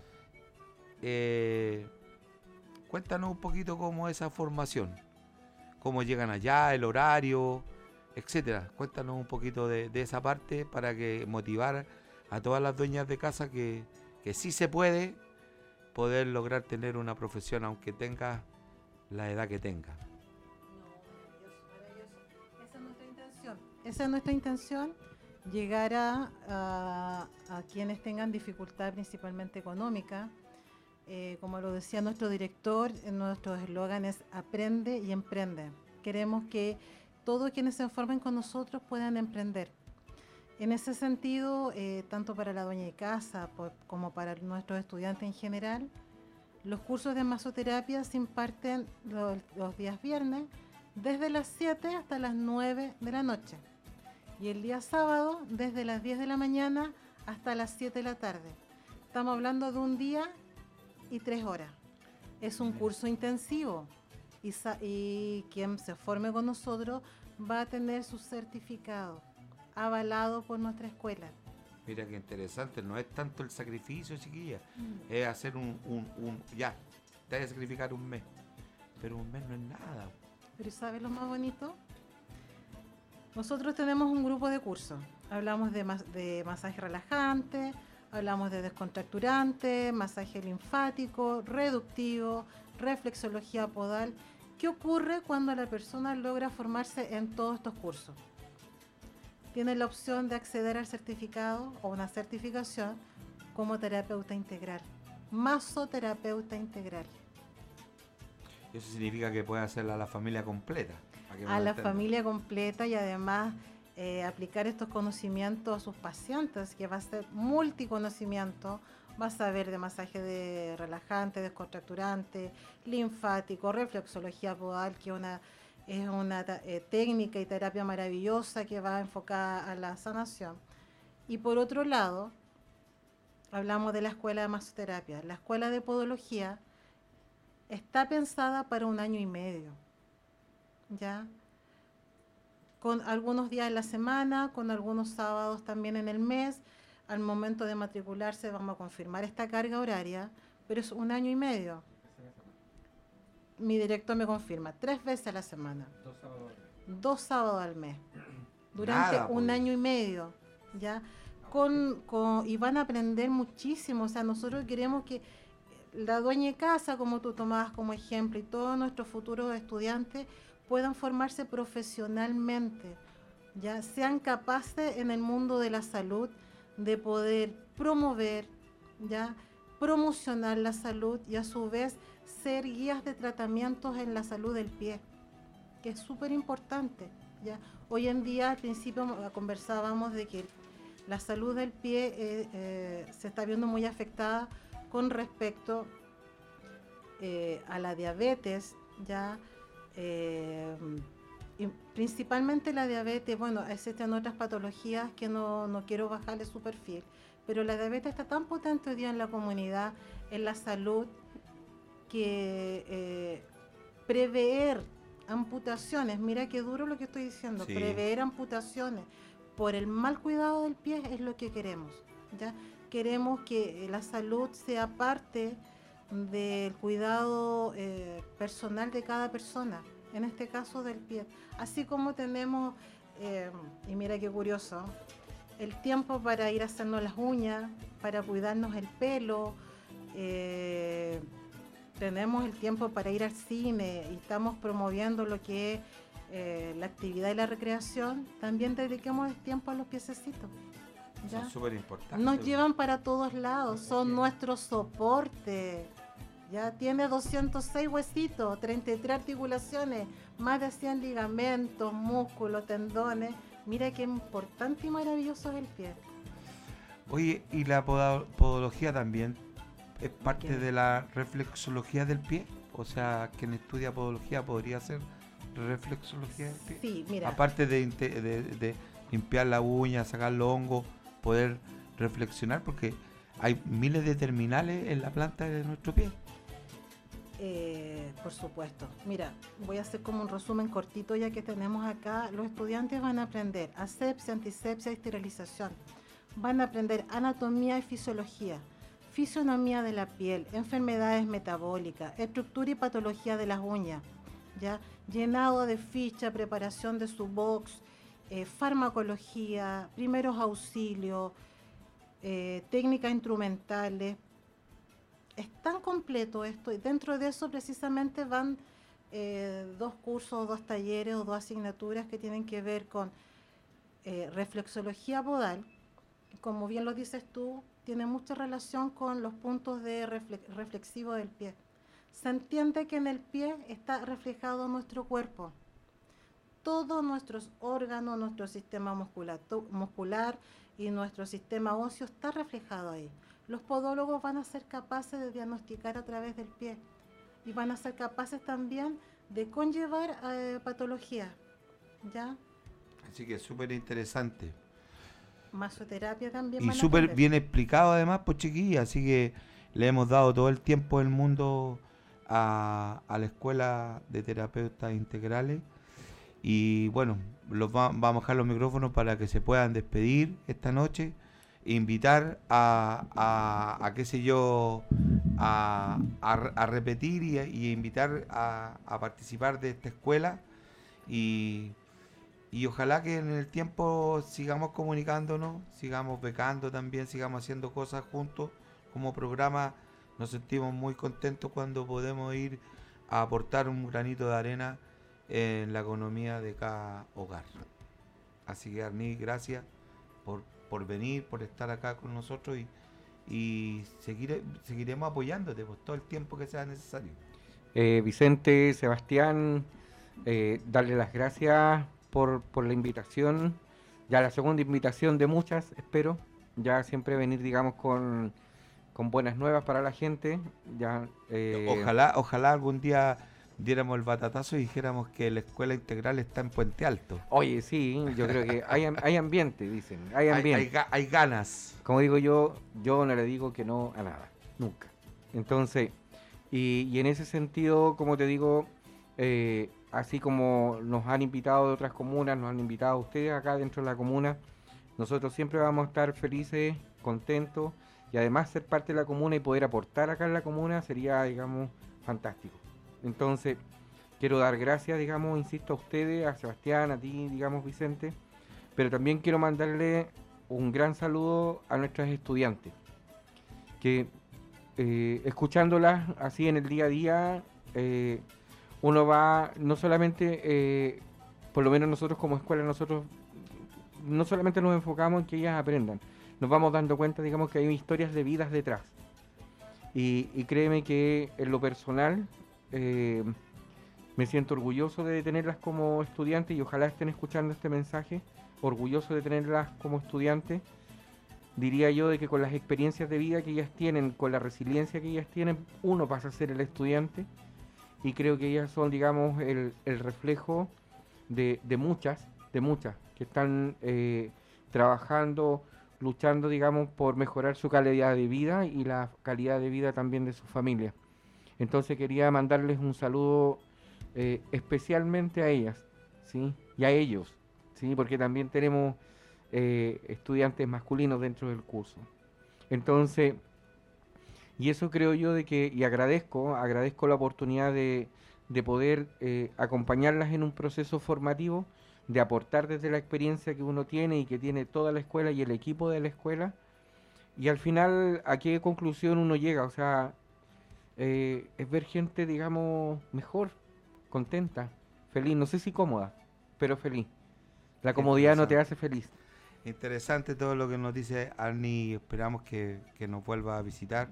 Eh, cuéntanos un poquito cómo es esa formación, cómo llegan allá, el horario, etcétera. Cuéntanos un poquito de, de esa parte para que motivar a todas las dueñas de casa que, que sí se puede poder lograr tener una profesión aunque tenga la edad que tenga. Esa es nuestra intención. Esa es nuestra intención, llegar a, a, a quienes tengan dificultad principalmente económica. Eh, como lo decía nuestro director, nuestro eslogan es aprende y emprende. Queremos que todos quienes se formen con nosotros puedan emprender. En ese sentido, eh, tanto para la dueña de casa por, como para nuestros estudiantes en general, los cursos de masoterapia se imparten los, los días viernes desde las siete hasta las nueve de la noche y el día sábado desde las diez de la mañana hasta las siete de la tarde. Estamos hablando de un día y tres horas. Es un curso intensivo y, y quien se forme con nosotros va a tener su certificado avalado por nuestra escuela. Mira qué interesante, no es tanto el sacrificio, chiquilla, Mm. es hacer un, un, un, ya, te vas a sacrificar un mes, pero un mes no es nada. Pero ¿sabes lo más bonito? Nosotros tenemos un grupo de cursos. Hablamos de, mas de masaje relajante, hablamos de descontracturante, masaje linfático, reductivo, reflexología podal. ¿Qué ocurre cuando la persona logra formarse en todos estos cursos? Tiene la opción de acceder al certificado o una certificación como terapeuta integral, masoterapeuta integral. Eso significa que puede hacerla a la familia completa. para que A me la entiendan. familia completa y además eh, aplicar estos conocimientos a sus pacientes, que va a ser multiconocimiento. Va a saber de masaje de relajante, descontracturante, linfático, reflexología podal, que una, es una eh, técnica y terapia maravillosa que va enfocada a la sanación. Y por otro lado, hablamos de la escuela de masoterapia. La escuela de podología está pensada para un año y medio, ¿ya? Con algunos días en la semana, con algunos sábados también en el mes. Al momento de matricularse vamos a confirmar esta carga horaria, pero es un año y medio. Mi director me confirma, tres veces a la semana. Dos sábados. Dos sábados al mes. Durante Nada, un pues. año y medio, ¿ya? Con, con, y van a aprender muchísimo. O sea, nosotros queremos que la dueña de casa, como tú tomabas como ejemplo, y todos nuestros futuros estudiantes puedan formarse profesionalmente, ya sean capaces en el mundo de la salud de poder promover, ya promocionar la salud y a su vez ser guías de tratamientos en la salud del pie, que es súper importante, ya. Hoy en día, al principio conversábamos de que la salud del pie eh, eh, se está viendo muy afectada con respecto eh, a la diabetes, ya. Eh, y principalmente la diabetes, bueno, existen otras patologías que no, no quiero bajarle su perfil, pero la diabetes está tan potente hoy día en la comunidad, en la salud, que eh, prever amputaciones, mira qué duro lo que estoy diciendo, Sí. prever amputaciones por el mal cuidado del pie es lo que queremos, ¿ya? Queremos que la salud sea parte del cuidado eh, personal de cada persona, en este caso del pie. Así como tenemos, eh, y mira qué curioso, el tiempo para ir haciendo las uñas, para cuidarnos el pelo, eh, tenemos el tiempo para ir al cine y estamos promoviendo lo que es eh, la actividad y la recreación, también dediquemos el tiempo a los piececitos. ¿ya? Son súper importantes. Nos llevan para todos lados, son nuestro soporte. Ya tiene doscientos seis huesitos, treinta y tres articulaciones, más de cien ligamentos, músculos, tendones. Mira qué importante y maravilloso es el pie. Oye, ¿y la poda- podología también es parte ¿Qué? de la reflexología del pie? O sea, quien estudia podología podría hacer reflexología del pie. Sí, mira. Aparte de, inte- de- de limpiar la uña, sacar los hongos, poder reflexionar, porque hay miles de terminales en la planta de nuestro pie. Eh, por supuesto. Mira, voy a hacer como un resumen cortito ya que tenemos acá. Los estudiantes van a aprender asepsia, antisepsia y esterilización. Van a aprender anatomía y fisiología, fisionomía de la piel, enfermedades metabólicas, estructura y patología de las uñas, ¿ya? Llenado de ficha, preparación de su box, eh, farmacología, primeros auxilios, eh, técnicas instrumentales. Es tan completo esto y dentro de eso precisamente van eh, dos cursos, dos talleres o dos asignaturas que tienen que ver con eh, reflexología podal. Como bien lo dices tú, tiene mucha relación con los puntos de refle- reflexivo del pie. Se entiende que en el pie está reflejado nuestro cuerpo. Todos nuestros órganos, nuestro sistema musculato- muscular y nuestro sistema óseo está reflejado ahí. Los podólogos van a ser capaces de diagnosticar a través del pie y van a ser capaces también de conllevar eh, patologías, ¿ya? Así que es súper interesante. Masoterapia también. Y van a súper aprender. bien explicado además, pues chiquilla, así que le hemos dado todo el tiempo del mundo a, a la Escuela de Terapeutas Integrales. Y bueno, los va- vamos a dejar los micrófonos para que se puedan despedir esta noche. Invitar a, a, a qué sé yo, a, a, a repetir y, y invitar a, a participar de esta escuela. Y, y ojalá que en el tiempo sigamos comunicándonos, sigamos becando también, sigamos haciendo cosas juntos como programa. Nos sentimos muy contentos cuando podemos ir a aportar un granito de arena en la economía de cada hogar. Así que Arní, gracias por, por venir, por estar acá con nosotros y, y seguir, seguiremos apoyándote por todo el tiempo que sea necesario. Eh, Vicente, Sebastián, eh, darle las gracias por, por la invitación, ya la segunda invitación de muchas, espero, ya siempre venir, digamos, con, con buenas nuevas para la gente, ya... eh, Ojalá, ojalá algún día diéramos el batatazo y dijéramos que la escuela integral está en Puente Alto. Oye, sí, yo creo que hay, am- hay ambiente, dicen, hay Hay- ambiente. hay ga- hay ganas. Como digo yo, yo no le digo que no a nada, nunca. Entonces, y, y en ese sentido, como te digo, eh, así como nos han invitado de otras comunas, nos han invitado a ustedes acá dentro de la comuna, nosotros siempre vamos a estar felices, contentos, y además ser parte de la comuna y poder aportar acá en la comuna sería, digamos, fantástico. Entonces, quiero dar gracias, digamos, insisto, a ustedes, a Sebastián, a ti, digamos, Vicente, pero también quiero mandarle un gran saludo a nuestras estudiantes, que eh, escuchándolas así en el día a día, eh, uno va, no solamente, eh, por lo menos nosotros como escuela, nosotros no solamente nos enfocamos en que ellas aprendan, nos vamos dando cuenta, digamos, que hay historias de vidas detrás. Y, y créeme que en lo personal eh, me siento orgulloso de tenerlas como estudiantes y ojalá estén escuchando este mensaje, orgulloso de tenerlas como estudiantes. Diría yo de que con las experiencias de vida que ellas tienen, con la resiliencia que ellas tienen, uno pasa a ser el estudiante y creo que ellas son, digamos, el, el reflejo de, de muchas, de muchas que están eh, trabajando, luchando, digamos, por mejorar su calidad de vida y la calidad de vida también de su familia. Entonces quería mandarles un saludo eh, especialmente a ellas, ¿sí? Y a ellos, ¿sí? Porque también tenemos eh, estudiantes masculinos dentro del curso. Entonces, y eso creo yo de que, y agradezco, agradezco la oportunidad de, de poder eh, acompañarlas en un proceso formativo, de aportar desde la experiencia que uno tiene y que tiene toda la escuela y el equipo de la escuela, y al final, ¿a qué conclusión uno llega? O sea, eh, es ver gente, digamos, mejor, contenta, feliz, no sé si cómoda, pero feliz. La comodidad no te hace feliz. Interesante todo lo que nos dice Arni, esperamos que, que nos vuelva a visitar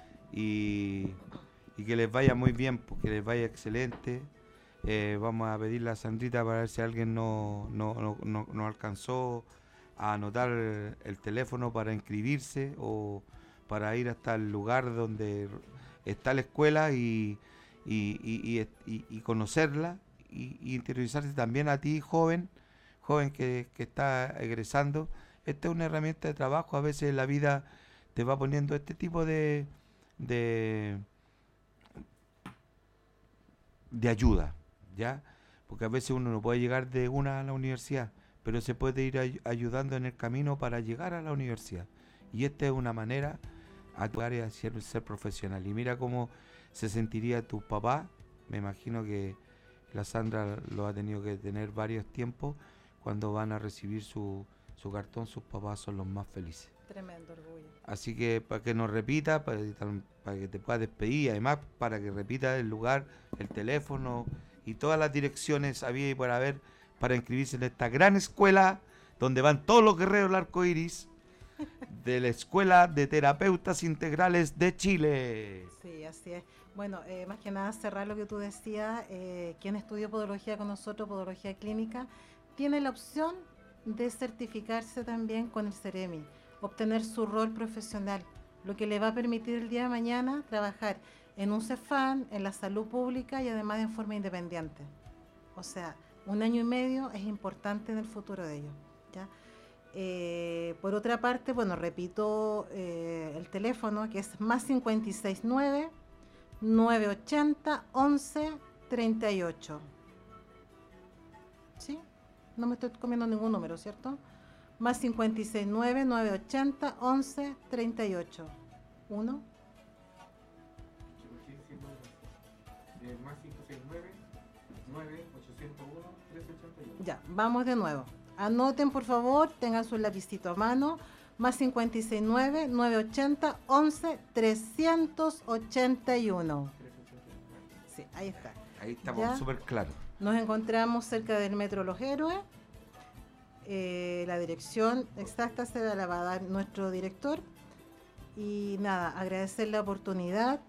y, y que les vaya muy bien, que les vaya excelente. Eh, vamos a pedirle a Sandrita para ver si alguien no, no, no, no, no alcanzó a anotar el teléfono para inscribirse o para ir hasta el lugar donde está la escuela y, y, y, y, y conocerla y, y interiorizarse también a ti, joven, joven que, que está egresando. Esta es una herramienta de trabajo. A veces la vida te va poniendo este tipo de, de, de ayuda, ¿ya? Porque a veces uno no puede llegar de una a la universidad, pero se puede ir ay- ayudando en el camino para llegar a la universidad. Y esta es una manera a actuar y a ser, ser profesional. Y mira cómo se sentiría tu papá. Me imagino que la Sandra lo ha tenido que tener varios tiempos. Cuando van a recibir su, su cartón, sus papás son los más felices. Tremendo orgullo. Así que para que nos repita, para, para que te puedas despedir, además para que repita el lugar, el teléfono y todas las direcciones había y por haber para inscribirse en esta gran escuela donde van todos los guerreros del arco iris de la Escuela de Terapeutas Integrales de Chile. Sí, así es. Bueno, eh, más que nada cerrar lo que tú decías, eh, quien estudió podología con nosotros, podología clínica, tiene la opción de certificarse también con el CEREMI, obtener su rol profesional, lo que le va a permitir el día de mañana trabajar en un CEFAM, en la salud pública y además en forma independiente. O sea, un año y medio es importante en el futuro de ellos, ¿ya? Eh, por otra parte, bueno, repito eh, el teléfono que es más cincuenta y seis nueve, nueve ochenta, once, treinta y ocho. ¿Sí? No me estoy comiendo ningún número, ¿cierto? Más cincuenta y seis nueve, nueve ochenta, once, treinta y ocho. ¿Uno? Más cinco seis nueve, nueve ochocientos uno, trece ochenta y uno. Ya, vamos de nuevo. Anoten, por favor, tengan su lapicito a mano. Más cincuenta y seis nueve, nueve ochenta, once, trescientos ochenta y uno. Sí, ahí está. Ahí estamos súper claros. Nos encontramos cerca del Metro Los Héroes. Eh, la dirección exacta se la va a dar nuestro director. Y nada, agradecer la oportunidad.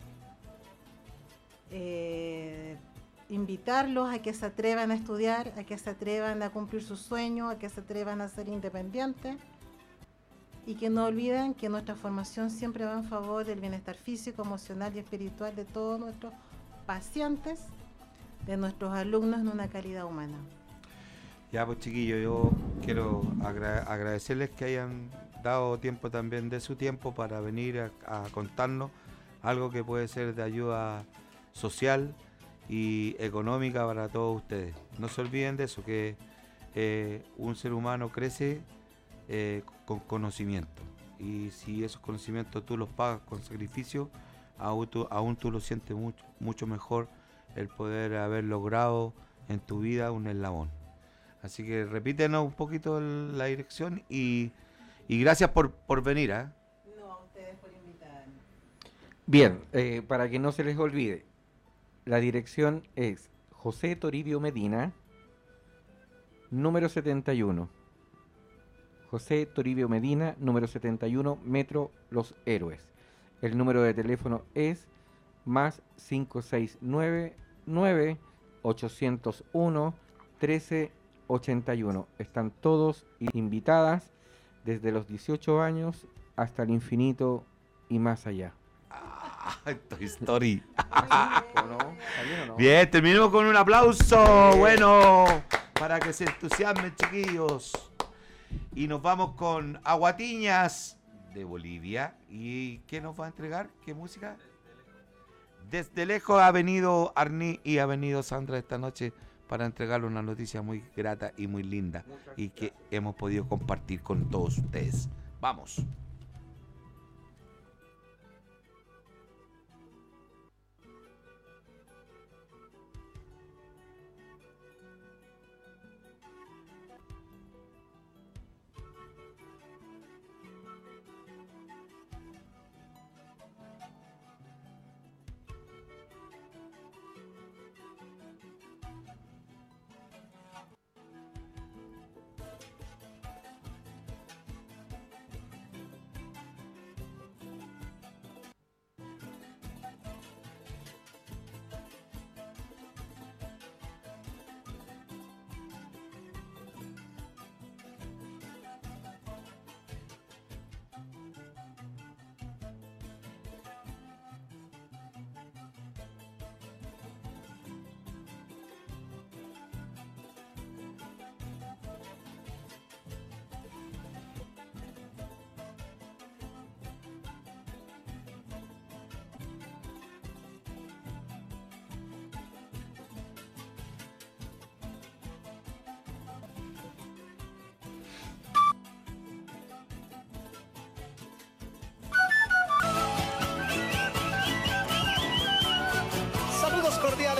Eh, invitarlos a que se atrevan a estudiar, a que se atrevan a cumplir sus sueños, a que se atrevan a ser independientes y que no olviden que nuestra formación siempre va en favor del bienestar físico, emocional y espiritual de todos nuestros pacientes, de nuestros alumnos en una calidad humana. Ya pues chiquillos, yo quiero agra- agradecerles que hayan dado tiempo también de su tiempo para venir a, a contarnos algo que puede ser de ayuda social y económica para todos ustedes. No se olviden de eso, que eh, un ser humano crece eh, con conocimiento, y si esos conocimientos tú los pagas con sacrificio, aún tú, aún tú lo sientes mucho, mucho mejor el poder haber logrado en tu vida un eslabón. Así que repítenos un poquito el- la dirección y, y gracias por, por venir. ¿eh? No, a ustedes por invitarme. Bien, eh, para que no se les olvide, la dirección es José Toribio Medina, número setenta y uno. José Toribio Medina, número setenta y uno, Metro Los Héroes. El número de teléfono es más cinco seis nueve, nueve ochocientos uno, trece ochenta y uno. Están todos invitadas desde los dieciocho años hasta el infinito y más allá. Toy Story. ¿O no? ¿Está bien o no? Bien, terminemos con un aplauso. Bueno, para que se entusiasmen, chiquillos. Y nos vamos con Aguatiñas de Bolivia. ¿Y qué nos va a entregar? ¿Qué música? Desde lejos ha venido Arní y ha venido Sandra esta noche para entregarle una noticia muy grata y muy linda y que hemos podido compartir con todos ustedes. Vamos.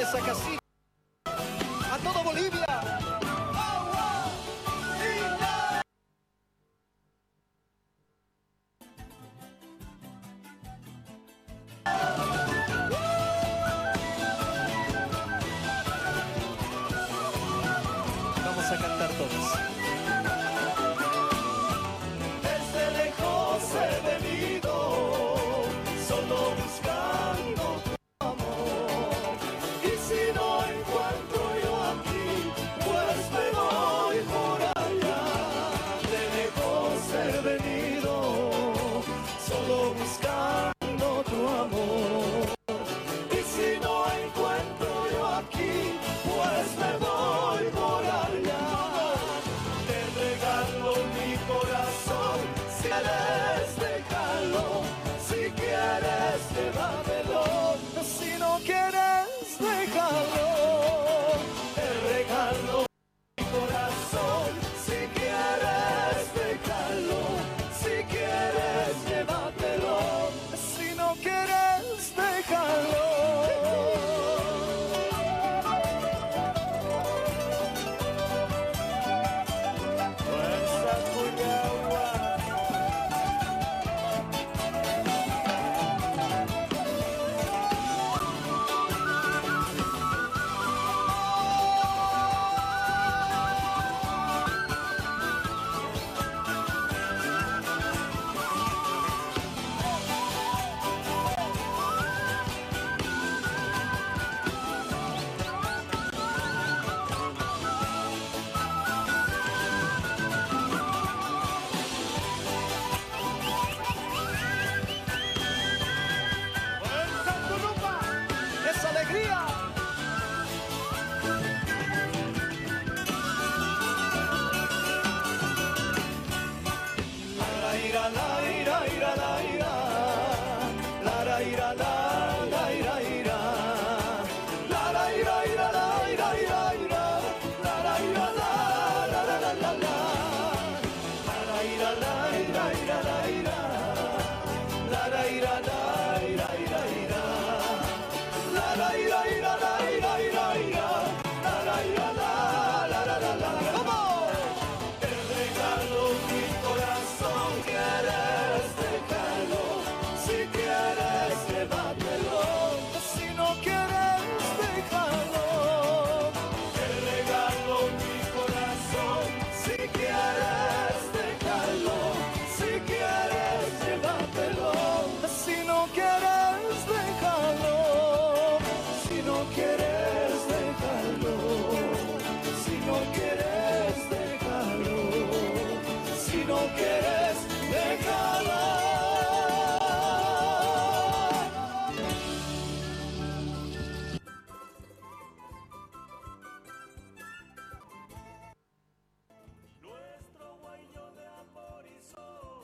esa casita. A toda Bolivia. Agua linda. Vamos a cantar todos. Desde lejos he venido, solo buscando tu amor. Y si no encuentro yo aquí, pues me voy por allá. De lejos he venido, solo buscando tu amor. Y si no encuentro yo aquí, pues me voy por allá. Te regalo mi corazón, si quieres déjalo, si quieres llévamelo, si no quieres déjalo. Te regalo mi corazón, si quieres déjalo, si quieres llévatelo, si no quieres déjalo. Fuerza Cuyagua. ¡Fuerza Tulumba! ¡Es alegría! La ira, la ira, ira, la ira. La ra, ira, la, la ira, ira. La ra, ira, ira, la ira, ira, ira. La ra, ira, la, la, la, la, la, la. La ra, ira, la, ira, ira, la, ira. La ra, ira, la, ira, ira, ira. La ra, ira, ira, la, ira, ira, ira. La ra, ira, la, la, la, la, la. ¡Vamos! Te regalo mi corazón, quieres déjalo, si quieres llévatelo, si no quieres déjalo. Te regalo mi corazón, si quieres déjalo, si quieres llévatelo, si no quieres déjalo, si no quieres déjalo, si no quieres déjalo, si no quieres déjalo. Nuestro huello de amor y sol.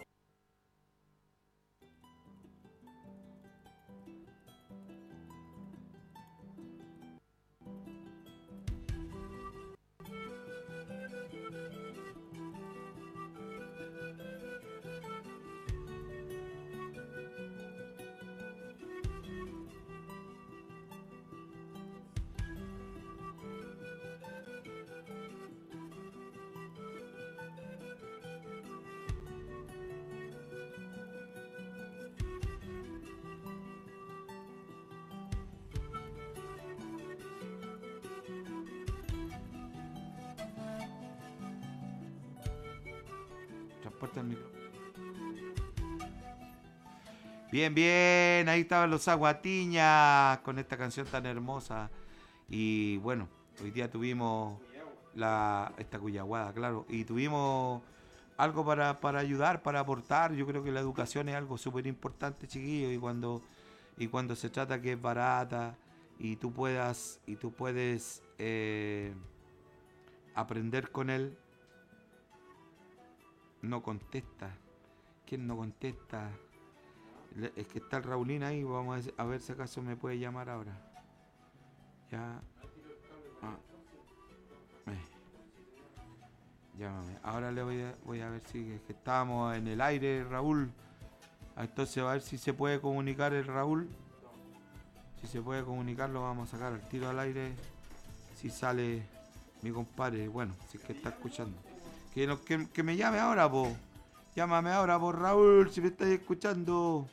Transporta el micro. Bien, bien, ahí estaban los Aguatiñas con esta canción tan hermosa. Y bueno, hoy día tuvimos la esta Cuyaguada, claro, y tuvimos algo para, para ayudar, para aportar. Yo creo que la educación es algo súper importante, chiquillos, y cuando y cuando se trata que es barata y tú puedas y tú puedes eh, aprender con él. No contesta. ¿Quién no contesta? Le- Es que está el Raulín ahí. Vamos a, decir- a ver si acaso me puede llamar ahora. Ya. Ah. Eh. Llámame. Ahora le voy a, voy a ver si es que estábamos en el aire, Raúl. Ah, Entonces a ver si se puede comunicar el Raúl. Si se puede comunicar, lo vamos a sacar al tiro al aire. Si sale mi compadre, bueno, si es que está escuchando. Que, no, que, que me llame ahora, po. Llámame ahora, por Raúl, si me estás escuchando.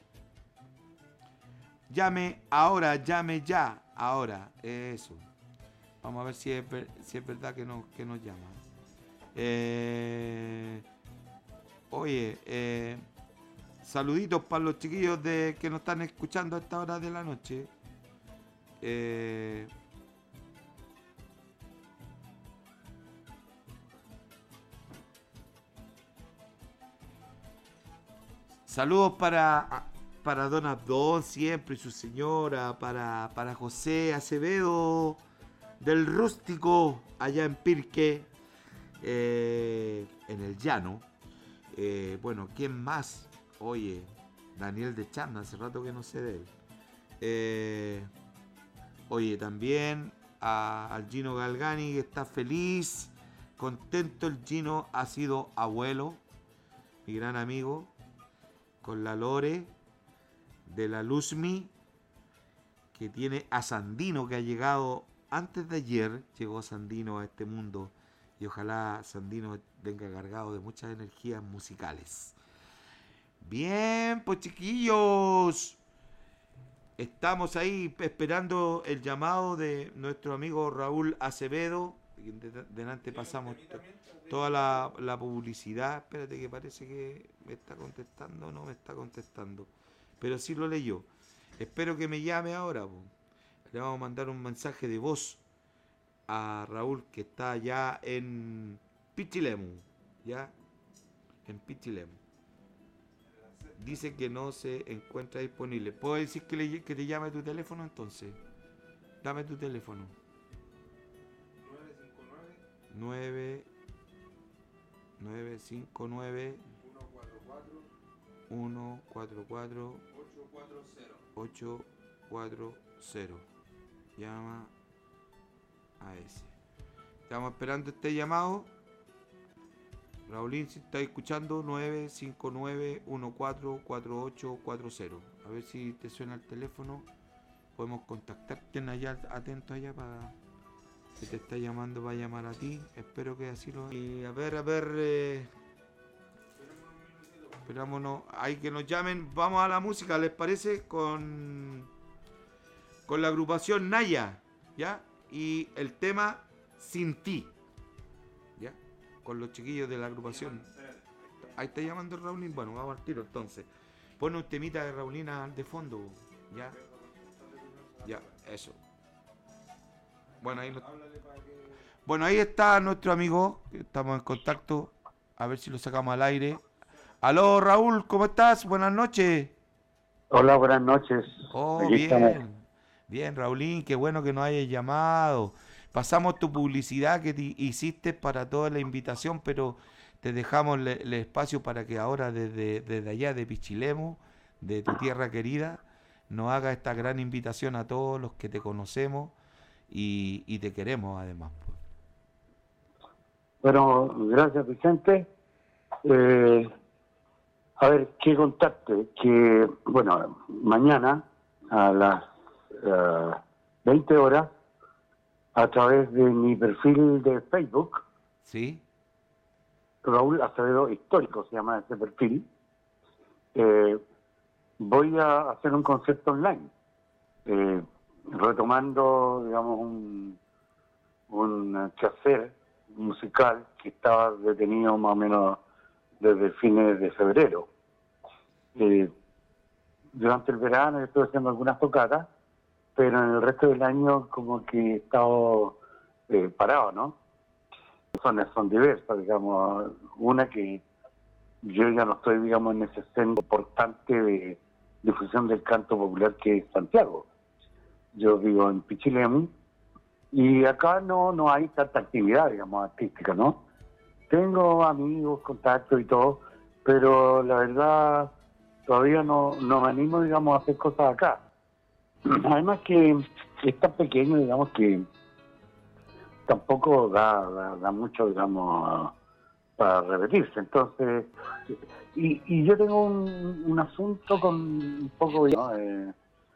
Llame ahora, llame ya, ahora. Eso. Vamos a ver si es, si es verdad que, no, que nos llama. Eh, oye, eh, saluditos para los chiquillos de, que nos están escuchando a esta hora de la noche. Eh, saludos para, para Don Abdón siempre y su señora, para, para José Acevedo del Rústico allá en Pirque, eh, en el llano. Eh, bueno, ¿quién más? Oye, Daniel de Chanda, hace rato que no sé de él. Eh, oye, también a, al Gino Galgani, que está feliz, contento. El Gino ha sido abuelo, mi gran amigo, con la Lore de la Luzmi, que tiene a Sandino, que ha llegado antes de ayer, llegó Sandino a este mundo, y ojalá Sandino venga cargado de muchas energías musicales. Bien, pues chiquillos, estamos ahí esperando el llamado de nuestro amigo Raúl Acevedo. De, delante pasamos to, toda la, la publicidad. Espérate, que parece que me está contestando. No me está contestando, pero sí lo leyó. Espero que me llame ahora, po. Le vamos a mandar un mensaje de voz a Raúl, que está allá en Pichilemu, ya en Pichilemu. Dice que no se encuentra disponible. ¿Puedo decir que, le, que te llame tu teléfono entonces? Dame tu teléfono. nueve cinco nueve uno cuatro cuatro ocho cuatro cero. Llama a ese. Estamos esperando este llamado. Raulín, si está escuchando, nueve cinco nueve uno cuatro cuatro ocho cuatro cero. A ver si te suena el teléfono. Podemos contactarte allá, atento allá, para que te está llamando, va a llamar a ti. Espero que así lo... Y a ver, a ver... Eh... Esperámonos, hay que nos llamen. Vamos a la música, ¿les parece? Con... Con la agrupación Naya, ¿ya? Y el tema Sin Ti, ¿ya? Con los chiquillos de la agrupación. Ahí está llamando Raulín. Bueno, vamos al tiro entonces. Pone un temita de Raulina de fondo, ¿ya? Ya, eso. Bueno, ahí, lo... bueno, ahí está nuestro amigo. Estamos en contacto. A ver si lo sacamos al aire. Aló, Raúl, ¿cómo estás? Buenas noches. Hola, buenas noches. Oh, Aquí bien. estamos. Bien, Raulín, qué bueno que nos hayas llamado. Pasamos tu publicidad que te hiciste para toda la invitación, pero te dejamos el, el espacio para que ahora desde, desde allá de Pichilemu, de tu tierra querida, nos haga esta gran invitación a todos los que te conocemos y, y te queremos además. Bueno, gracias, Vicente. Eh, a ver, ¿qué contarte? Que, bueno, mañana a las uh, veinte horas, a través de mi perfil de Facebook, ¿sí? Raúl Acevedo Histórico se llama ese perfil, eh, voy a hacer un concepto online, eh, retomando, digamos, un, un quehacer musical que estaba detenido más o menos desde fines de febrero. Eh, durante el verano estuve haciendo algunas tocatas, pero en el resto del año como que he estado eh, parado, ¿no? Son, son diversas, digamos. Una, que yo ya no estoy, digamos, en ese centro importante de difusión del canto popular que es Santiago. Yo vivo en Pichilemu y acá no, no hay tanta actividad, digamos, artística, ¿no? Tengo amigos, contactos y todo, pero la verdad todavía no, no me animo, digamos, a hacer cosas acá. Además que es tan pequeño, digamos, que tampoco da, da, da mucho, digamos, para repetirse. Entonces, y, y yo tengo un, un asunto con un poco, ¿no? eh,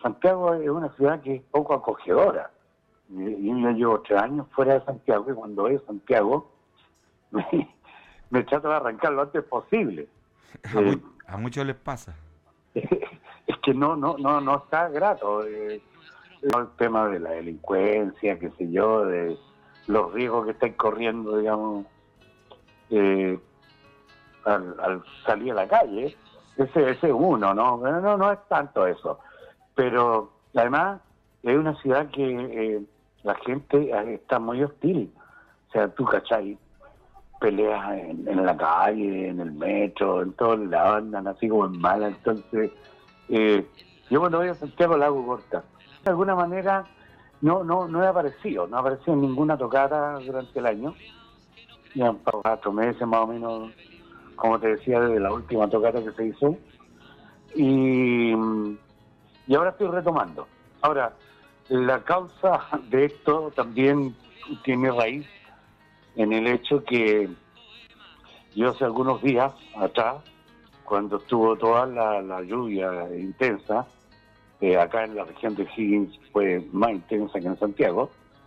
Santiago es una ciudad que es poco acogedora. Y yo llevo tres años fuera de Santiago y cuando voy a Santiago me, me trato de arrancar lo antes posible. A, Eh, mu- a muchos les pasa. es que no no no no está grato. Eh, el tema de la delincuencia, qué sé yo, de los riesgos que estáis corriendo, digamos, eh, al, al salir a la calle. Ese ese es uno, ¿no? Pero no, no es tanto eso. Pero además es una ciudad que eh, la gente eh, está muy hostil. O sea, tú, ¿cachai? Peleas en, en la calle, en el metro, en todos lados, andan así como en mala. Entonces, eh, yo cuando voy a Santiago la hago corta. De alguna manera no no no he aparecido, no he aparecido en ninguna tocata durante el año. Ya han pasado cuatro meses más o menos, como te decía, desde la última tocata que se hizo. Y, y ahora estoy retomando. Ahora, la causa de esto también tiene raíz en el hecho que yo hace algunos días atrás, cuando estuvo toda la, la lluvia intensa, eh, acá en la región de Higgins fue más intensa que en Santiago,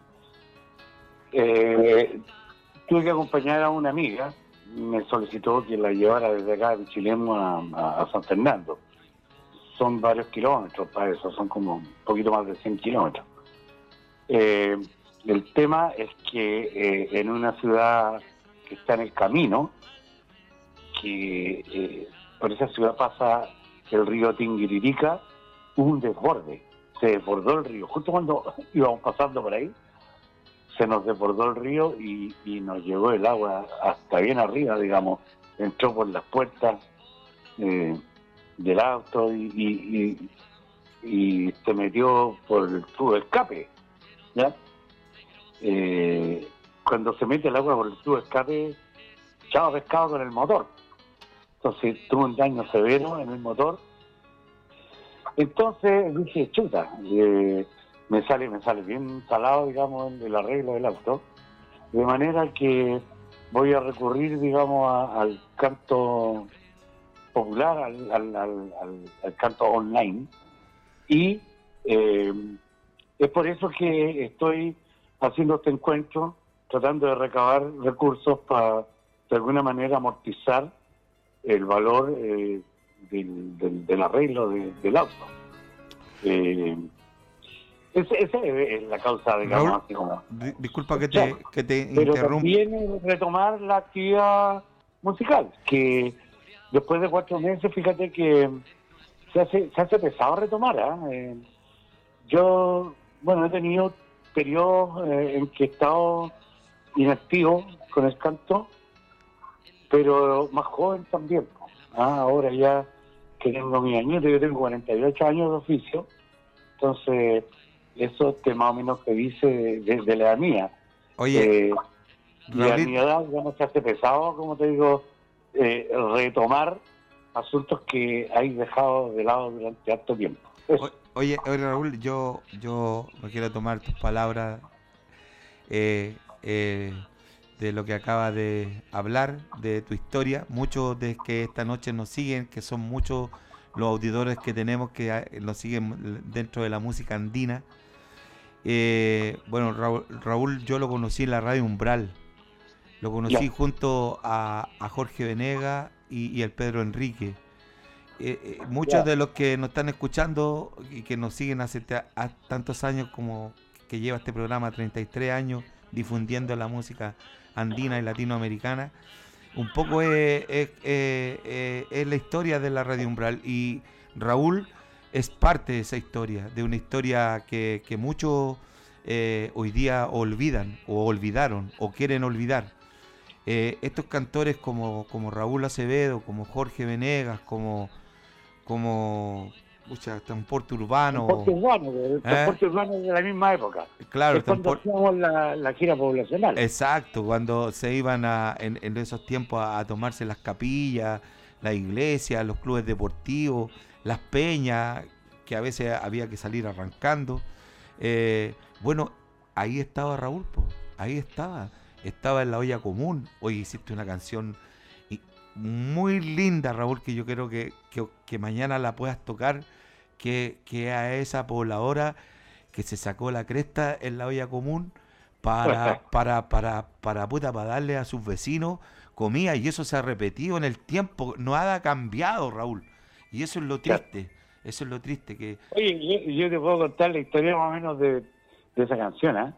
eh, tuve que acompañar a una amiga, me solicitó que la llevara desde acá de Pichilemu a, a, a San Fernando. Son varios kilómetros para eso, son como un poquito más de cien kilómetros. Eh, el tema es que eh, en una ciudad que está en el camino, que eh, por esa ciudad pasa el río Tinguiririca, hubo un desborde, se desbordó el río. Justo cuando íbamos pasando por ahí, se nos desbordó el río y, y nos llegó el agua hasta bien arriba, digamos, entró por las puertas eh, del auto y, y, y, y se metió por el tubo de escape, ¿ya? Eh, cuando se mete el agua por el tubo de escape, chao pescado con el motor. Entonces tuvo un daño severo en el motor. Entonces dije, chuta, eh, me sale me sale bien salado, digamos, el, el arreglo del auto. De manera que voy a recurrir, digamos, a- al canto popular, al, al, al, al- al canto online. Y eh, es por eso que estoy haciendo este encuentro, tratando de recabar recursos para, de alguna manera, amortizar el valor eh, del, del, del arreglo de- del auto. Eh, esa esa es la causa, digamos, Raúl, así como... di- disculpa que te, que te Pero interrumpa. también eh, retomar la actividad musical, que después de cuatro meses, fíjate que se hace, se hace pesado retomar. ¿ah? Eh, yo, bueno, he tenido periodos eh, en que he estado inactivo con el canto, pero más joven también. ¿ah? Ahora ya que tengo mi añito, yo tengo cuarenta y ocho años de oficio, entonces eso este más o menos que dice de, de- de la edad mía. Oye, Eh, y a Raulín- mi edad ya no se hace pesado, como te digo, eh, retomar asuntos que hay dejado de lado durante harto tiempo. O- Oye, oye, Raúl, yo, yo no quiero tomar tus palabras eh, eh, de lo que acaba de hablar, de tu historia. Muchos de que esta noche nos siguen, que son muchos los auditores que tenemos que ah, nos siguen dentro de la música andina. Eh, bueno, Raúl, Raúl yo lo conocí en la radio Umbral. Lo conocí Ya. junto a, a Jorge Venegas y, y el Pedro Enrique. Eh, eh, muchos Ya. de los que nos están escuchando y que nos siguen hace ta- a tantos años como que lleva este programa, treinta y tres años, difundiendo la música andina y latinoamericana, un poco es, es- es- es- es la historia de la Radio Umbral, y Raúl es parte de esa historia, de una historia que, que muchos eh, hoy día olvidan o olvidaron o quieren olvidar. Eh, estos cantores como, como Raúl Acevedo, como Jorge Venegas, como como pucha, transporte urbano, Transporte urbano, el ¿Eh? transporte urbano de la misma época. claro, es cuando transpor- hacíamos la, la gira poblacional. exacto, cuando se iban a, en, en esos tiempos a, a tomarse las capillas, la iglesia, los clubes deportivos, las peñas, que a veces había que salir arrancando. Eh, bueno, ahí estaba Raúl, po, ahí estaba, estaba en la olla común. Hoy hiciste una canción y- muy linda, Raúl, que yo creo que, que, que mañana la puedas tocar que, que a esa pobladora que se sacó la cresta en la olla común para, para, para, para, puta, para darle a sus vecinos comida, y eso se ha repetido en el tiempo, no ha cambiado, Raúl, y eso es lo triste, eso es lo triste que... Oye, yo, yo te puedo contar la historia más o menos de, de esa canción, ¿eh?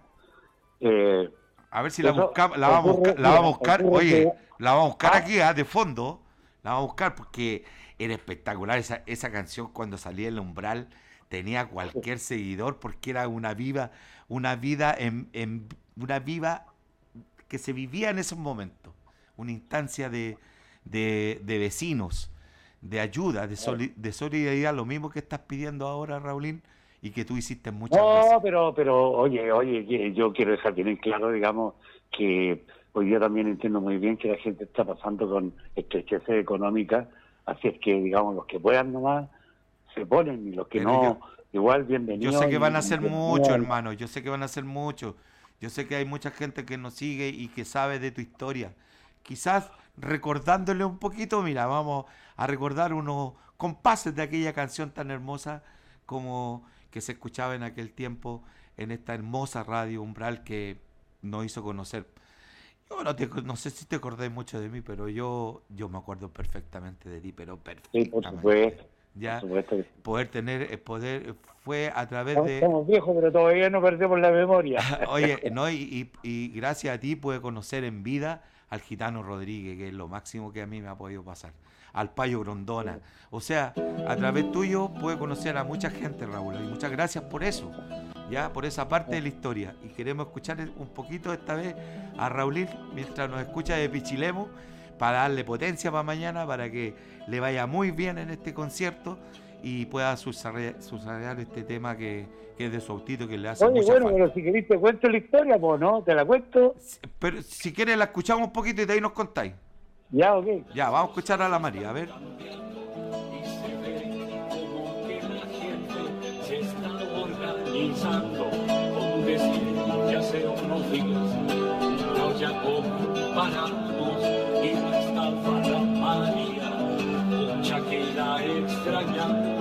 Eh, a ver si la buscamos, la vamos a buscar, la vamos a buscar, oye, la vamos a buscar aquí, ¿eh? De fondo, la vamos a buscar porque era espectacular esa, esa canción cuando salía el umbral, tenía cualquier seguidor porque era una viva, una vida en, en una viva que se vivía en esos momentos, una instancia de, de, de vecinos, de ayuda, de, soli, de solidaridad, lo mismo que estás pidiendo ahora, Raulín, y que tú hiciste muchas no, veces. No, pero, pero, oye, oye, yo quiero dejar bien claro, digamos, que hoy día también entiendo muy bien que la gente está pasando con estrecheces económicas, así es que, digamos, los que puedan nomás se ponen, y los que pero no, yo, igual bienvenidos. Yo sé que van a hacer mucho, hermano, yo sé que van a hacer mucho, yo sé que hay mucha gente que nos sigue y que sabe de tu historia. Quizás recordándole un poquito, mira, vamos a recordar unos compases de aquella canción tan hermosa como que se escuchaba en aquel tiempo en esta hermosa radio Umbral que nos hizo conocer. Yo no, te, no sé si te acordás mucho de mí, pero yo yo me acuerdo perfectamente de ti, pero perfectamente. Sí, por supuesto. Ya, por supuesto. Poder tener, poder, fue a través Estamos, de... Estamos viejos, pero todavía no perdemos la memoria. Oye, no, y, y, y gracias a ti pude conocer en vida al Gitano Rodríguez, que es lo máximo que a mí me ha podido pasar, al Payo Grondona, o sea, a través tuyo pude conocer a mucha gente, Raúl, y muchas gracias por eso, ya, por esa parte de la historia, y queremos escuchar un poquito esta vez a Raulín, mientras nos escucha de Pichilemu, para darle potencia para mañana, para que le vaya muy bien en este concierto, y pueda subsanar este tema que, que es de su autito, que le hace Oye, mucha bueno, falta. Pero si querés te cuento la historia, pues, ¿no? ¿Te la cuento? Pero si quieres la escuchamos un poquito y de ahí nos contáis. Ya, ok. Ya, vamos a escuchar a la María, a ver. Se está organizando con decir que hace unos días una olla común paramos y no estaba la María, mucha que la extrañamos.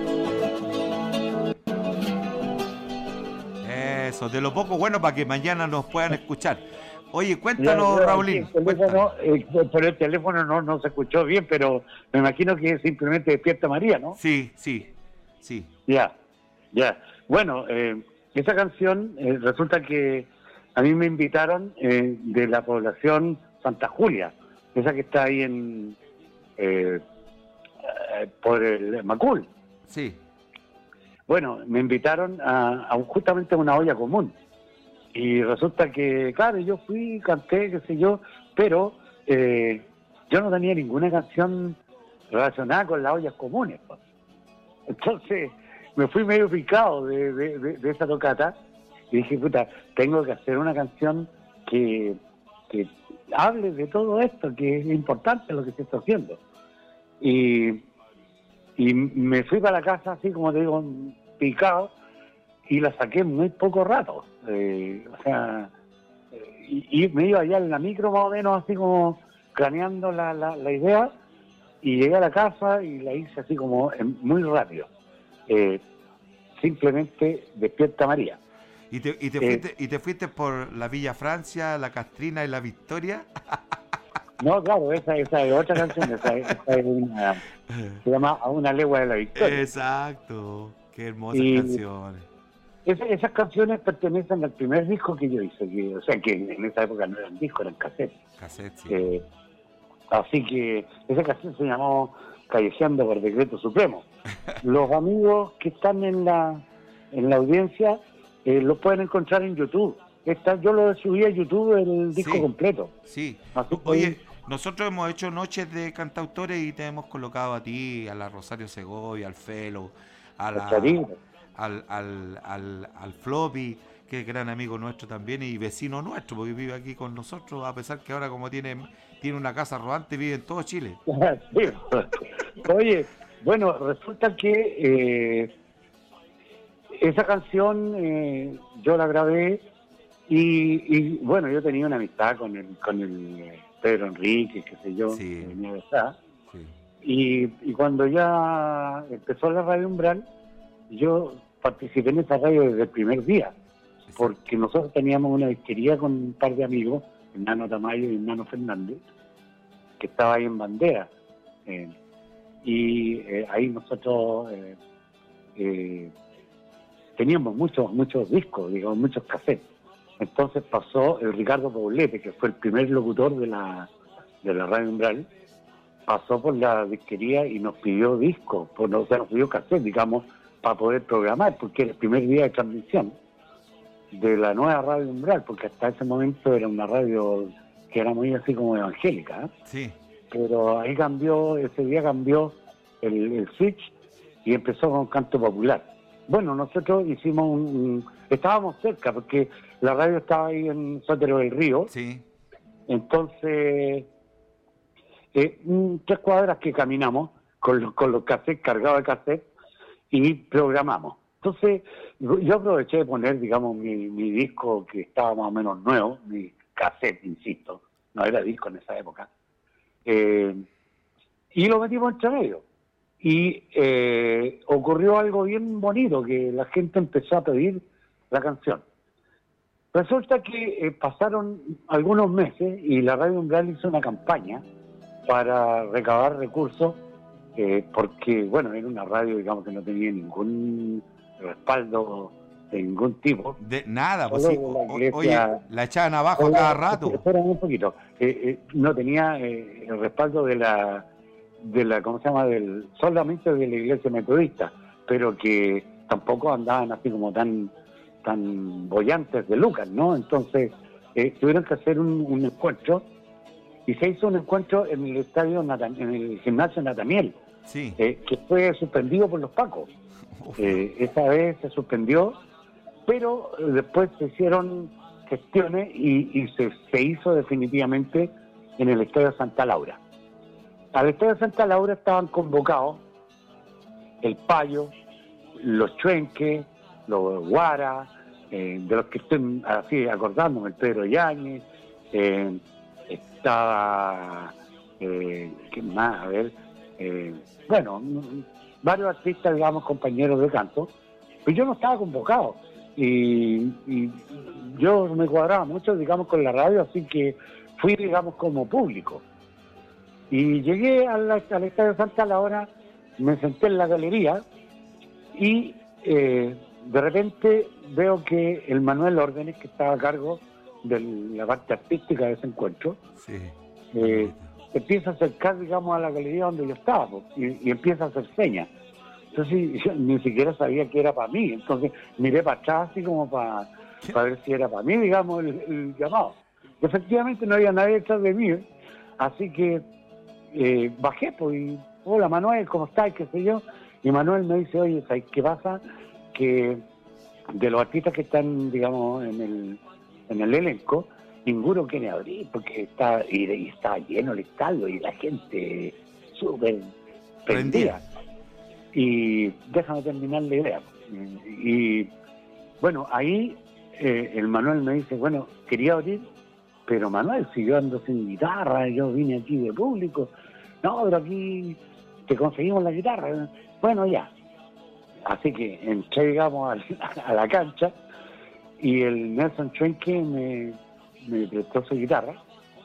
Eso, de lo poco bueno para que mañana nos puedan escuchar. Oye, cuéntanos, ya, ya, Raulín. El teléfono, eh, por el teléfono no, no se escuchó bien, pero me imagino que simplemente Despierta María, ¿no? Sí, sí, sí. Ya, ya. Bueno, eh, esa canción eh, resulta que a mí me invitaron eh, de la población Santa Julia, esa que está ahí en eh, eh, por el Macul. Sí. Bueno, me invitaron a, a justamente a una olla común. Y resulta que, claro, yo fui, canté, qué sé yo, pero eh, yo no tenía ninguna canción relacionada con las ollas comunes, pues. Entonces me fui medio picado de, de, de, de esa tocata y dije, puta, tengo que hacer una canción que, que hable de todo esto, que es importante lo que se está haciendo. Y, y me fui para la casa así, como te digo, picado, y la saqué en muy poco rato. Eh, o sea, y, y me iba allá en la micro más o menos así como craneando la, la, la idea, y llegué a la casa y la hice así como en, muy rápido. Eh, simplemente Despierta María. ¿Y te, y, te Eh, fuiste, ¿Y te fuiste por la Villa Francia, la Castrina y la Victoria? No, claro, esa, esa es otra canción, esa, esa es una, se llama A una legua de la victoria. Exacto, qué hermosas Y- canciones. Esa- esas canciones pertenecen al primer disco que yo hice, que, o sea, que en, en esa época no eran discos, eran cassettes. Cassette, sí. Eh, así que esa canción se llamó Callejeando por Decreto Supremo. Los amigos que están en la en la audiencia eh, lo pueden encontrar en YouTube. Esta, yo lo subí a YouTube el disco Sí. completo. Sí. Así que- Oye, nosotros hemos hecho noches de cantautores y te hemos colocado a ti, a la Rosario Segovia, al Felo, a la, Clarito. al, al, al, al Floppy, que es gran amigo nuestro también y vecino nuestro, porque vive aquí con nosotros, a pesar que ahora como tiene, tiene una casa rodante, vive en todo Chile. Sí. Oye, bueno, resulta que eh, esa canción eh, yo la grabé y, y, bueno, yo tenía una amistad con el, con el eh, Pedro Enrique, qué sé yo, que venía de allá. Sí. Y, y cuando ya empezó la Radio Umbral, yo participé en esa radio desde el primer día, porque nosotros teníamos una disquería con un par de amigos, Nano Tamayo y Nano Fernández, que estaba ahí en Bandera. Eh, y eh, ahí nosotros eh, eh, teníamos muchos muchos discos, digamos, muchos cassettes. Entonces pasó el Ricardo Poblete, que fue el primer locutor de la, de la Radio Umbral, pasó por la disquería y nos pidió discos, pues, o sea, nos pidió cassette, digamos, para poder programar, porque era el primer día de transmisión de la nueva Radio Umbral, porque hasta ese momento era una radio que era muy así como evangélica, ¿eh? Sí. Pero ahí cambió, ese día cambió el, el switch y empezó con canto popular. Bueno, nosotros hicimos un, un- estábamos cerca, porque la radio estaba ahí en Sotero del Río. Sí. Entonces, eh, un- tres cuadras que caminamos con los, con los cassettes cargados de cassette y programamos. Entonces, yo yo aproveché de poner, digamos, mi, mi disco que estaba más o menos nuevo, mi cassette, insisto, no era disco en esa época, eh, y lo metimos entre medio. Y eh, ocurrió algo bien bonito, que la gente empezó a pedir la canción. Resulta que eh, pasaron algunos meses y la Radio Umbral hizo una campaña para recabar recursos, eh, porque, bueno, era una radio, digamos, que no tenía ningún respaldo de ningún tipo. De nada, pues Solo sí. la O- iglesia- oye, la echaban abajo a Hola, cada rato. Espérame un poquito. Eh, eh, no tenía eh, el respaldo de la, de la, ¿cómo se llama? Del, solamente de la iglesia metodista, pero que tampoco andaban así como tan, tan bollantes de Lucas, ¿no? Entonces eh, tuvieron que hacer un, un encuentro y se hizo un encuentro en el estadio, Nata- en el gimnasio Natamiel, Sí. eh, que fue suspendido por los pacos. Eh, esa vez se suspendió, pero eh, después se hicieron gestiones y, y se, se hizo definitivamente en el Estadio Santa Laura. Al Estadio Santa Laura estaban convocados el Payo, los Chuenques, los Guara, eh, de los que estoy así acordándome, el Pedro Yáñez, eh, estaba, eh, ¿qué más? A ver, eh, bueno, mm, varios artistas, digamos, compañeros de canto, pero yo no estaba convocado y, y yo me cuadraba mucho, digamos, con la radio, así que fui, digamos, como público. Y llegué al, al Estadio Santa Laura, me senté en la galería y eh, de repente veo que el Manuel Órdenes, que estaba a cargo de la parte artística de ese encuentro, Sí. eh, empieza a acercar, digamos, a la galería donde yo estaba, po, y, y empieza a hacer señas. Entonces yo ni siquiera sabía que era para mí, entonces miré para atrás así como para, para ver si era para mí, digamos, el, el llamado. Efectivamente no había nadie detrás de mí, ¿eh? Así que eh, bajé, pues, y, hola Manuel, ¿cómo estás? ¿Qué sé yo? Y Manuel me dice, oye, ¿sabes qué pasa? Que de los artistas que están, digamos, en el, en el elenco, ninguno quiere abrir porque está, y, y está lleno el estadio y la gente súper prendida. Y déjame terminar la idea. Y bueno, ahí eh, el Manuel me dice, bueno, quería abrir, pero Manuel, si yo ando sin guitarra, yo vine aquí de público, no, pero aquí te conseguimos la guitarra. Bueno, ya. Así que entré, digamos, al- a la cancha y el Nelson Chuenque me, me prestó su guitarra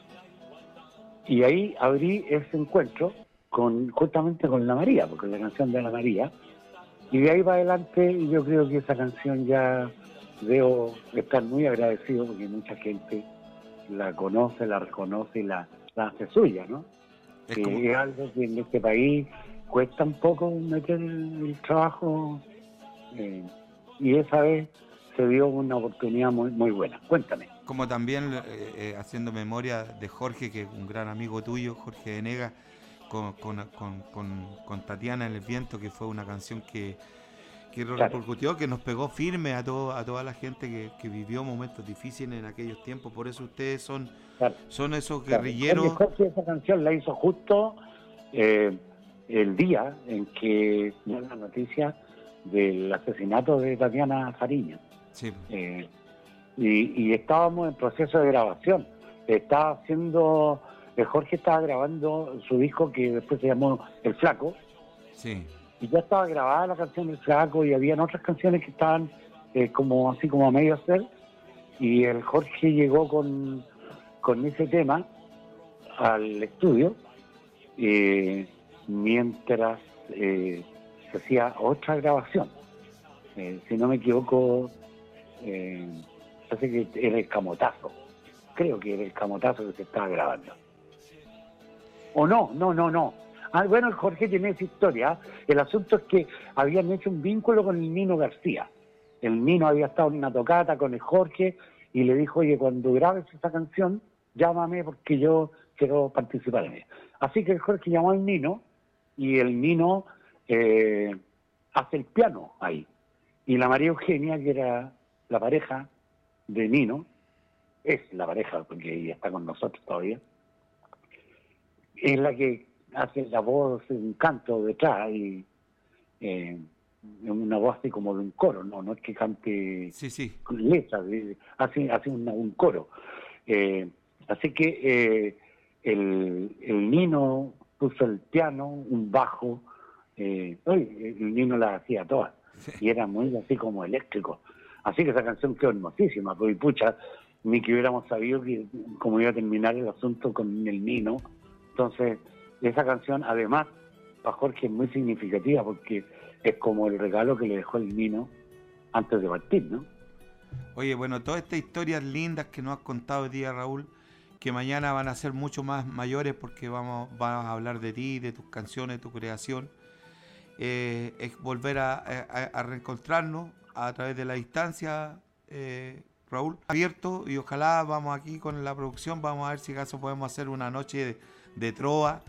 y ahí abrí ese encuentro con justamente con La María, porque la canción de La María, y de ahí para adelante yo creo que esa canción ya debo estar muy agradecido porque mucha gente la conoce, la reconoce y la, la hace suya, ¿no? Es Que como- es algo que en este país cuesta un poco meter el, el trabajo, eh, y esa vez se dio una oportunidad muy muy buena. Cuéntame. Como también eh, eh, haciendo memoria de Jorge, que es un gran amigo tuyo, Jorge Venega, con, con, con, con, con Tatiana en el Viento, que fue una canción que, que Claro. repercutió, que nos pegó firme a todo, a toda la gente que, que vivió momentos difíciles en aquellos tiempos. Por eso ustedes son, Claro. son esos Claro, guerrilleros. Jorge, Jorge esa canción la hizo justo eh, el día en que dio la noticia del asesinato de Tatiana Fariña. Sí. Eh, y, y estábamos en proceso de grabación. Estaba haciendo, eh, Jorge estaba grabando su disco que después se llamó El Flaco. Sí. y ya estaba grabada la canción del Flaco y habían otras canciones que estaban eh, como así como a medio hacer, y el Jorge llegó con, con ese tema al estudio eh, mientras eh, se hacía otra grabación. Eh, si no me equivoco, eh, parece que era el Camotazo. Creo que era el Camotazo que se estaba grabando. O no, no, no, no. Ah, bueno, el Jorge tiene esa historia. El asunto es que habían hecho un vínculo con el Nino García. El Nino había estado en una tocata con el Jorge y le dijo, oye, cuando grabes esta canción, llámame porque yo quiero participar en ella. Así que el Jorge llamó al Nino y el Nino eh, hace el piano ahí. Y la María Eugenia, que era la pareja de Nino, es la pareja porque ella está con nosotros todavía, es la que hace la voz, un canto detrás y eh, una voz así como de un coro, no no es que cante sí, sí. letras, hace, hace una, un coro. Eh, así que eh, el, el Nino puso el piano, un bajo, eh, el Nino la hacía todas, sí. Y era muy así como eléctrico. Así que esa canción quedó hermosísima, porque pucha, ni que hubiéramos sabido que, cómo iba a terminar el asunto con el Nino. Entonces, esa canción, además, para Jorge es muy significativa porque es como el regalo que le dejó el Nino antes de partir, ¿no? Oye, bueno, todas estas historias lindas que nos has contado hoy día, Raúl, que mañana van a ser mucho más mayores porque vamos, vamos a hablar de ti, de tus canciones, de tu creación, eh, es volver a, a, a reencontrarnos a través de la distancia, eh, Raúl, abierto, y ojalá vamos aquí con la producción, vamos a ver si acaso podemos hacer una noche de, de trova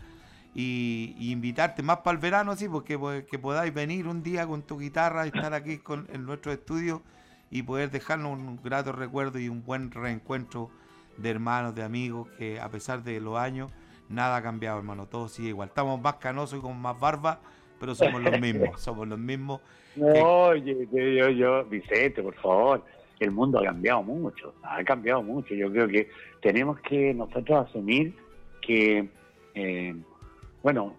y, y invitarte más para el verano, sí, porque que podáis venir un día con tu guitarra y estar aquí con, en nuestro estudio y poder dejarnos un grato recuerdo y un buen reencuentro de hermanos, de amigos, que a pesar de los años, nada ha cambiado, hermano, todo sigue igual. Estamos más canosos y con más barba, pero somos los mismos, somos los mismos. No, que... Oye, yo, yo, Vicente, por favor, el mundo ha cambiado mucho, ha cambiado mucho. Yo creo que tenemos que nosotros asumir que, eh, bueno,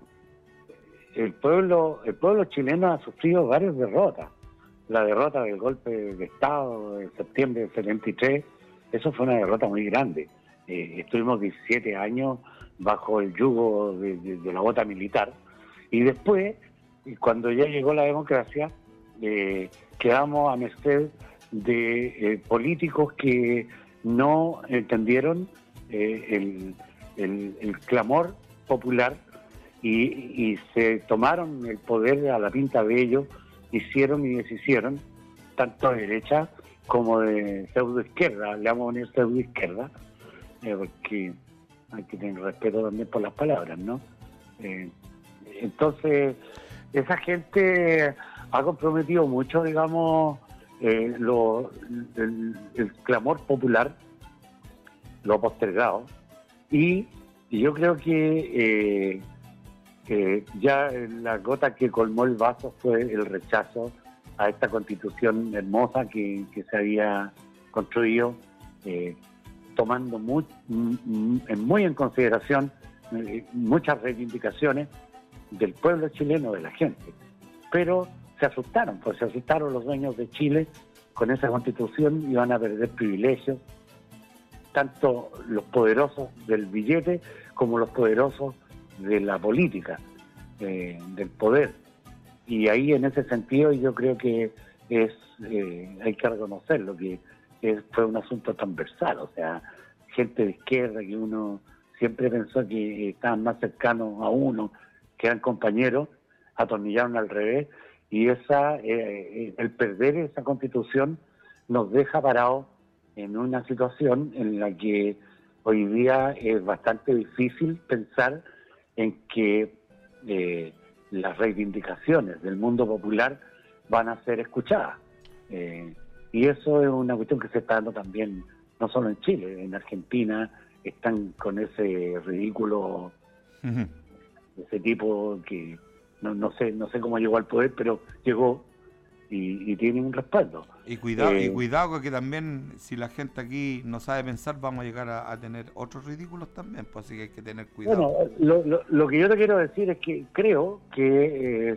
el pueblo, el pueblo chileno ha sufrido varias derrotas. La derrota del golpe de Estado de septiembre del setenta y tres, eso fue una derrota muy grande. Eh, estuvimos diecisiete años bajo el yugo de, de, de la bota militar, y después, cuando ya llegó la democracia, eh, quedamos a merced de eh, políticos que no entendieron eh, el, el, el clamor popular y, y se tomaron el poder a la pinta de ellos, hicieron y deshicieron, tanto de derecha como de pseudo izquierda, le vamos a poner pseudo izquierda, eh, porque hay que tener respeto también por las palabras, ¿no? Eh, entonces, esa gente ha comprometido mucho, digamos, eh, lo, el, el clamor popular, lo ha postergado, y, y yo creo que eh, eh, ya la gota que colmó el vaso fue el rechazo a esta constitución hermosa que, que se había construido, eh, tomando muy, muy en consideración eh, muchas reivindicaciones del pueblo chileno, de la gente. Pero se asustaron, pues se asustaron los dueños de Chile con esa constitución, iban a perder privilegios, tanto los poderosos del billete como los poderosos de la política, eh, del poder. Y ahí, en ese sentido, yo creo que es eh, hay que reconocerlo, que es, fue un asunto transversal, o sea, gente de izquierda que uno siempre pensó que estaban más cercanos a uno, que eran compañeros, atornillaron al revés, y esa eh, el perder esa constitución nos deja parados en una situación en la que hoy día es bastante difícil pensar en que eh, las reivindicaciones del mundo popular van a ser escuchadas. Eh, y eso es una cuestión que se está dando también, no solo en Chile, en Argentina están con ese ridículo, uh-huh. ese tipo que no, no sé no sé cómo llegó al poder, pero llegó y, y tiene un respaldo. Y cuidado, eh, y cuidado que también, si la gente aquí no sabe pensar, vamos a llegar a, a tener otros ridículos también, pues así que hay que tener cuidado. Bueno, lo, lo, lo que yo te quiero decir es que creo que eh,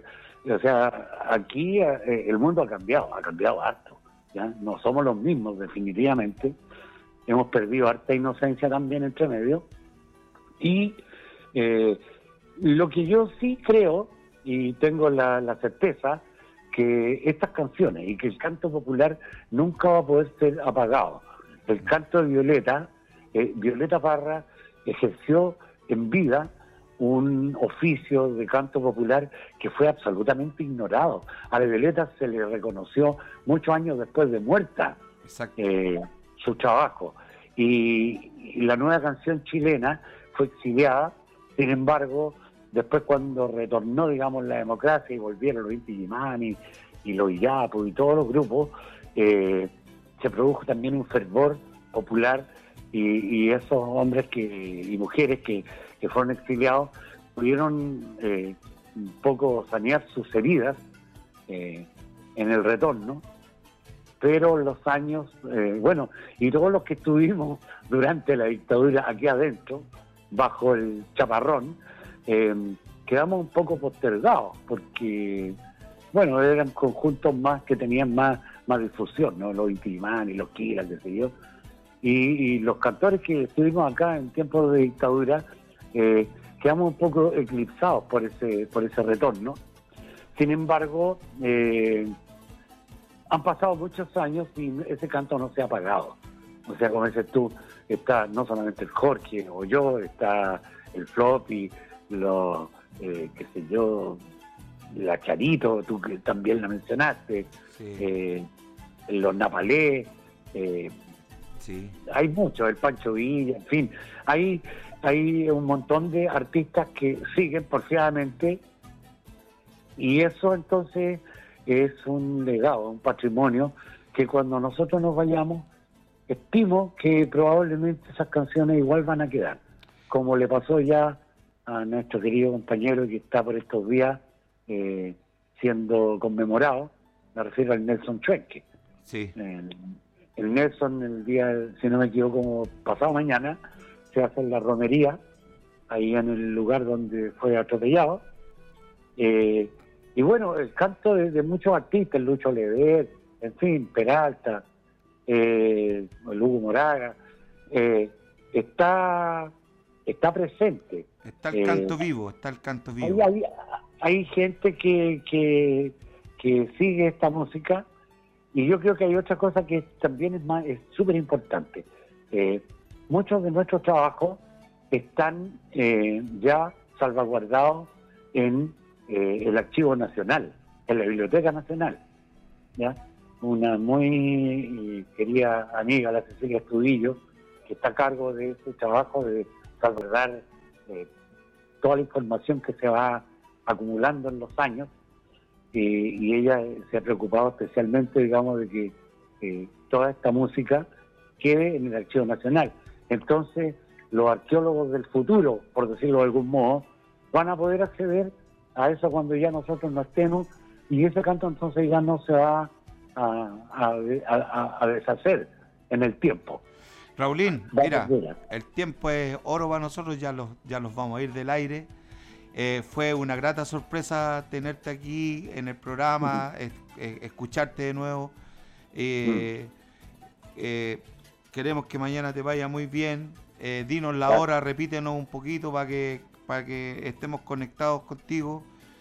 O sea, aquí eh, el mundo ha cambiado, ha cambiado harto. ¿ya? No somos los mismos, definitivamente. Hemos perdido harta inocencia también entre medio. Y eh, lo que yo sí creo, y tengo la, la certeza, que estas canciones y que el canto popular nunca va a poder ser apagado. El canto de Violeta, eh, Violeta Parra ejerció en vida un oficio de canto popular que fue absolutamente ignorado. A la Violeta se le reconoció muchos años después de muerta eh, su trabajo. Y, y la nueva canción chilena fue exiliada, sin embargo, después cuando retornó, digamos, la democracia y volvieron los Inti Illimani y los Iyapu y todos los grupos, eh, se produjo también un fervor popular y, y esos hombres que y mujeres que, que fueron exiliados pudieron eh, un poco sanear sus heridas eh, en el retorno, pero los años, eh, bueno, y todos los que estuvimos durante la dictadura aquí adentro, bajo el chaparrón, eh, quedamos un poco postergados, porque, bueno, eran conjuntos más que tenían más, más difusión, ¿no? Los Inti Illimani, los Kiras, qué sé yo, y, y los cantores que estuvimos acá en tiempos de dictadura, eh, quedamos un poco eclipsados por ese, por ese retorno. Sin embargo, eh, han pasado muchos años y ese canto no se ha apagado. O sea, como dices tú, está no solamente el Jorge o yo, está el Floppy, los, eh, qué sé yo, la Charito, tú que también la mencionaste, sí. eh, los Napalé, eh, sí. hay muchos, el Pancho Villa, en fin, hay, hay un montón de artistas que siguen porfiadamente y eso entonces es un legado, un patrimonio que cuando nosotros nos vayamos, estimo que probablemente esas canciones igual van a quedar, como le pasó ya a nuestro querido compañero que está por estos días eh, siendo conmemorado, me refiero al Nelson Chuenque. Sí. El, el Nelson, el día, si no me equivoco, pasado mañana, se hace en la romería, ahí en el lugar donde fue atropellado. Eh, y bueno, el canto de, de muchos artistas, Lucho Levet, en fin, Peralta, eh, Lugo Moraga, eh, está, está presente. Está el canto eh, vivo, está el canto vivo. Hay, hay, hay gente que, que, que sigue esta música y yo creo que hay otra cosa que también es más es súper importante. Eh, muchos de nuestros trabajos están eh, ya salvaguardados en eh, el Archivo Nacional, en la Biblioteca Nacional. ¿ya? Una muy querida amiga, la Cecilia Estudillo, que está a cargo de ese trabajo de salvaguardar eh, toda la información que se va acumulando en los años, eh, y ella se ha preocupado especialmente, digamos, de que eh, toda esta música quede en el Archivo Nacional. Entonces, los arqueólogos del futuro, por decirlo de algún modo, van a poder acceder a eso cuando ya nosotros no estemos, y ese canto entonces ya no se va a, a, a, a deshacer en el tiempo. Raulín, mira, el tiempo es oro para nosotros, ya los, ya los vamos a ir del aire. Eh, fue una grata sorpresa tenerte aquí en el programa, uh-huh. es, es, escucharte de nuevo. Eh, uh-huh. eh, queremos que mañana te vaya muy bien. Eh, dinos la claro. hora, repítenos un poquito para que para que estemos conectados contigo.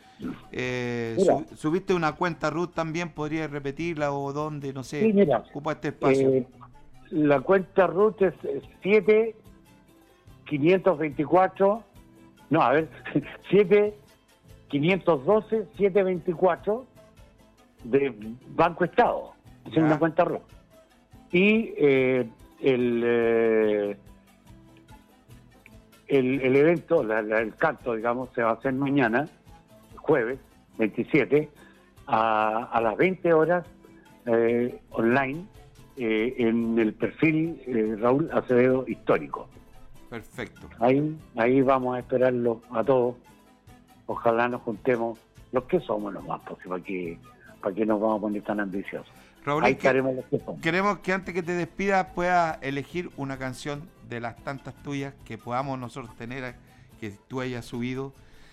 Eh, sub, subiste una cuenta Ruth también, podrías repetirla o dónde, no sé, sí, mira, ocupa este espacio. Eh, la cuenta Ruth es siete quinientos veinticuatro, no, a ver, siete quinientos doce, setecientos veinticuatro de Banco Estado, es una cuenta Ruth. Y eh, el, eh, el el evento, la, la, el canto, digamos, se va a hacer mañana, jueves veintisiete, a, a las veinte horas eh, online eh, en el perfil eh, Raúl Acevedo Histórico. Perfecto. Ahí, ahí vamos a esperarlo a todos. Ojalá nos juntemos los que somos los más, porque para que, para que nos vamos a poner tan ambiciosos. Raúl, ahí que, estaremos los que somos. Queremos que antes que te despidas puedas elegir una canción de las tantas tuyas que podamos nosotros tener, que tú hayas subido,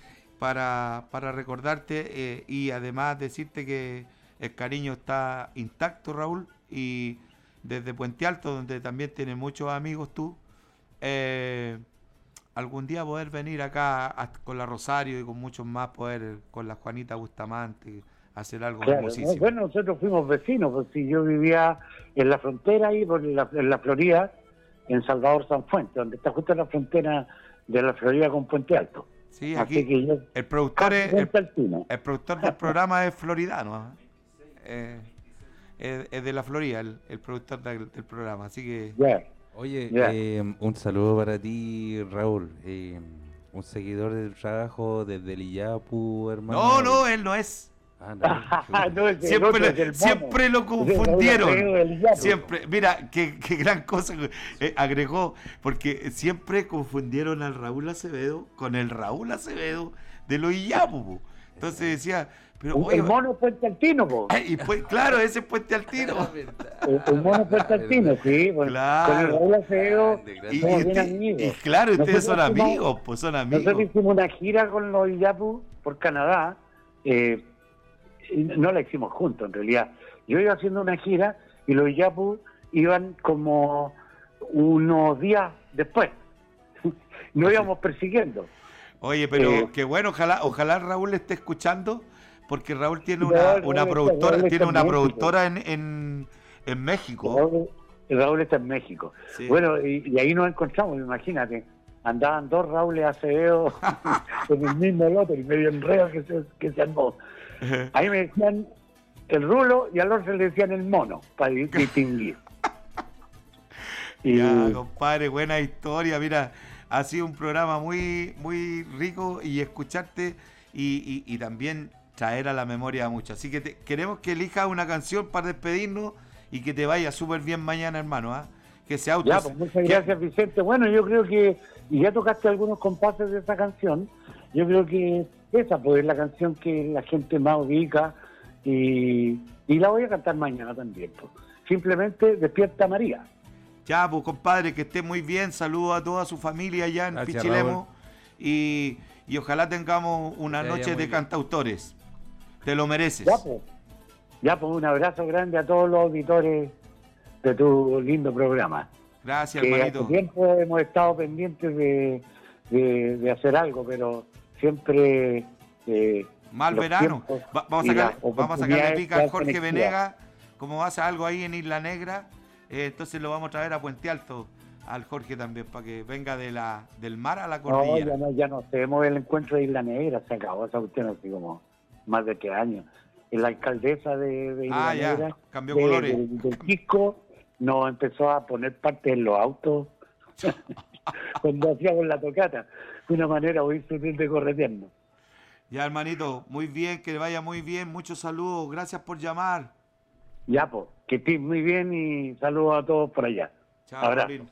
para, para recordarte eh, y además decirte que el cariño está intacto, Raúl, y desde Puente Alto, donde también tienes muchos amigos tú, eh, algún día poder venir acá a, con la Rosario y con muchos más, poder con la Juanita Bustamante, hacer algo Claro, hermosísimo. no, bueno, nosotros fuimos vecinos, pues si yo vivía en la frontera ahí, por la, en la Florida, en Salvador Sanfuente, donde está justo la frontera de la Florida con Puente Alto. Sí, Así aquí que yo- el productor es, Puente el, Altino. el productor del programa es floridano, ¿eh? Eh, es, es de la Florida el, el productor del, del programa, así que Oye, Ya. eh, un saludo para ti, Raúl. eh, un seguidor del trabajo desde el Iyapu, hermano. no, no, él no es. Ah, no. No, es el Siempre, otro, lo- es el mono. siempre lo Es el Raúl Acevedo confundieron. del Iyapu. Siempre, mira, qué, qué gran cosa eh, agregó, porque siempre confundieron al Raúl Acevedo con el Raúl Acevedo de los Iyapu. po. Entonces decía, pero El- oye, el mono Puente Altino, po. y pues claro, ese es Puente Altino. El, el mono Puente Altino, sí. Pues, Claro. Con el Raúl Acevedo Y, somos y- bien y- amigos. y claro, ustedes son Nosotros hicimos- amigos, pues son amigos. Nosotros hicimos una gira con los Iyapu por Canadá. eh, y no la hicimos juntos, en realidad. Yo iba haciendo una gira y los Iyapu iban como unos días después. No íbamos persiguiendo. Oye, pero Eh, qué bueno, ojalá, ojalá Raúl esté escuchando, porque Raúl tiene No, una, Raúl una está- productora, Raúl está tiene en una México. productora en, en, en México. Raúl, el Raúl está en México. Sí. Bueno, y, y ahí nos encontramos, imagínate. Andaban dos Raúles Acevedo en el mismo lote, y medio enredo que se, que se armó. Ahí me decían el rulo y al otro le decían el mono, para di- distinguir. Y- Ya, compadre, buena historia. Mira, ha sido un programa muy, muy rico y escucharte y, y- y también traer a la memoria mucho. Así que te- queremos que elijas una canción para despedirnos y que te vaya súper bien mañana, hermano. ¿ah? Que se auto. Ya, pues muchas que- gracias, Vicente. Bueno, yo creo que, y ya tocaste algunos compases de esa canción, yo creo que esa pues, es la canción que la gente más ubica y, y la voy a cantar mañana también. Pues. Simplemente Despierta María. Ya, pues compadre, que esté muy bien. Saludos a toda su familia allá en Gracias, Pichilemu. Raúl. Y, y ojalá tengamos una Que te vaya noche muy de bien. cantautores. Te lo mereces. Ya, pues. Ya, pues un abrazo grande a todos los auditores de tu lindo programa. Gracias, que hermanito. hace tiempo hemos estado pendientes de, de, de hacer algo, pero siempre... eh, Mal los verano. tiempos Va- vamos, y a sacarle, las vamos a sacarle oportunidades pica al se Jorge hacen Venega. esquivar. Como hace algo ahí en Isla Negra, eh, entonces lo vamos a traer a Puente Alto al Jorge también, para que venga de la del mar a la No, cordillera. ya no, ya no hacemos el encuentro de Isla Negra, se acabó esa cuestión hace como más de tres años. La alcaldesa de, de Isla Ah, ya, Negra, cambió de- colores. del- del Quisco, nos empezó a poner parte en los autos cuando hacíamos la tocata, de una manera muy sutil de corretearnos. Ya, hermanito, muy bien, que vaya muy bien. Muchos saludos, gracias por llamar. Ya, pues, que estés muy bien y saludos a todos por allá. Chao, Abrazo. Raulín.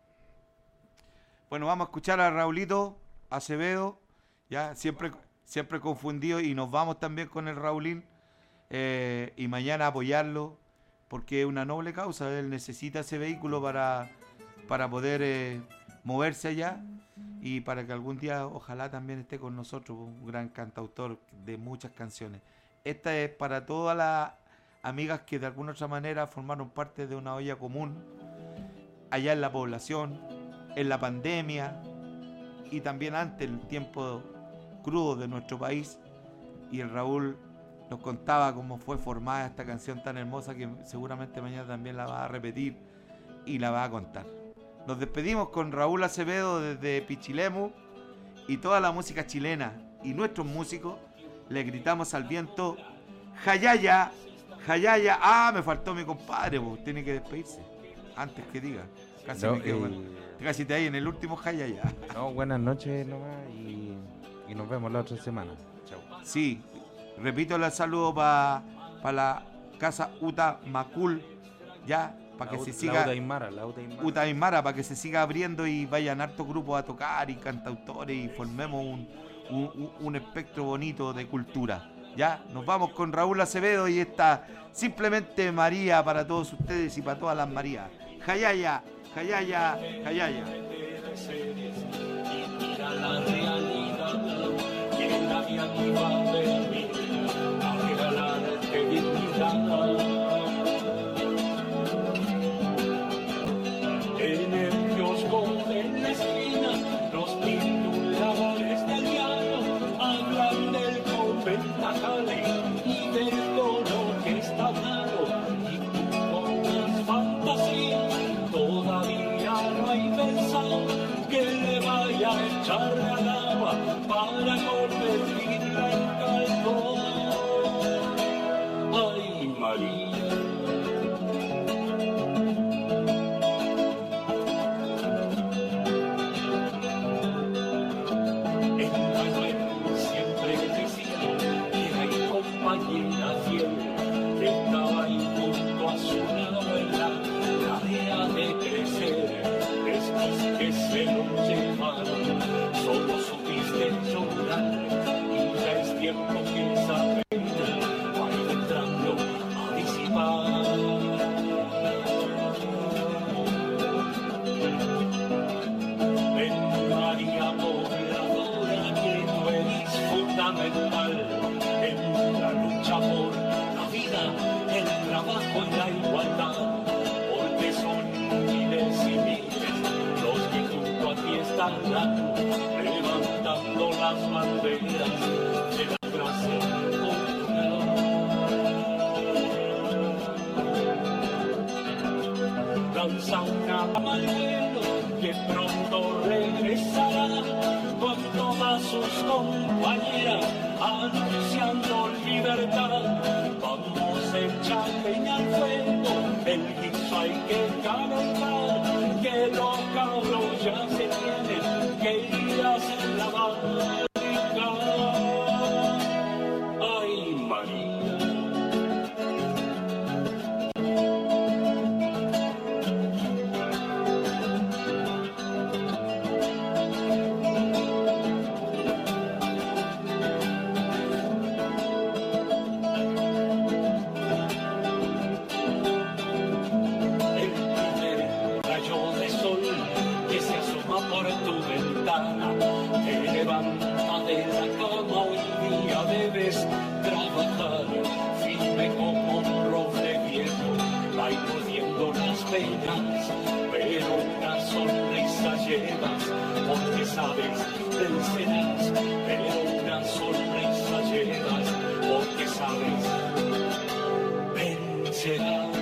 Bueno, vamos a escuchar a Raulito Acevedo, ya siempre, siempre confundido, y nos vamos también con el Raulín, eh, y mañana apoyarlo, porque es una noble causa, él necesita ese vehículo para, para poder eh, moverse allá, y para que algún día ojalá también esté con nosotros, un gran cantautor de muchas canciones. Esta es para todas las amigas que de alguna otra manera formaron parte de una olla común, allá en la población, en la pandemia y también antes, el tiempo crudo de nuestro país. Y el Raúl nos contaba cómo fue formada esta canción tan hermosa que seguramente mañana también la va a repetir y la va a contar. Nos despedimos con Raúl Acevedo desde Pichilemu y toda la música chilena y nuestros músicos. Le gritamos al viento, ¡Jayaya! ¡Jayaya! ¡Ah! Me faltó mi compadre, pues, tiene que despedirse antes que diga. Casi No, me quedo eh, con- casi te ahí en el último Jayaya. No, buenas noches nomás y, y nos vemos la otra semana. Chao. Sí, repito el saludo para pa la casa Uta Macul, ya, para que La se Ut- siga. la Uta Aymara, la Uta Aymara. Uta Aymara, para que se siga abriendo y vayan hartos grupos a tocar y cantautores y formemos un, un, un- un espectro bonito de cultura. Ya, nos vamos con Raúl Acevedo y esta simplemente María para todos ustedes y para todas las Marías. Jayaya, Jayaya, Jayaya. Mira la realidad, que en la vida y aquí va a venir a regalarte dignidad. En el kiosco de la esquina, los tituladores del diario hablan del conventajale y del tono que está dado. Y tú con las fantasías todavía no hay pensado que le vaya a echar al agua para convertirla en caldo. Ay, María. Compañera fiel, que estaba ahí junto a su lado en la tarea de crecer. Después que se lo llevaron, solo supiste llorar, y ya es tiempo que esa pena vaya entrando a disipar. Ven, María pobladora, que tú eres fundamental en la lucha por la vida, el trabajo y la igualdad, porque son miles y miles los que junto a ti están levantando las banderas de la clase popular. Danza una mañana que pronto regresará con todas sus compañeras anunciando libertad. Vamos a echar leña al fuego, el guiso hay que calentar, que los cabros ya se tienen que ir a hacer la barriga. Ay, María. Te levanta de la cama, hoy día debes trabajar, firme como un roble viejo, va pudiendo las penas, pero una sonrisa llevas, porque sabes vencerás, pero una sonrisa llevas, porque sabes vencerás.